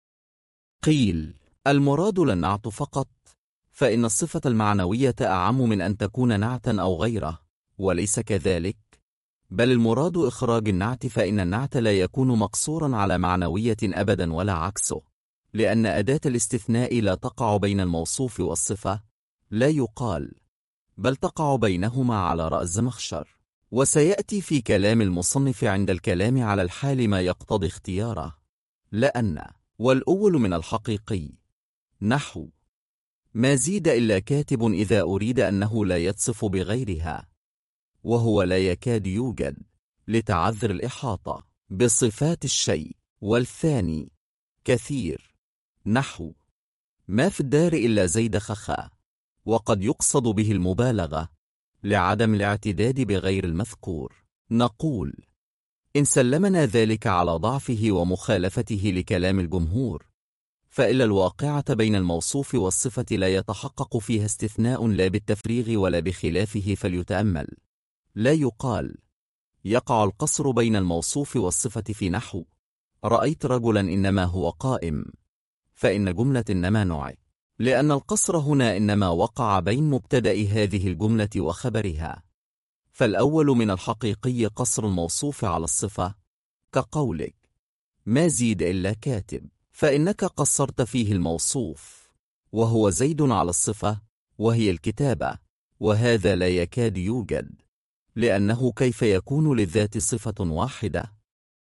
قيل: المراد لا النعت فقط، فإن الصفة المعنوية أعم من أن تكون نعتا أو غيره، وليس كذلك، بل المراد إخراج النعت، فإن النعت لا يكون مقصورا على معنوية أبدا ولا عكسه، لأن أداة الاستثناء لا تقع بين الموصوف والصفة، لا يقال، بل تقع بينهما على رأس مخشر. وسيأتي في كلام المصنف عند الكلام على الحال ما يقتضي اختياره، لأن والأول من الحقيقي نحو ما زيد إلا كاتب إذا أريد أنه لا يتصف بغيرها، وهو لا يكاد يوجد لتعذر الإحاطة بصفات الشيء. والثاني كثير نحو ما في الدار إلا زيد خخا، وقد يقصد به المبالغة لعدم الاعتداد بغير المذكور. نقول: إن سلمنا ذلك على ضعفه ومخالفته لكلام الجمهور، فإلا الواقعة بين الموصوف والصفة لا يتحقق فيها استثناء لا بالتفريغ ولا بخلافه، فليتأمل. لا يقال يقع القصر بين الموصوف والصفة في نحو رأيت رجلا إنما هو قائم، فإن جملة إنما نوع، لأن القصر هنا إنما وقع بين مبتدأ هذه الجملة وخبرها. فالأول من الحقيقي قصر الموصوف على الصفة، كقولك ما زيد إلا كاتب، فإنك قصرت فيه الموصوف، وهو زيد على الصفة وهي الكتابة، وهذا لا يكاد يوجد، لأنه كيف يكون للذات صفة واحدة؟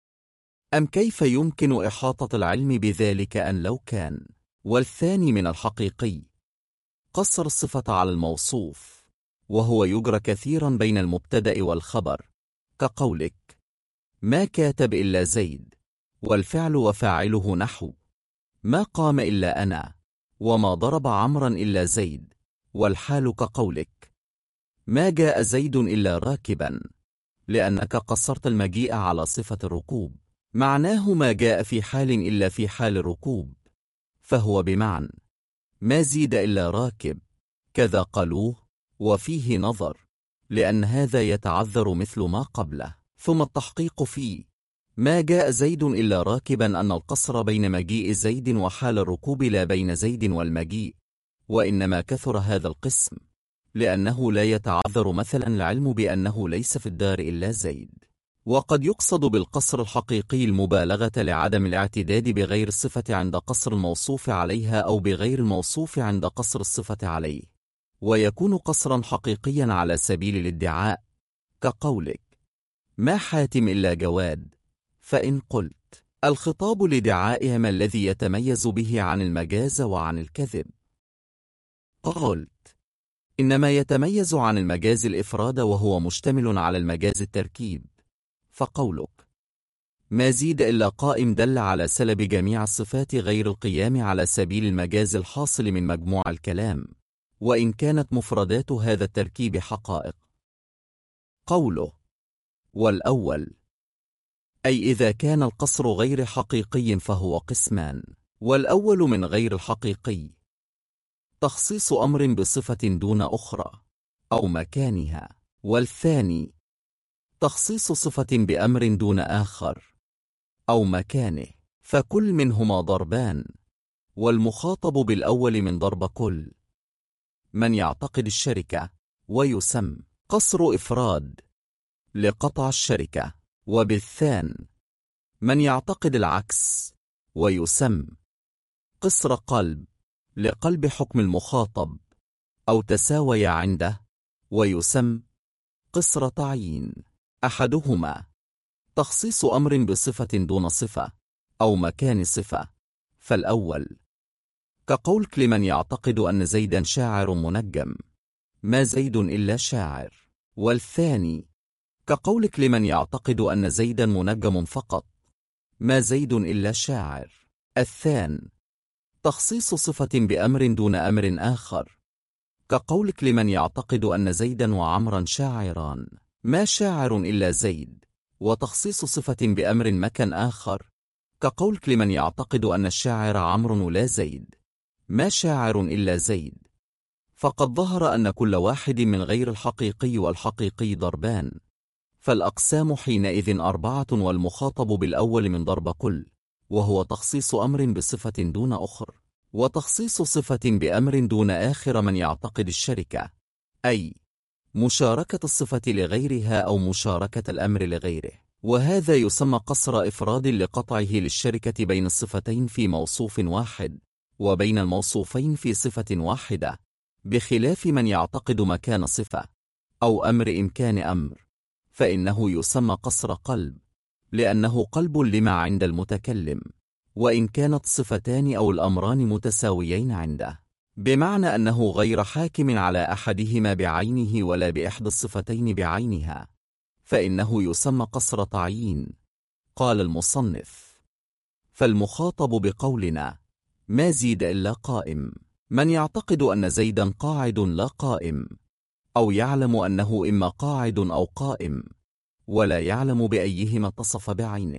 أم كيف يمكن إحاطة العلم بذلك أن لو كان؟ والثاني من الحقيقي قصر الصفة على الموصوف، وهو يجرى كثيرا بين المبتدأ والخبر، كقولك ما كاتب إلا زيد، والفعل وفاعله نحو ما قام إلا أنا، وما ضرب عمرا إلا زيد، والحال كقولك ما جاء زيد إلا راكبا، لأنك قصرت المجيء على صفة الركوب، معناه ما جاء في حال إلا في حال الركوب، فهو بمعنى ما زيد إلا راكب، كذا قالوه. وفيه نظر، لأن هذا يتعذر مثل ما قبله. ثم التحقيق فيه ما جاء زيد إلا راكبا أن القصر بين مجيء زيد وحال الركوب لا بين زيد والمجيء، وإنما كثر هذا القسم لأنه لا يتعذر مثلا العلم بأنه ليس في الدار إلا زيد. وقد يقصد بالقصر الحقيقي المبالغة لعدم الاعتداد بغير الصفة عند قصر الموصوف عليها أو بغير الموصوف عند قصر الصفة عليه، ويكون قصرا حقيقيا على سبيل الادعاء، كقولك ما حاتم إلا جواد، فإن قلت الخطاب لدعائها ما الذي يتميز به عن المجاز وعن الكذب، قلت إنما يتميز عن المجاز الإفراد وهو مشتمل على المجاز التركيب، فقولك ما زيد إلا قائم دل على سلب جميع الصفات غير القيام على سبيل المجاز الحاصل من مجموع الكلام، وإن كانت مفردات هذا التركيب حقائق. قوله والأول أي إذا كان القصر غير حقيقي فهو قسمان. والأول من غير الحقيقي تخصيص أمر بصفة دون أخرى أو مكانها، والثاني تخصيص صفة بأمر دون آخر أو مكانه، فكل منهما ضربان، والمخاطب بالأول من ضرب كل من يعتقد الشركة ويسمى قصر إفراد لقطع الشركة، وبالثان من يعتقد العكس ويسمى قصر قلب لقلب حكم المخاطب أو تساوي عنده ويسمى قصر تعيين. أحدهما تخصيص أمر بصفة دون صفة أو مكان صفة، فالأول كقولك لمن يعتقد أن زيدا شاعر منجم، ما زيد إلا شاعر، والثاني كقولك لمن يعتقد أن زيدا منجم فقط، ما زيد إلا شاعر. الثان تخصيص صفة بأمر دون أمر آخر، كقولك لمن يعتقد أن زيدا وعمرا شاعران، ما شاعر إلا زيد، وتخصيص صفة بأمر مكان آخر، كقولك لمن يعتقد أن الشاعر عمرو لا زيد، ما شاعر إلا زيد. فقد ظهر أن كل واحد من غير الحقيقي والحقيقي ضربان، فالأقسام حينئذ أربعة، والمخاطب بالأول من ضرب كل، وهو تخصيص أمر بصفة دون أخر، وتخصيص صفة بأمر دون آخر من يعتقد الشركة، أي مشاركة الصفة لغيرها أو مشاركة الأمر لغيره، وهذا يسمى قصر إفراد لقطعه للشركة بين الصفتين في موصوف واحد وبين الموصوفين في صفة واحدة، بخلاف من يعتقد مكان صفة أو أمر إمكان أمر، فإنه يسمى قصر قلب، لأنه قلب لما عند المتكلم، وإن كانت صفتان أو الأمران متساويين عنده، بمعنى أنه غير حاكم على أحدهما بعينه ولا بإحدى الصفتين بعينها، فإنه يسمى قصر تعيين. قال المصنف فالمخاطب بقولنا ما زيد إلا قائم من يعتقد أن زيدا قاعد لا قائم، أو يعلم أنه إما قاعد أو قائم، ولا يعلم بأيهما اتصف بعينه.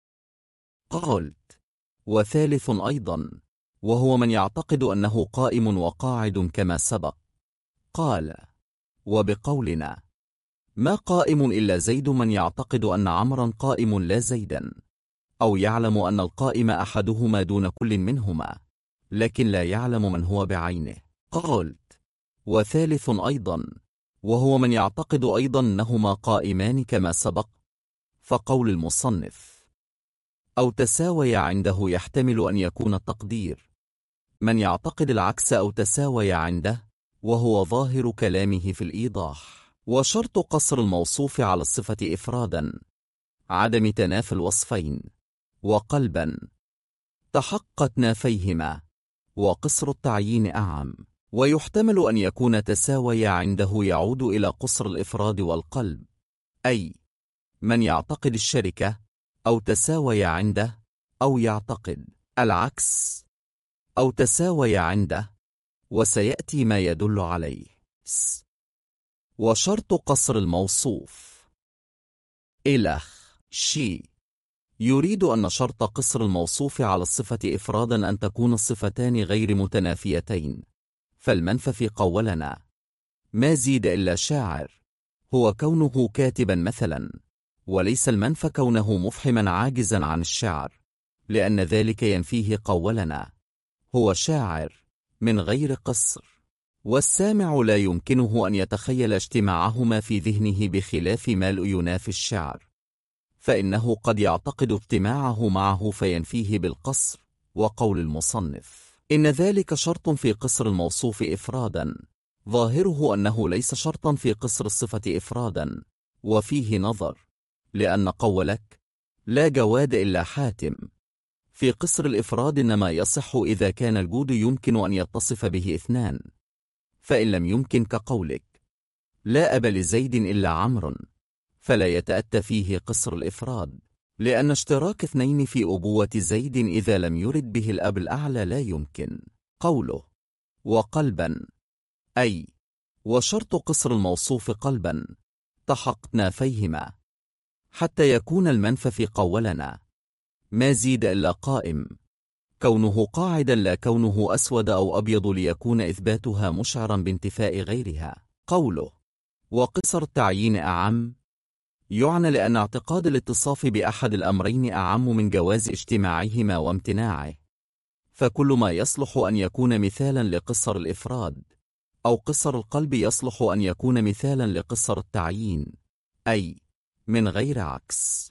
قلت وثالث أيضا، وهو من يعتقد أنه قائم وقاعد كما سبق. قال وبقولنا ما قائم إلا زيد من يعتقد أن عمرا قائم لا زيدا، أو يعلم أن القائم أحدهما دون كل منهما، لكن لا يعلم من هو بعينه. قلت وثالث أيضا، وهو من يعتقد أيضا أنهما قائمان كما سبق، فقول المصنف أو تساوي عنده يحتمل أن يكون التقدير من يعتقد العكس أو تساوي عنده، وهو ظاهر كلامه في الإيضاح. وشرط قصر الموصوف على الصفة إفرادا عدم تنافي الوصفين، وقلبا تحققت نافيهما، وقصر التعيين أعم، ويحتمل أن يكون تساوي عنده يعود إلى قصر الإفراد والقلب، أي من يعتقد الشركة أو تساوي عنده، أو يعتقد العكس أو تساوي عنده، وسيأتي ما يدل عليه. وشرط قصر الموصوف إلخ شي يريد أن شرط قصر الموصوف على الصفة إفرادا أن تكون الصفتان غير متنافيتين، فالمنفى في قولنا ما زيد إلا شاعر، هو كونه كاتبا مثلا، وليس المنفى كونه مفحما عاجزا عن الشعر، لأن ذلك ينفيه قولنا. هو شاعر من غير قصر، والسامع لا يمكنه أن يتخيل اجتماعهما في ذهنه بخلاف ما ينافي الشعر، فإنه قد يعتقد اجتماعه معه فينفيه بالقصر. وقول المصنف إن ذلك شرط في قصر الموصوف إفرادا، ظاهره أنه ليس شرطا في قصر الصفة إفرادا، وفيه نظر، لأن قولك لا جواد إلا حاتم في قصر الإفراد إنما يصح إذا كان الجود يمكن أن يتصف به اثنان، فإن لم يمكن كقولك لا أب لزيد إلا عمرو، فلا يتأتى فيه قصر الإفراد، لأن اشتراك اثنين في أبوة زيد إذا لم يرد به الأب الأعلى لا يمكن. قوله وقلبا أي وشرط قصر الموصوف قلبا تحققنا فيهما، حتى يكون المنفى في قولنا ما زيد إلا قائم، كونه قاعدا لا كونه أسود أو أبيض ليكون إثباتها مشعرا بانتفاء غيرها. قوله وقصر التعيين أعم، يعنى لأن اعتقاد الاتصاف بأحد الأمرين أعم من جواز اجتماعهما وامتناعه، فكل ما يصلح أن يكون مثالا لقصر الإفراد أو قصر القلب يصلح أن يكون مثالا لقصر التعيين، أي من غير عكس.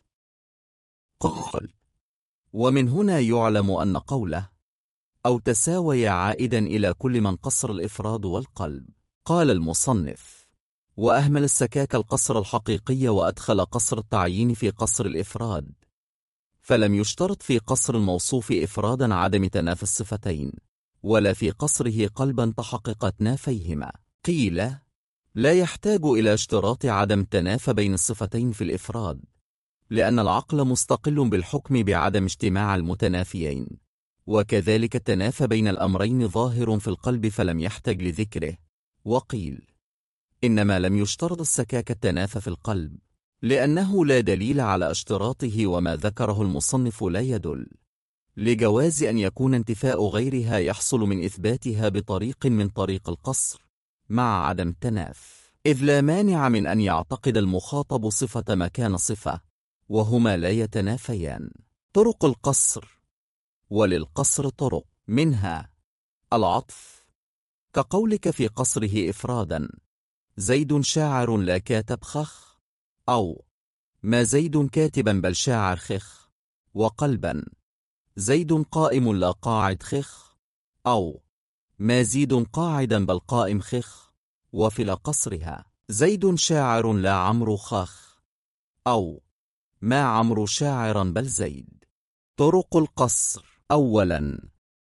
قل ومن هنا يعلم أن قوله أو تساوي عائدا إلى كل من قصر الإفراد والقلب. قال المصنف وأهمل السكاك القصر الحقيقي وأدخل قصر التعيين في قصر الإفراد، فلم يشترط في قصر الموصوف إفرادا عدم تنافي الصفتين، ولا في قصره قلبا تحققت نافيهما. قيل لا يحتاج إلى اشتراط عدم تنافى بين الصفتين في الإفراد، لأن العقل مستقل بالحكم بعدم اجتماع المتنافيين، وكذلك التنافى بين الأمرين ظاهر في القلب فلم يحتج لذكره. وقيل إنما لم يشترط السكاك التنافى في القلب لأنه لا دليل على اشتراطه، وما ذكره المصنف لا يدل لجواز أن يكون انتفاء غيرها يحصل من إثباتها بطريق من طريق القصر مع عدم تناف، إذ لا مانع من أن يعتقد المخاطب صفة مكان صفة، وهما لا يتنافيان. طرق القصر، وللقصر طرق، منها العطف، كقولك في قصره إفرادا زيد شاعر لا كاتب خخ، أو ما زيد كاتبا بل شاعر خخ، وقلبا زيد قائم لا قاعد خخ، أو ما زيد قاعدا بل قائم خخ، وفي قصرها زيد شاعر لا عمرو خخ، أو ما عمرو شاعرا بل زيد. طرق القصر، أولا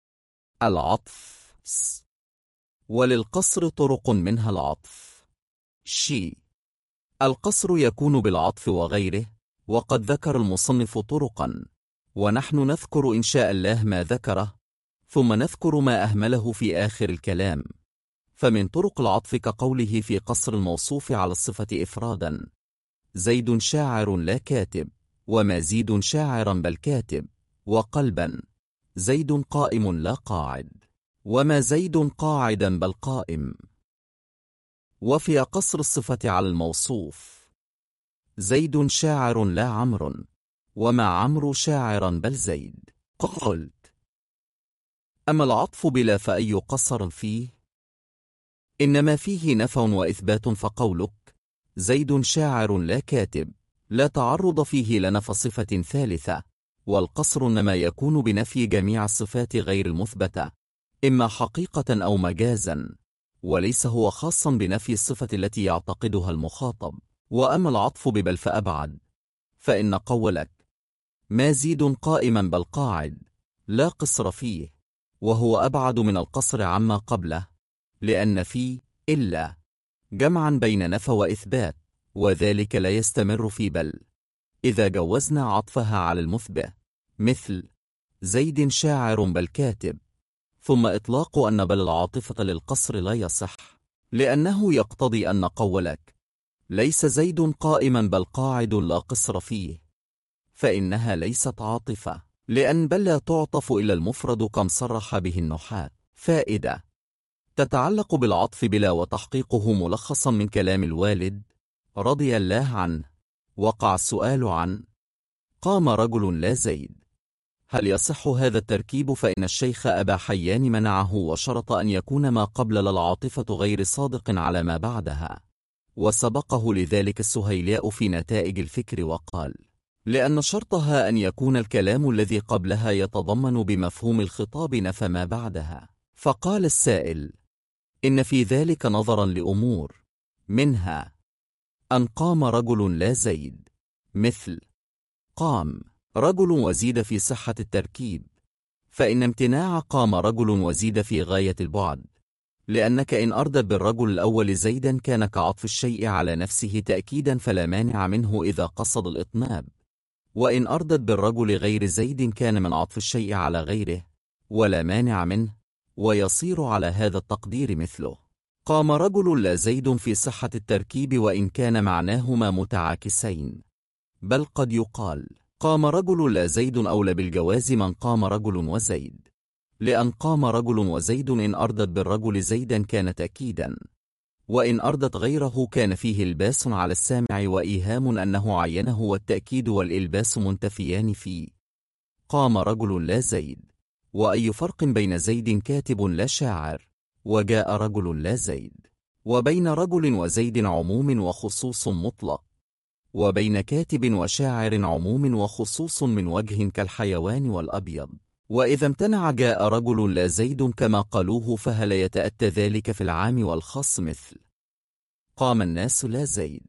العطف، وللقصر طرق منها العطف القصر يكون بالعطف وغيره، وقد ذكر المصنف طرقا، ونحن نذكر إن شاء الله ما ذكره، ثم نذكر ما أهمله في آخر الكلام. فمن طرق العطف كقوله في قصر الموصوف على الصفة إفرادا زيد شاعر لا كاتب، وما زيد شاعرا بل كاتب، وقلبا زيد قائم لا قاعد، وما زيد قاعدا بل قائم. وفي قصر الصفة على الموصوف زيد شاعر لا عمرو، وما عمرو شاعرا بل زيد. قلت أما العطف بلا فأي قصر فيه؟ إنما فيه نفع وإثبات، فقولك زيد شاعر لا كاتب لا تعرض فيه لنفى صفة ثالثة، والقصر إنما يكون بنفي جميع الصفات غير المثبتة إما حقيقة أو مجازا، وليس هو خاصا بنفي الصفة التي يعتقدها المخاطب. وأما العطف ببل فأبعد، فإن قولك ما زيد قائما بل قاعد لا قصر فيه، وهو أبعد من القصر عما قبله، لأن فيه إلا جمعا بين نفى وإثبات، وذلك لا يستمر في بل إذا جوزنا عطفها على المثبت، مثل زيد شاعر بل كاتب، ثم إطلاق أن بل العاطفة للقصر لا يصح، لأنه يقتضي أن قولك ليس زيد قائما بل قاعد لا قصر فيه، فإنها ليست عاطفة، لأن بل لا تعطف إلى المفرد كم صرح به النحاة. فائدة: تتعلق بالعطف بلا وتحقيقه ملخصا من كلام الوالد رضي الله عنه. وقع السؤال عن قام رجل لا زيد، هل يصح هذا التركيب؟ فإن الشيخ أبا حيان منعه وشرط أن يكون ما قبل العاطفة غير صادق على ما بعدها، وسبقه لذلك السهيلاء في نتائج الفكر وقال: لأن شرطها أن يكون الكلام الذي قبلها يتضمن بمفهوم الخطاب نفى ما بعدها. فقال السائل: إن في ذلك نظرا لأمور، منها أن قام رجل لا زيد، مثل قام رجل وزيد في صحة التركيب، فإن امتناع قام رجل وزيد في غاية البعد، لأنك إن أردت بالرجل الأول زيدا كان كعطف الشيء على نفسه تأكيدا فلا مانع منه إذا قصد الإطناب، وإن أردت بالرجل غير زيد كان من عطف الشيء على غيره ولا مانع منه، ويصير على هذا التقدير مثله قام رجل لا زيد في صحة التركيب وإن كان معناهما متعاكسين، بل قد يقال قام رجل لا زيد أولى بالجواز من قام رجل وزيد، لأن قام رجل وزيد إن أردت بالرجل زيدا كان تأكيدا، وإن أردت غيره كان فيه إلباس على السامع وإيهام أنه عينه، والتأكيد والإلباس منتفيان في قام رجل لا زيد. وأي فرق بين زيد كاتب لا شاعر وجاء رجل لا زيد، وبين رجل وزيد عموم وخصوص مطلق، وبين كاتب وشاعر عموم وخصوص من وجه كالحيوان والأبيض. وإذا امتنع جاء رجل لا زيد كما قالوه فهل يتأتى ذلك في العام والخاص؟ مثل قام الناس لا زيد.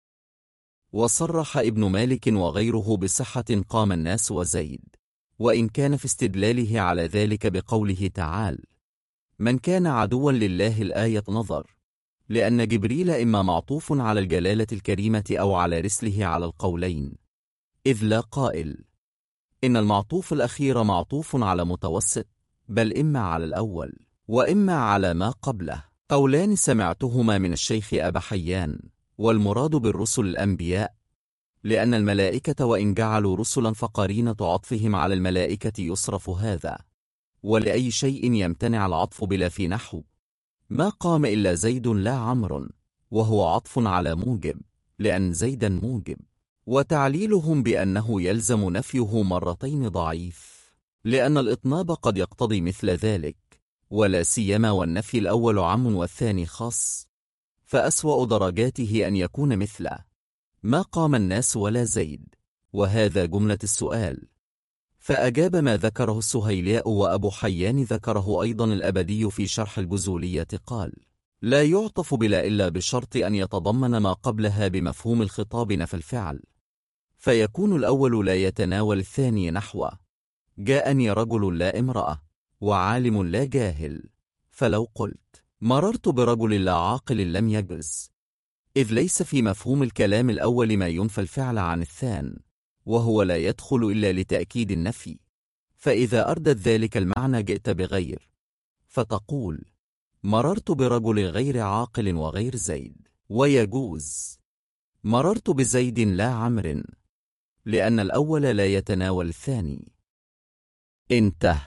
وصرح ابن مالك وغيره بصحة قام الناس وزيد، وإن كان في استدلاله على ذلك بقوله تعالى: من كان عدوا لله الآية نظر، لأن جبريل إما معطوف على الجلالة الكريمة أو على رسله على القولين، إذ لا قائل إن المعطوف الأخير معطوف على متوسط، بل إما على الأول وإما على ما قبله. قولان سمعتهما من الشيخ أبا حيان، والمراد بالرسل الأنبياء، لأن الملائكة وإن جعلوا رسلا فقرينة عطفهم على الملائكة يصرف هذا. ولأي شيء يمتنع العطف بلا في نحو ما قام إلا زيد لا عمرو، وهو عطف على موجب لأن زيدا موجب. وتعليلهم بأنه يلزم نفيه مرتين ضعيف، لأن الإطناب قد يقتضي مثل ذلك، ولا سيما والنفي الأول عام والثاني خاص، فأسوأ درجاته أن يكون مثل ما قام الناس ولا زيد. وهذا جملة السؤال. فأجاب ما ذكره السهيلاء وأبو حيان ذكره أيضا الأبدي في شرح الجزولية، قال: لا يعطف بلا إلا بشرط أن يتضمن ما قبلها بمفهوم الخطاب نفى الفعل، فيكون الأول لا يتناول الثاني، نحو جاءني رجل لا امرأة وعالم لا جاهل. فلو قلت مررت برجل لا عاقل لم يجز، إذ ليس في مفهوم الكلام الأول ما ينفى الفعل عن الثان، وهو لا يدخل إلا لتأكيد النفي. فإذا أردت ذلك المعنى جئت بغير، فتقول مررت برجل غير عاقل وغير زيد. ويجوز مررت بزيد لا عمرو، لأن الأول لا يتناول الثاني. انتهى.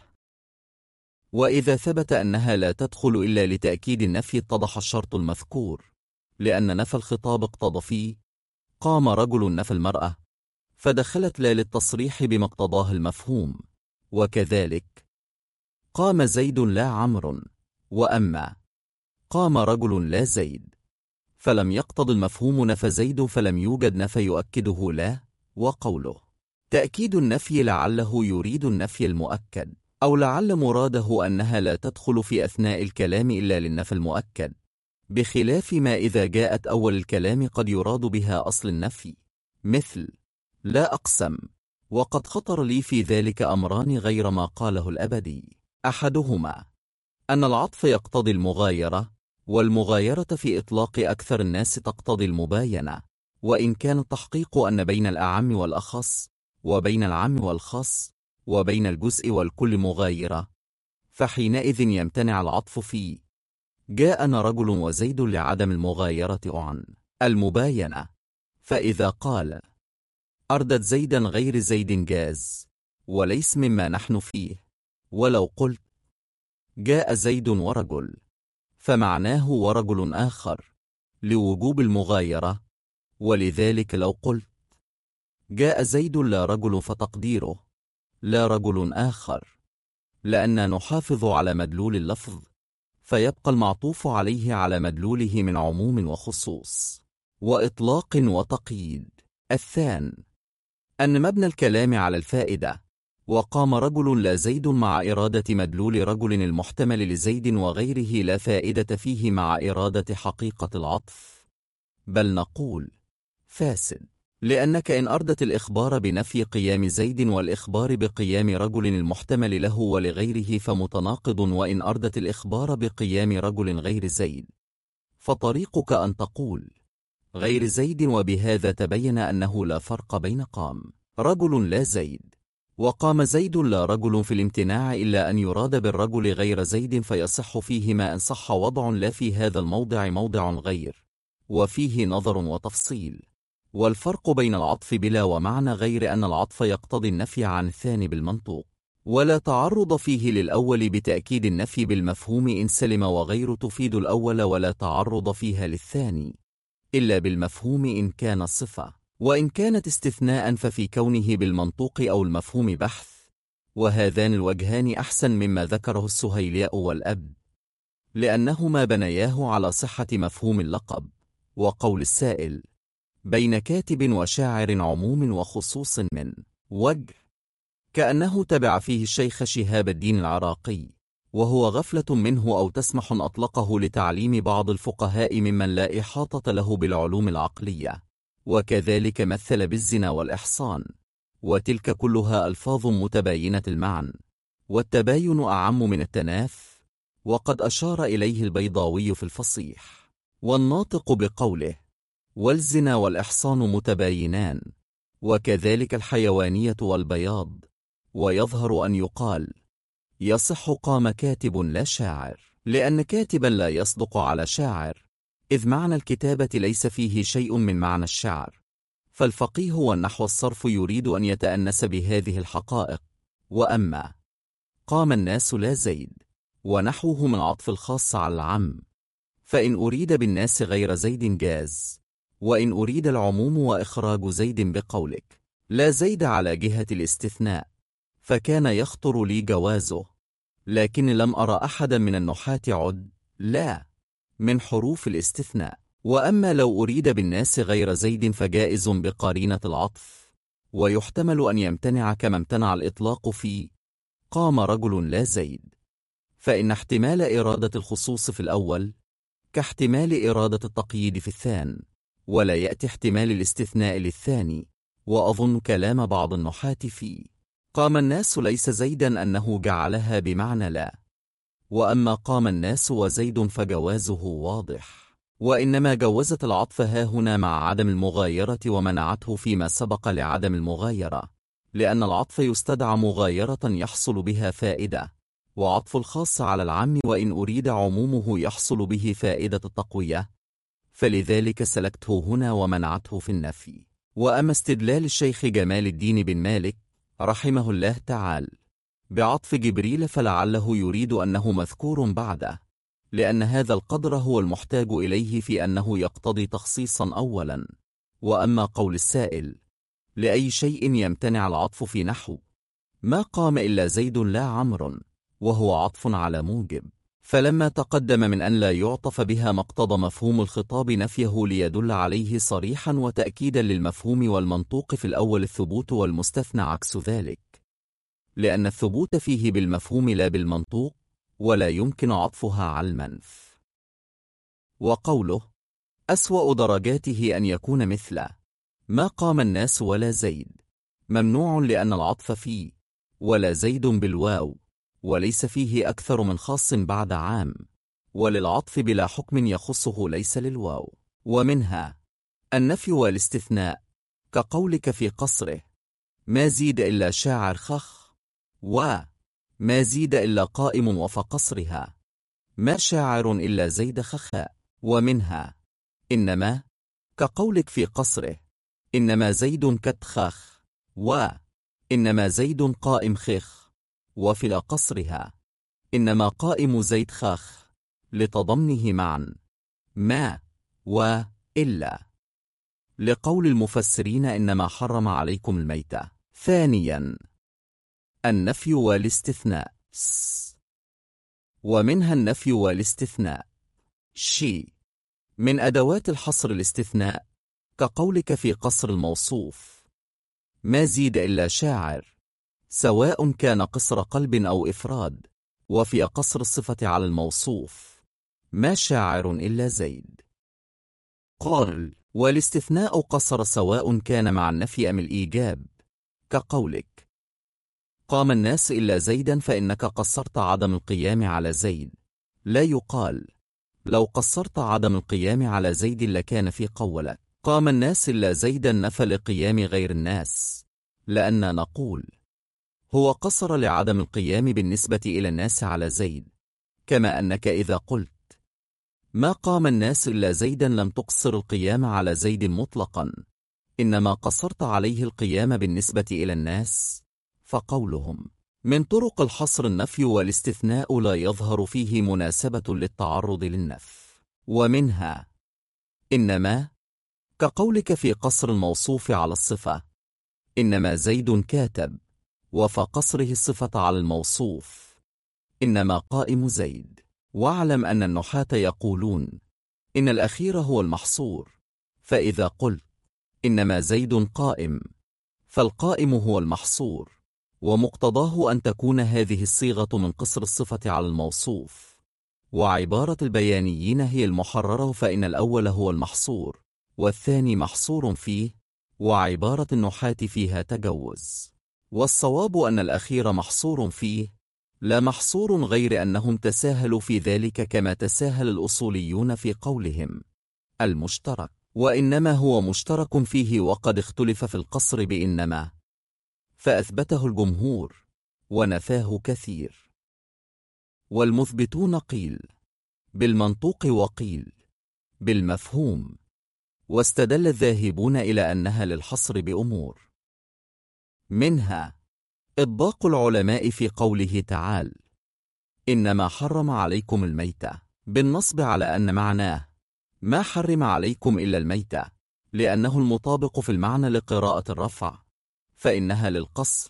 وإذا ثبت أنها لا تدخل إلا لتأكيد النفي اتضح الشرط المذكور، لأن نفى الخطاب اقتضى فيه قام رجل نفى المرأة، فدخلت لا للتصريح بما اقتضاه المفهوم. وكذلك قام زيد لا عمرو، وأما قام رجل لا زيد فلم يقتض المفهوم نفى زيد، فلم يوجد نفي يؤكده لا. وقوله تأكيد النفي لعله يريد النفي المؤكد، أو لعل مراده أنها لا تدخل في أثناء الكلام إلا للنفي المؤكد، بخلاف ما إذا جاءت أول الكلام قد يراد بها أصل النفي، مثل لا أقسم. وقد خطر لي في ذلك أمران غير ما قاله الأبدي، أحدهما أن العطف يقتضي المغايرة، والمغايرة في إطلاق أكثر الناس تقتضي المباينة، وإن كان التحقيق أن بين الأعم والأخص وبين العام والخاص وبين الجزء والكل مغايرة، فحينئذ يمتنع العطف فيه جاءنا رجل وزيد لعدم المغايرة عن المباينة. فإذا قال أردت زيدا غير زيد جاز، وليس مما نحن فيه. ولو قلت جاء زيد ورجل، فمعناه ورجل آخر لوجوب المغايرة. ولذلك لو قلت جاء زيد لا رجل فتقديره لا رجل آخر، لأننا نحافظ على مدلول اللفظ، فيبقى المعطوف عليه على مدلوله من عموم وخصوص وإطلاق وتقييد. الثاني أن مبنى الكلام على الفائدة، وقام رجل لا زيد مع إرادة مدلول رجل المحتمل لزيد وغيره لا فائدة فيه مع إرادة حقيقة العطف، بل نقول فاسد، لأنك إن أردت الإخبار بنفي قيام زيد والإخبار بقيام رجل المحتمل له ولغيره فمتناقض، وإن أردت الإخبار بقيام رجل غير زيد فطريقك أن تقول غير زيد. وبهذا تبين أنه لا فرق بين قام رجل لا زيد وقام زيد لا رجل في الامتناع، إلا أن يراد بالرجل غير زيد فيصح فيهما إن صح وضع لا في هذا الموضع موضع غير، وفيه نظر وتفصيل. والفرق بين العطف بلا ومعنى غير أن العطف يقتضي النفي عن الثاني بالمنطوق، ولا تعرض فيه للأول بتأكيد النفي بالمفهوم إن سلم، وغير تفيد الأول ولا تعرض فيها للثاني إلا بالمفهوم إن كان صفة، وإن كانت استثناء ففي كونه بالمنطوق أو المفهوم بحث. وهذان الوجهان أحسن مما ذكره السهيلياء والأب، لأنهما بنياه على صحة مفهوم اللقب. وقول السائل بين كاتب وشاعر عموم وخصوص من وجه، كأنه تبع فيه الشيخ شهاب الدين العراقي، وهو غفلة منه أو تسمح أطلقه لتعليم بعض الفقهاء ممن لا إحاطة له بالعلوم العقلية. وكذلك مثل بالزنا والإحصان، وتلك كلها ألفاظ متباينة المعنى، والتباين أعم من التناف، وقد أشار إليه البيضاوي في الفصيح. والناطق بقوله والزنا والإحصان متباينان، وكذلك الحيوانية والبياض. ويظهر أن يقال يصح قام كاتب لا شاعر، لأن كاتبا لا يصدق على شاعر، إذ معنى الكتابة ليس فيه شيء من معنى الشعر. فالفقيه والنحو الصرف يريد أن يتأنس بهذه الحقائق. وأما قام الناس لا زيد ونحوه من عطف الخاص على العم، فإن أريد بالناس غير زيد جاز، وإن أريد العموم وإخراج زيد بقولك لا زيد على جهة الاستثناء فكان يخطر لي جوازه، لكن لم أرى أحدا من النحاة عد لا من حروف الاستثناء. وأما لو أريد بالناس غير زيد فجائز بقرينة العطف، ويحتمل أن يمتنع كما امتنع الإطلاق في قام رجل لا زيد، فإن احتمال إرادة الخصوص في الأول كاحتمال إرادة التقييد في الثاني، ولا يأتي احتمال الاستثناء للثاني. وأظن كلام بعض النحاة في قام الناس ليس زيدا أنه جعلها بمعنى لا. وأما قام الناس وزيد فجوازه واضح، وإنما جوزت العطف هاهنا مع عدم المغايرة ومنعته فيما سبق لعدم المغايرة، لأن العطف يستدعى مغايرة يحصل بها فائدة، وعطف الخاص على العام وإن أريد عمومه يحصل به فائدة التقوية، فلذلك سلكته هنا ومنعته في النفي. وأما استدلال الشيخ جمال الدين بن مالك رحمه الله تعالى بعطف جبريل فلعله يريد أنه مذكور بعده، لأن هذا القدر هو المحتاج إليه في أنه يقتضي تخصيصا أولا. وأما قول السائل لأي شيء يمتنع العطف في نحو ما قام إلا زيد لا عمرو، وهو عطف على موجب، فلما تقدم من أن لا يعطف بها ما اقتضى مفهوم الخطاب نفيه ليدل عليه صريحا وتأكيدا للمفهوم والمنطوق في الأول الثبوت، والمستثنى عكس ذلك، لأن الثبوت فيه بالمفهوم لا بالمنطوق، ولا يمكن عطفها على المنف. وقوله أسوأ درجاته أن يكون مثل ما قام الناس ولا زيد ممنوع، لأن العطف فيه ولا زيد بالواو، وليس فيه أكثر من خاص بعد عام، وللعطف بلا حكم يخصه ليس للواو. ومنها النفي والاستثناء، كقولك في قصره ما زيد إلا شاعر خخ، وما زيد إلا قائم وفقصرها ما شاعر إلا زيد خخاء. ومنها إنما، كقولك في قصره إنما زيد كتخخ، وإنما زيد قائم خخ، وفي قصرها إنما قائم زيد خخ، لتضمنه معا ما وإلا، لقول المفسرين إنما حرم عليكم الميتة. ثانيا، النفي والاستثناء ومنها النفي والاستثناء من أدوات الحصر الاستثناء، كقولك في قصر الموصوف ما زيد إلا شاعر، سواء كان قصر قلب أو إفراد، وفي قصر الصفة على الموصوف ما شاعر إلا زيد. قال: والاستثناء قصر سواء كان مع النفي أم الإيجاب، كقولك قام الناس إلا زيدا، فإنك قصرت عدم القيام على زيد. لا يقال لو قصرت عدم القيام على زيد لكان في قولك قام الناس إلا زيدا نفى لقيام غير الناس، لأن نقول هو قصر لعدم القيام بالنسبة إلى الناس على زيد، كما أنك إذا قلت ما قام الناس إلا زيدا لم تقصر القيام على زيد مطلقا، إنما قصرت عليه القيام بالنسبة إلى الناس. فقولهم من طرق الحصر النفي والاستثناء لا يظهر فيه مناسبة للتعرض للنفي. ومنها إنما، كقولك في قصر الموصوف على الصفة إنما زيد كاتب، وفقصره الصفة على الموصوف إنما قائم زيد. واعلم أن النحاة يقولون إن الأخير هو المحصور، فإذا قلت إنما زيد قائم فالقائم هو المحصور، ومقتضاه أن تكون هذه الصيغة من قصر الصفة على الموصوف. وعبارة البيانيين هي المحررة، فإن الأول هو المحصور والثاني محصور فيه، وعبارة النحاة فيها تجوز. والصواب أن الأخير محصور فيه لا محصور، غير أنهم تساهلوا في ذلك كما تساهل الأصوليون في قولهم المشترك، وإنما هو مشترك فيه، وقد اختلف في القصر بإنما، فأثبته الجمهور ونفاه كثير. والمثبتون قيل بالمنطوق وقيل بالمفهوم، واستدل الذاهبون إلى أنها للحصر بأمور، منها إطباق العلماء في قوله تعالى إنما حرم عليكم الميتة بالنصب على أن معناه ما حرم عليكم إلا الميتة، لأنه المطابق في المعنى لقراءة الرفع فإنها للقصر،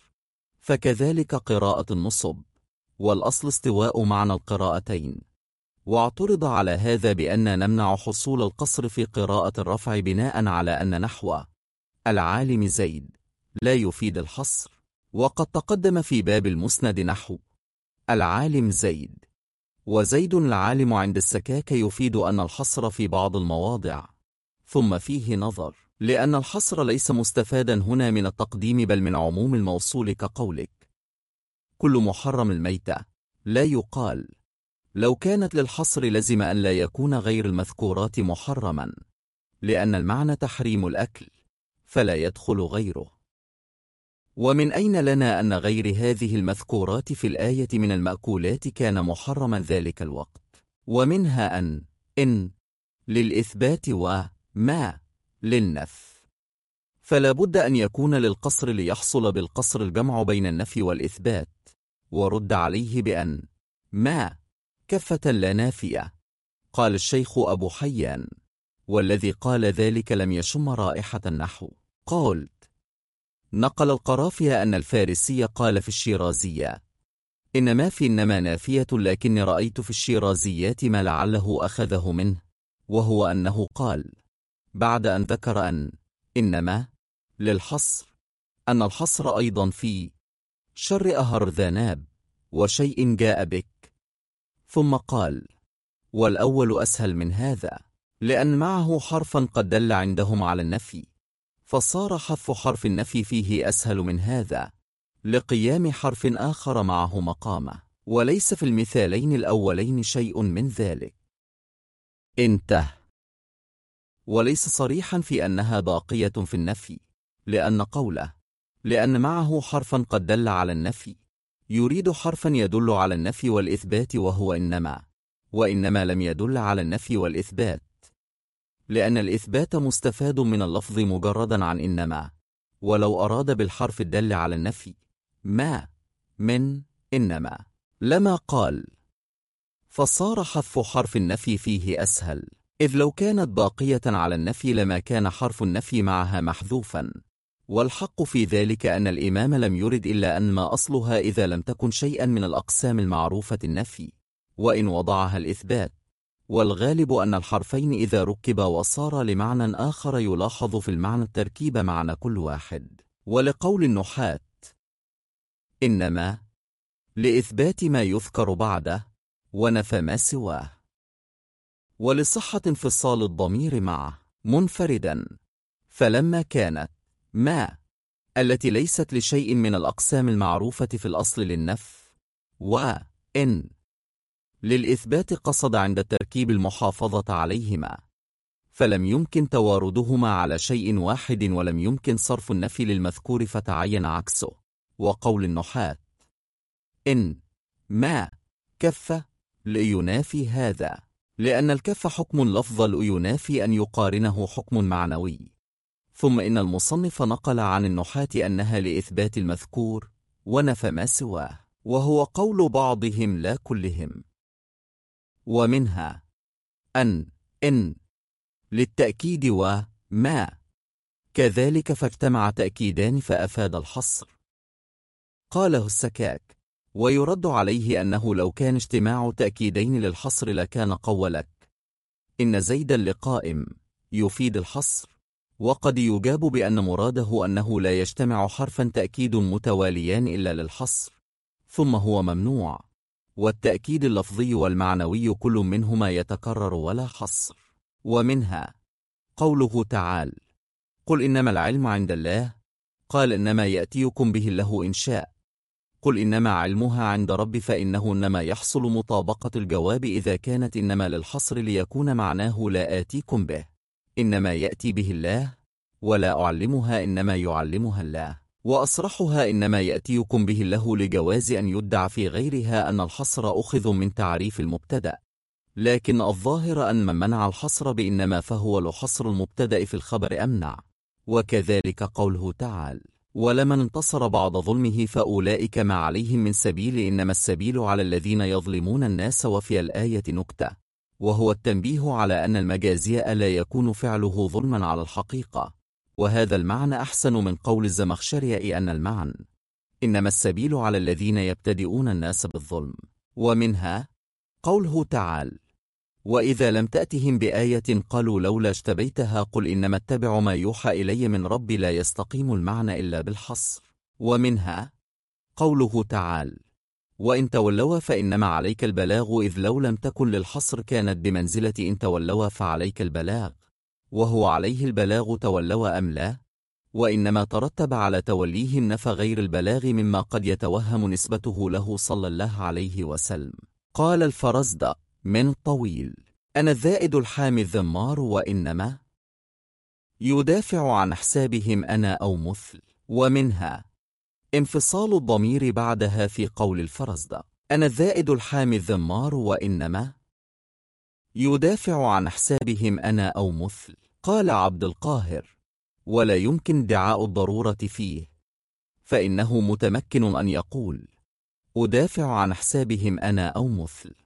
فكذلك قراءة النصب، والأصل استواء معنى القراءتين. واعترض على هذا بأن نمنع حصول القصر في قراءة الرفع بناء على أن نحو العالم زيد لا يفيد الحصر، وقد تقدم في باب المسند نحو العالم زيد وزيد العالم عند السكاك يفيد أن الحصر في بعض المواضع، ثم فيه نظر، لأن الحصر ليس مستفادا هنا من التقديم بل من عموم الموصول، كقولك كل محرم الميتة. لا يقال لو كانت للحصر لزم أن لا يكون غير المذكورات محرما، لأن المعنى تحريم الأكل فلا يدخل غيره. ومن أين لنا أن غير هذه المذكورات في الآية من المأكولات كان محرما ذلك الوقت؟ ومنها إن للإثبات وما للنفي، فلا بد أن يكون للقصر ليحصل بالقصر الجمع بين النفي والإثبات. ورد عليه بأن ما كفة لا نافية. قال الشيخ أبو حيان والذي قال ذلك لم يشم رائحة النحو. قلت نقل القرافي أن الفارسي قال في الشيرازية إنما في إنما نافية، لكني رأيت في الشيرازيات ما لعله أخذه منه، وهو أنه قال بعد أن ذكر إنما للحصر أن الحصر أيضا في شر أهر ذناب وشيء جاء بك، ثم قال والأول أسهل من هذا، لأن معه حرفا قد دل عندهم على النفي، فصار حذف حرف النفي فيه أسهل من هذا لقيام حرف آخر معه مقامه، وليس في المثالين الأولين شيء من ذلك. انتهى. وليس صريحا في أنها باقية في النفي، لأن قوله لأن معه حرفا قد دل على النفي يريد حرفا يدل على النفي والإثبات، وهو إنما، وإنما لم يدل على النفي والإثبات، لأن الإثبات مستفاد من اللفظ مجردا عن إنما، ولو أراد بالحرف الدل على النفي ما من إنما لما قال فصار حذف حرف النفي فيه أسهل، إذ لو كانت باقية على النفي لما كان حرف النفي معها محذوفا. والحق في ذلك أن الإمام لم يرد إلا أن ما أصلها إذا لم تكن شيئا من الأقسام المعروفة النفي، وإن وضعها الإثبات. والغالب أن الحرفين إذا ركبا وصار لمعنى آخر يلاحظ في المعنى التركيب معنى كل واحد. ولقول النحاة إنما لإثبات ما يذكر بعده ونفى ما سواه، ولصحة انفصال الضمير معه منفردا. فلما كانت ما التي ليست لشيء من الأقسام المعروفة في الأصل للنفي وإن للإثبات قصد عند التركيب المحافظة عليهما، فلم يمكن تواردهما على شيء واحد، ولم يمكن صرف النفي للمذكور فتعين عكسه. وقول النحاة إن ما كف لينافي هذا، لأن الكف حكم لفظ لينافي أن يقارنه حكم معنوي. ثم إن المصنف نقل عن النحاة أنها لإثبات المذكور ونفى ما سواه، وهو قول بعضهم لا كلهم. ومنها إن للتأكيد وما كذلك، فاجتمع تأكيدان فأفاد الحصر. قاله السكاك. ويرد عليه أنه لو كان اجتماع تأكيدين للحصر لكان قولك إن زيدا لقائم يفيد الحصر، وقد يجاب بأن مراده أنه لا يجتمع حرفا تأكيد متواليان إلا للحصر، ثم هو ممنوع، والتأكيد اللفظي والمعنوي كل منهما يتكرر ولا حصر. ومنها قوله تعالى قل إنما العلم عند الله، قال إنما يأتيكم به الله إن شاء، قل إنما علمها عند ربي، فإنه إنما يحصل مطابقة الجواب إذا كانت إنما للحصر ليكون معناه لا آتيكم به إنما يأتي به الله، ولا أعلمها إنما يعلمها الله، وأصرحها إنما يأتيكم به الله لجواز أن يدعى في غيرها أن الحصر أخذ من تعريف المبتدأ، لكن الظاهر أن من منع الحصر بإنما فهو لحصر المبتدأ في الخبر أمنع. وكذلك قوله تعالى ولمن انتصر بعد ظلمه فأولئك ما عليهم من سبيل، إنما السبيل على الذين يظلمون الناس. وفي الآية نكتة، وهو التنبيه على أن المجازي لا يكون فعله ظلما على الحقيقة، وهذا المعنى أحسن من قول الزمخشري أن المعنى إنما السبيل على الذين يبتدئون الناس بالظلم. ومنها قوله تعالى وإذا لم تأتهم بآية قالوا لولا اجتبيتها، قل إنما اتبع ما يوحى إلي من ربي، لا يستقيم المعنى إلا بالحصر. ومنها قوله تعالى وإن تولوا فإنما عليك البلاغ، إذ لو لم تكن للحصر كانت بمنزلة إن تولوا فعليك البلاغ، وهو عليه البلاغ تولوا أم لا، وإنما ترتب على توليهم نفى غير البلاغ مما قد يتوهم نسبته له صلى الله عليه وسلم. قال الفرزدق من طويل أنا الذائد الحامي الذمار، وإنما يدافع عن حسابهم أنا أو مثل. ومنها انفصال الضمير بعدها في قول الفرزدق أنا الذائد الحامي الذمار، وإنما يدافع عن حسابهم أنا أو مثل. قال عبد القاهر ولا يمكن ادعاء الضرورة فيه، فإنه متمكن أن يقول أدافع عن حسابهم أنا أو مثل.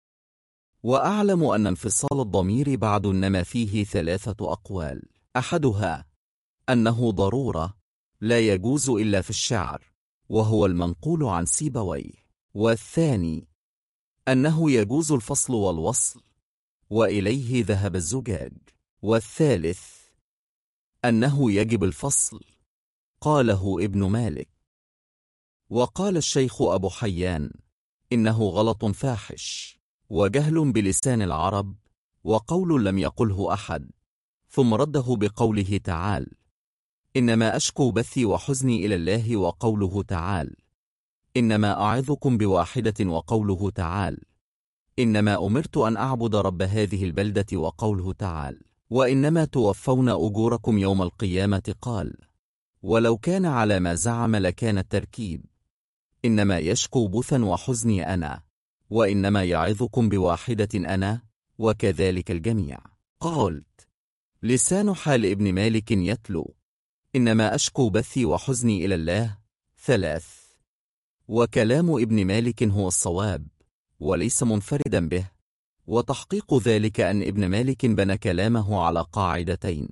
وأعلم أن انفصال الضمير بعد إنما فيه 3 أقوال، أحدها أنه ضرورة لا يجوز إلا في الشعر، وهو المنقول عن سيبويه، والثاني أنه يجوز الفصل والوصل، وإليه ذهب الزجاج، والثالث أنه يجب الفصل، قاله ابن مالك. وقال الشيخ أبو حيان إنه غلط فاحش وجهل بلسان العرب، وقول لم يقله أحد، ثم رده بقوله تعالى إنما أشكو بثي وحزني إلى الله، وقوله تعالى إنما أعظكم بواحدة، وقوله تعالى إنما أمرت أن أعبد رب هذه البلدة، وقوله تعالى وإنما توفون أجوركم يوم القيامة. قال ولو كان على ما زعم لكان التركيب إنما يشكو بثا وحزني أنا، وإنما يعظكم بواحدة أنا، وكذلك الجميع. قلت لسان حال ابن مالك يتلو إنما أشكو بثي وحزني إلى الله 3، وكلام ابن مالك هو الصواب، وليس منفردا به. وتحقيق ذلك أن ابن مالك بنى كلامه على قاعدتين: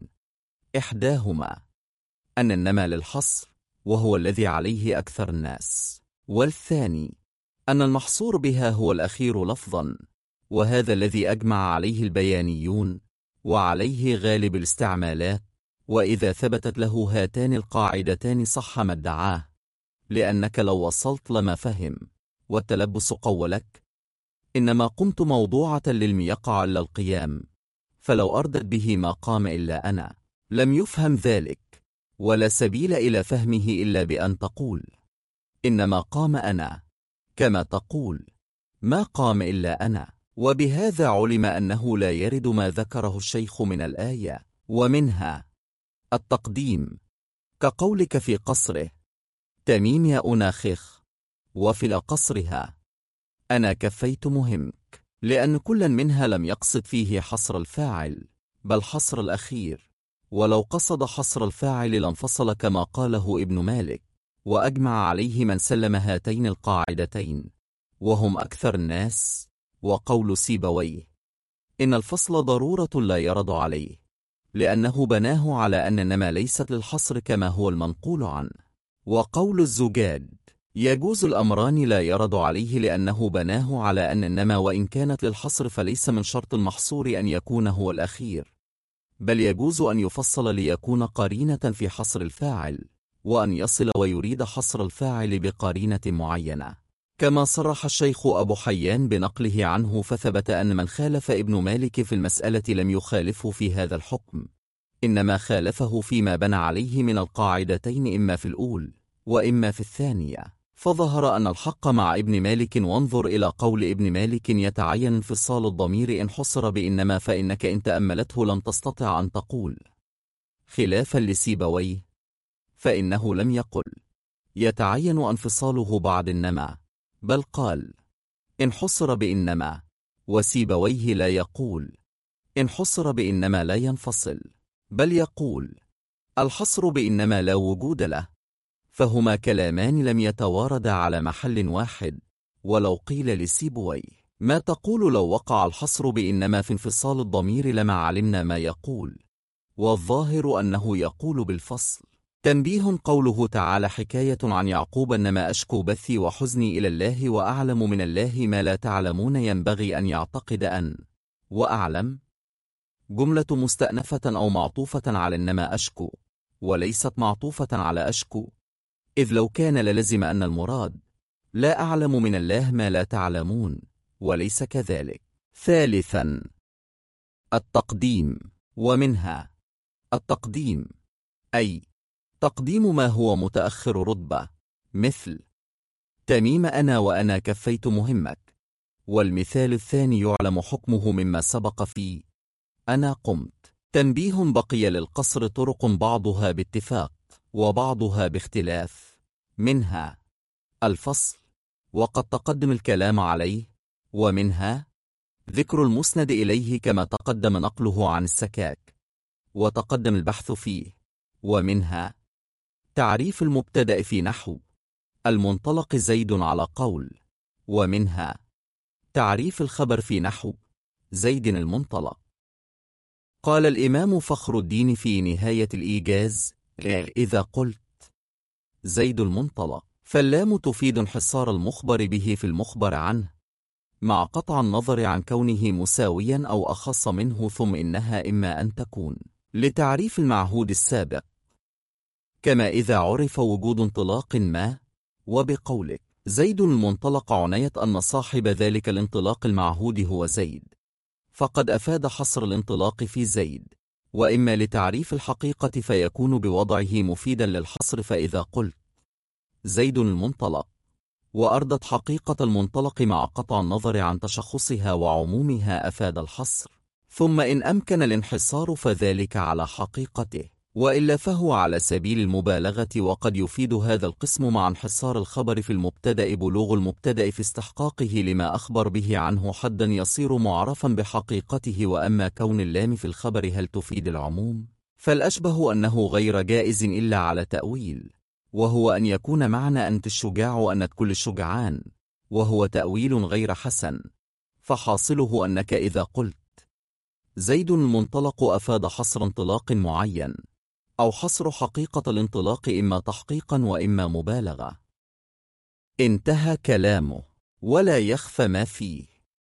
إحداهما أن النمى للحصر وهو الذي عليه أكثر الناس، والثاني أن المحصور بها هو الأخير لفظا، وهذا الذي أجمع عليه البيانيون وعليه غالب الاستعمالات. وإذا ثبتت له هاتان القاعدتان صح ما ادعاه، لأنك لو وصلت لما فهم والتلبس قولك إنما قمت موضوعة للم يقع إلا القيام، فلو أردت به ما قام إلا أنا لم يفهم ذلك، ولا سبيل إلى فهمه إلا بأن تقول إنما قام أنا، كما تقول ما قام إلا أنا. وبهذا علم أنه لا يرد ما ذكره الشيخ من الآية، ومنها التقديم، كقولك في قصره تميم يا أناخخ، وفي قصرها أنا كفيت مهمك، لأن كلا منها لم يقصد فيه حصر الفاعل بل حصر الأخير، ولو قصد حصر الفاعل لانفصل كما قاله ابن مالك، وأجمع عليه من سلم هاتين القاعدتين وهم أكثر الناس. وقول سيبويه إن الفصل ضرورة لا يرد عليه، لأنه بناه على أن النمى ليست للحصر كما هو المنقول عنه. وقول الزجاج يجوز الأمران لا يرد عليه، لأنه بناه على أن النمى وإن كانت للحصر فليس من شرط المحصور أن يكون هو الأخير، بل يجوز أن يفصل ليكون قرينة في حصر الفاعل، وأن يصل ويريد حصر الفاعل بقرينة معينة، كما صرح الشيخ أبو حيان بنقله عنه. فثبت أن من خالف ابن مالك في المسألة لم يخالفه في هذا الحكم، إنما خالفه فيما بنى عليه من القاعدتين، إما في الأول وإما في الثانية. فظهر أن الحق مع ابن مالك. وانظر إلى قول ابن مالك يتعين انفصال الضمير إن حصر بإنما، فإنك إن تأملته لم تستطع أن تقول خلافا لسيبويه، فإنه لم يقل يتعين انفصاله بعد النمى، بل قال إن حصر بإنما، وسيبويه لا يقول إن حصر بإنما لا ينفصل، بل يقول الحصر بإنما لا وجود له. فهما كلامان لم يتواردا على محل واحد. ولو قيل لسيبويه ما تقول لو وقع الحصر بإنما في انفصال الضمير لما علمنا ما يقول، والظاهر أنه يقول بالفصل. تنبيه: قوله تعالى حكاية عن يعقوب إنما أشكو بثي وحزني إلى الله وأعلم من الله ما لا تعلمون، ينبغي أن يعتقد أن وأعلم جملة مستأنفة أو معطوفة على إنما أشكو، وليست معطوفة على أشكو، إذ لو كان للزم أن المراد لا أعلم من الله ما لا تعلمون، وليس كذلك. ثالثا التقديم، ومنها التقديم أي تقديم ما هو متأخر رتبة، مثل تميم أنا وأنا كفيت مهمك. والمثال الثاني يعلم حكمه مما سبق فيه أنا قمت. تنبيه: بقي للقصر طرق بعضها باتفاق وبعضها باختلاف، منها الفصل وقد تقدم الكلام عليه، ومنها ذكر المسند إليه كما تقدم نقله عن السكاك وتقدم البحث فيه، ومنها تعريف المبتدأ في نحو المنطلق زيد على قول، ومنها تعريف الخبر في نحو زيد المنطلق. قال الإمام فخر الدين في نهاية الإيجاز: إذا قلت زيد المنطلق فاللام تفيد انحصار المخبر به في المخبر عنه، مع قطع النظر عن كونه مساويا أو أخص منه، ثم إنها إما أن تكون لتعريف المعهود السابق، كما إذا عرف وجود انطلاق ما، وبقولك زيد المنطلق عنيت أن صاحب ذلك الانطلاق المعهود هو زيد، فقد أفاد حصر الانطلاق في زيد. وإما لتعريف الحقيقة فيكون بوضعه مفيدا للحصر، فإذا قلت زيد المنطلق وأردت حقيقة المنطلق مع قطع النظر عن تشخصها وعمومها أفاد الحصر. ثم إن أمكن الانحصار فذلك على حقيقته، وإلا فهو على سبيل المبالغة. وقد يفيد هذا القسم مع انحصار الخبر في المبتدأ بلوغ المبتدأ في استحقاقه لما أخبر به عنه حدا يصير معرفا بحقيقته. وأما كون اللام في الخبر هل تفيد العموم، فالأشبه أنه غير جائز إلا على تأويل، وهو أن يكون معنى أنت الشجاع أنت كل الشجعان، وهو تأويل غير حسن، فحاصله أنك إذا قلت زيد المنطلق أفاد حصر انطلاق معين، أو حصر حقيقة الانطلاق إما تحقيقا وإما مبالغة. انتهى كلامه، ولا يخفى ما فيه.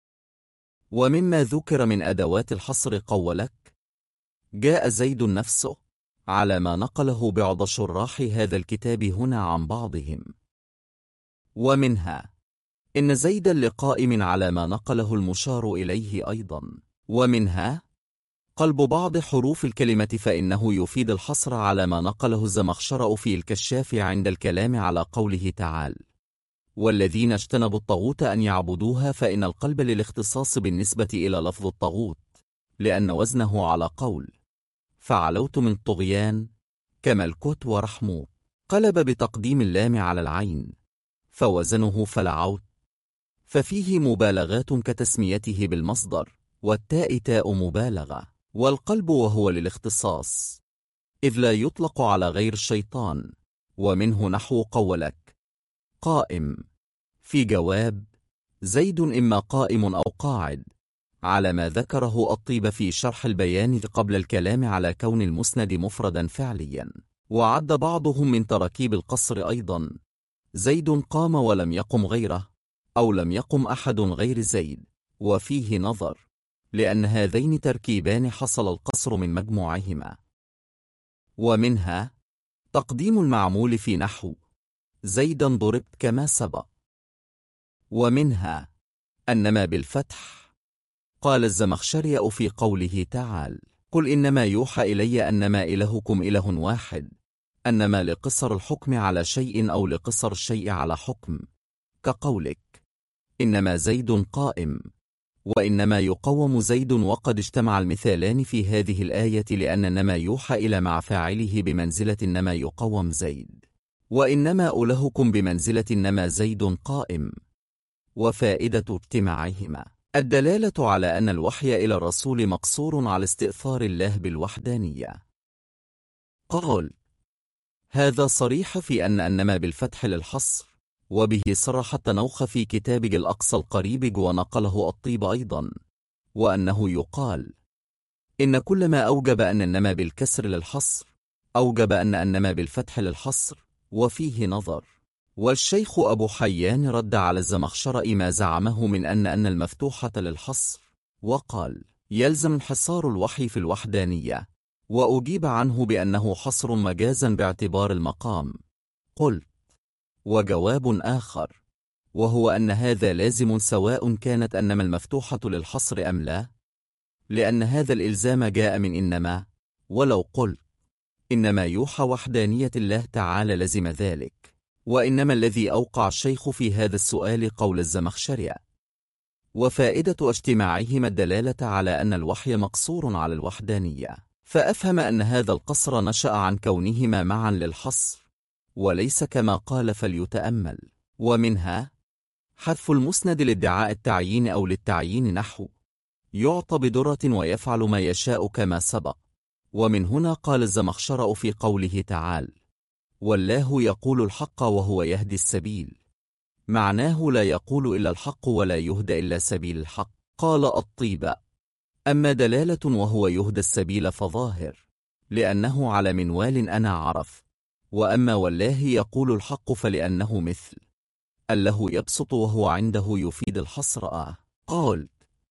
ومما ذكر من أدوات الحصر قولك جاء زيد نفسه، على ما نقله بعض شراح هذا الكتاب هنا عن بعضهم. ومنها إن زيدا لقائم على ما نقله المشار إليه أيضا. ومنها قلب بعض حروف الكلمة فإنه يفيد الحصر على ما نقله الزمخشري في الكشاف عند الكلام على قوله تعالى والذين اجتنبوا الطاغوت أن يعبدوها، فإن القلب للاختصاص بالنسبة إلى لفظ الطاغوت، لأن وزنه على قول فعلوت من طغيان كملكوت ورحموت، قلب بتقديم اللام على العين فوزنه فلعوت، ففيه مبالغات كتسميته بالمصدر، والتاء تاء مبالغة. والقلب وهو للاختصاص، إذ لا يطلق على غير الشيطان. ومنه نحو قولك قائم في جواب زيد إما قائم أو قاعد، على ما ذكره الطيب في شرح البيان قبل الكلام على كون المسند مفردا فعليا. وعد بعضهم من تراكيب القصر أيضا زيد قام ولم يقم غيره، أو لم يقم أحد غير زيد، وفيه نظر، لأن هذين تركيبان حصل القصر من مجموعهما. ومنها تقديم المعمول في نحو زيدا ضربت كما سبق. ومنها أنما بالفتح قال الزمخشري في قوله تعالى قل إنما يوحى إلي أنما إلهكم إله واحد، أنما لقصر الحكم على شيء أو لقصر الشيء على حكم، كقولك إنما زيد قائم، وإنما يقوم زيد، وقد اجتمع المثالان في هذه الآية، لأن إنما يوحى إلى مع فاعله بمنزلة إنما يقوم زيد، وإنما ألهكم بمنزلة إنما زيد قائم. وفائدة اجتماعهما الدلالة على أن الوحي إلى الرسول مقصور على استئثار الله بالوحدانية. قال هذا صريح في أن إنما بالفتح للحصر، وبه صرح التنوخ في كتابه الأقصى القريب، ونقله الطيب أيضا، وأنه يقال إن كل ما أوجب أن إنما بالكسر للحصر أوجب أن إنما بالفتح للحصر، وفيه نظر. والشيخ أبو حيان رد على الزمخشري ما زعمه من أن المفتوحة للحصر، وقال يلزم انحصار الوحي في الوحدانية، وأجيب عنه بأنه حصر مجازا باعتبار المقام. قلت وجواب آخر، وهو أن هذا لازم سواء كانت أنما المفتوحة للحصر أم لا، لأن هذا الإلزام جاء من إنما، ولو قلت إنما يوحى وحدانية الله تعالى لزم ذلك. وإنما الذي أوقع الشيخ في هذا السؤال قول الزمخشري. وفائدة اجتماعهما الدلالة على أن الوحي مقصور على الوحدانية، فأفهم أن هذا القصر نشأ عن كونهما معا للحصر، وليس كما قال فليتأمل. ومنها حذف المسند لادعاء التعيين أو للتعيين نحو يعطى بدرة ويفعل ما يشاء كما سبق. ومن هنا قال الزمخشري في قوله تعالى والله يقول الحق وهو يهدي السبيل، معناه لا يقول إلا الحق ولا يهدى إلا سبيل الحق. قال الطيب أما دلالة وهو يهدى السبيل فظاهر، لأنه على منوال أنا عرف. وأما والله يقول الحق فلأنه مثل الله يبسط وهو عنده يفيد الحصر. قال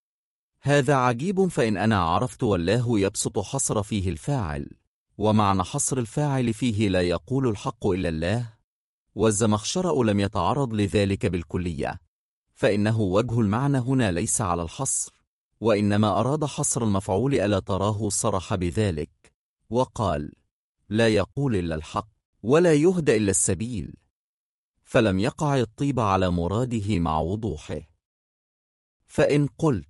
هذا عجيب، فإن أنا عرفت والله يبسط حصر فيه الفاعل، ومعنى حصر الفاعل فيه لا يقول الحق إلا الله. والزمخشري لم يتعرض لذلك بالكلية، فإنه وجه المعنى هنا ليس على الحصر، وإنما أراد حصر المفعول، ألا تراه صرح بذلك وقال لا يقول إلا الحق ولا يهدى إلا السبيل، فلم يقع الطيب على مراده مع وضوحه. فإن قلت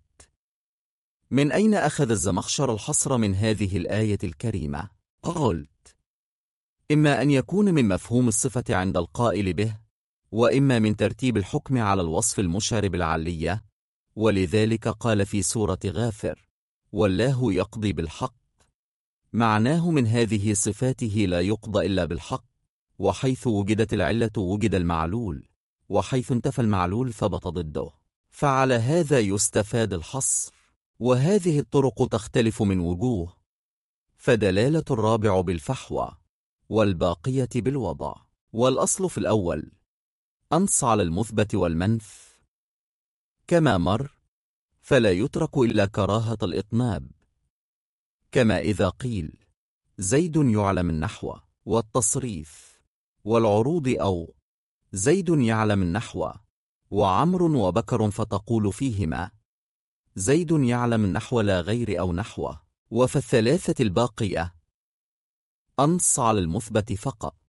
من أين أخذ الزمخشري الحصر من هذه الآية الكريمة؟ قلت إما أن يكون من مفهوم الصفة عند القائل به، وإما من ترتيب الحكم على الوصف المشعر بالعلية، ولذلك قال في سورة غافر والله يقضي بالحق، معناه من هذه صفاته لا يقضى إلا بالحق، وحيث وجدت العلة وجد المعلول، وحيث انتفى المعلول ثبت ضده، فعلى هذا يستفاد الحصر. وهذه الطرق تختلف من وجوه، فدلالة الرابع بالفحوى والباقية بالوضع. والأصل في الأول أنص على المثبت والمنف كما مر، فلا يترك إلا كراهة الإطناب، كما إذا قيل زيد يعلم النحو والتصريف والعروض، أو زيد يعلم النحو وعمر وبكر، فتقول فيهما زيد يعلم النحو لا غير أو نحوه. وفي الثلاثة الباقية أنص على المثبت فقط،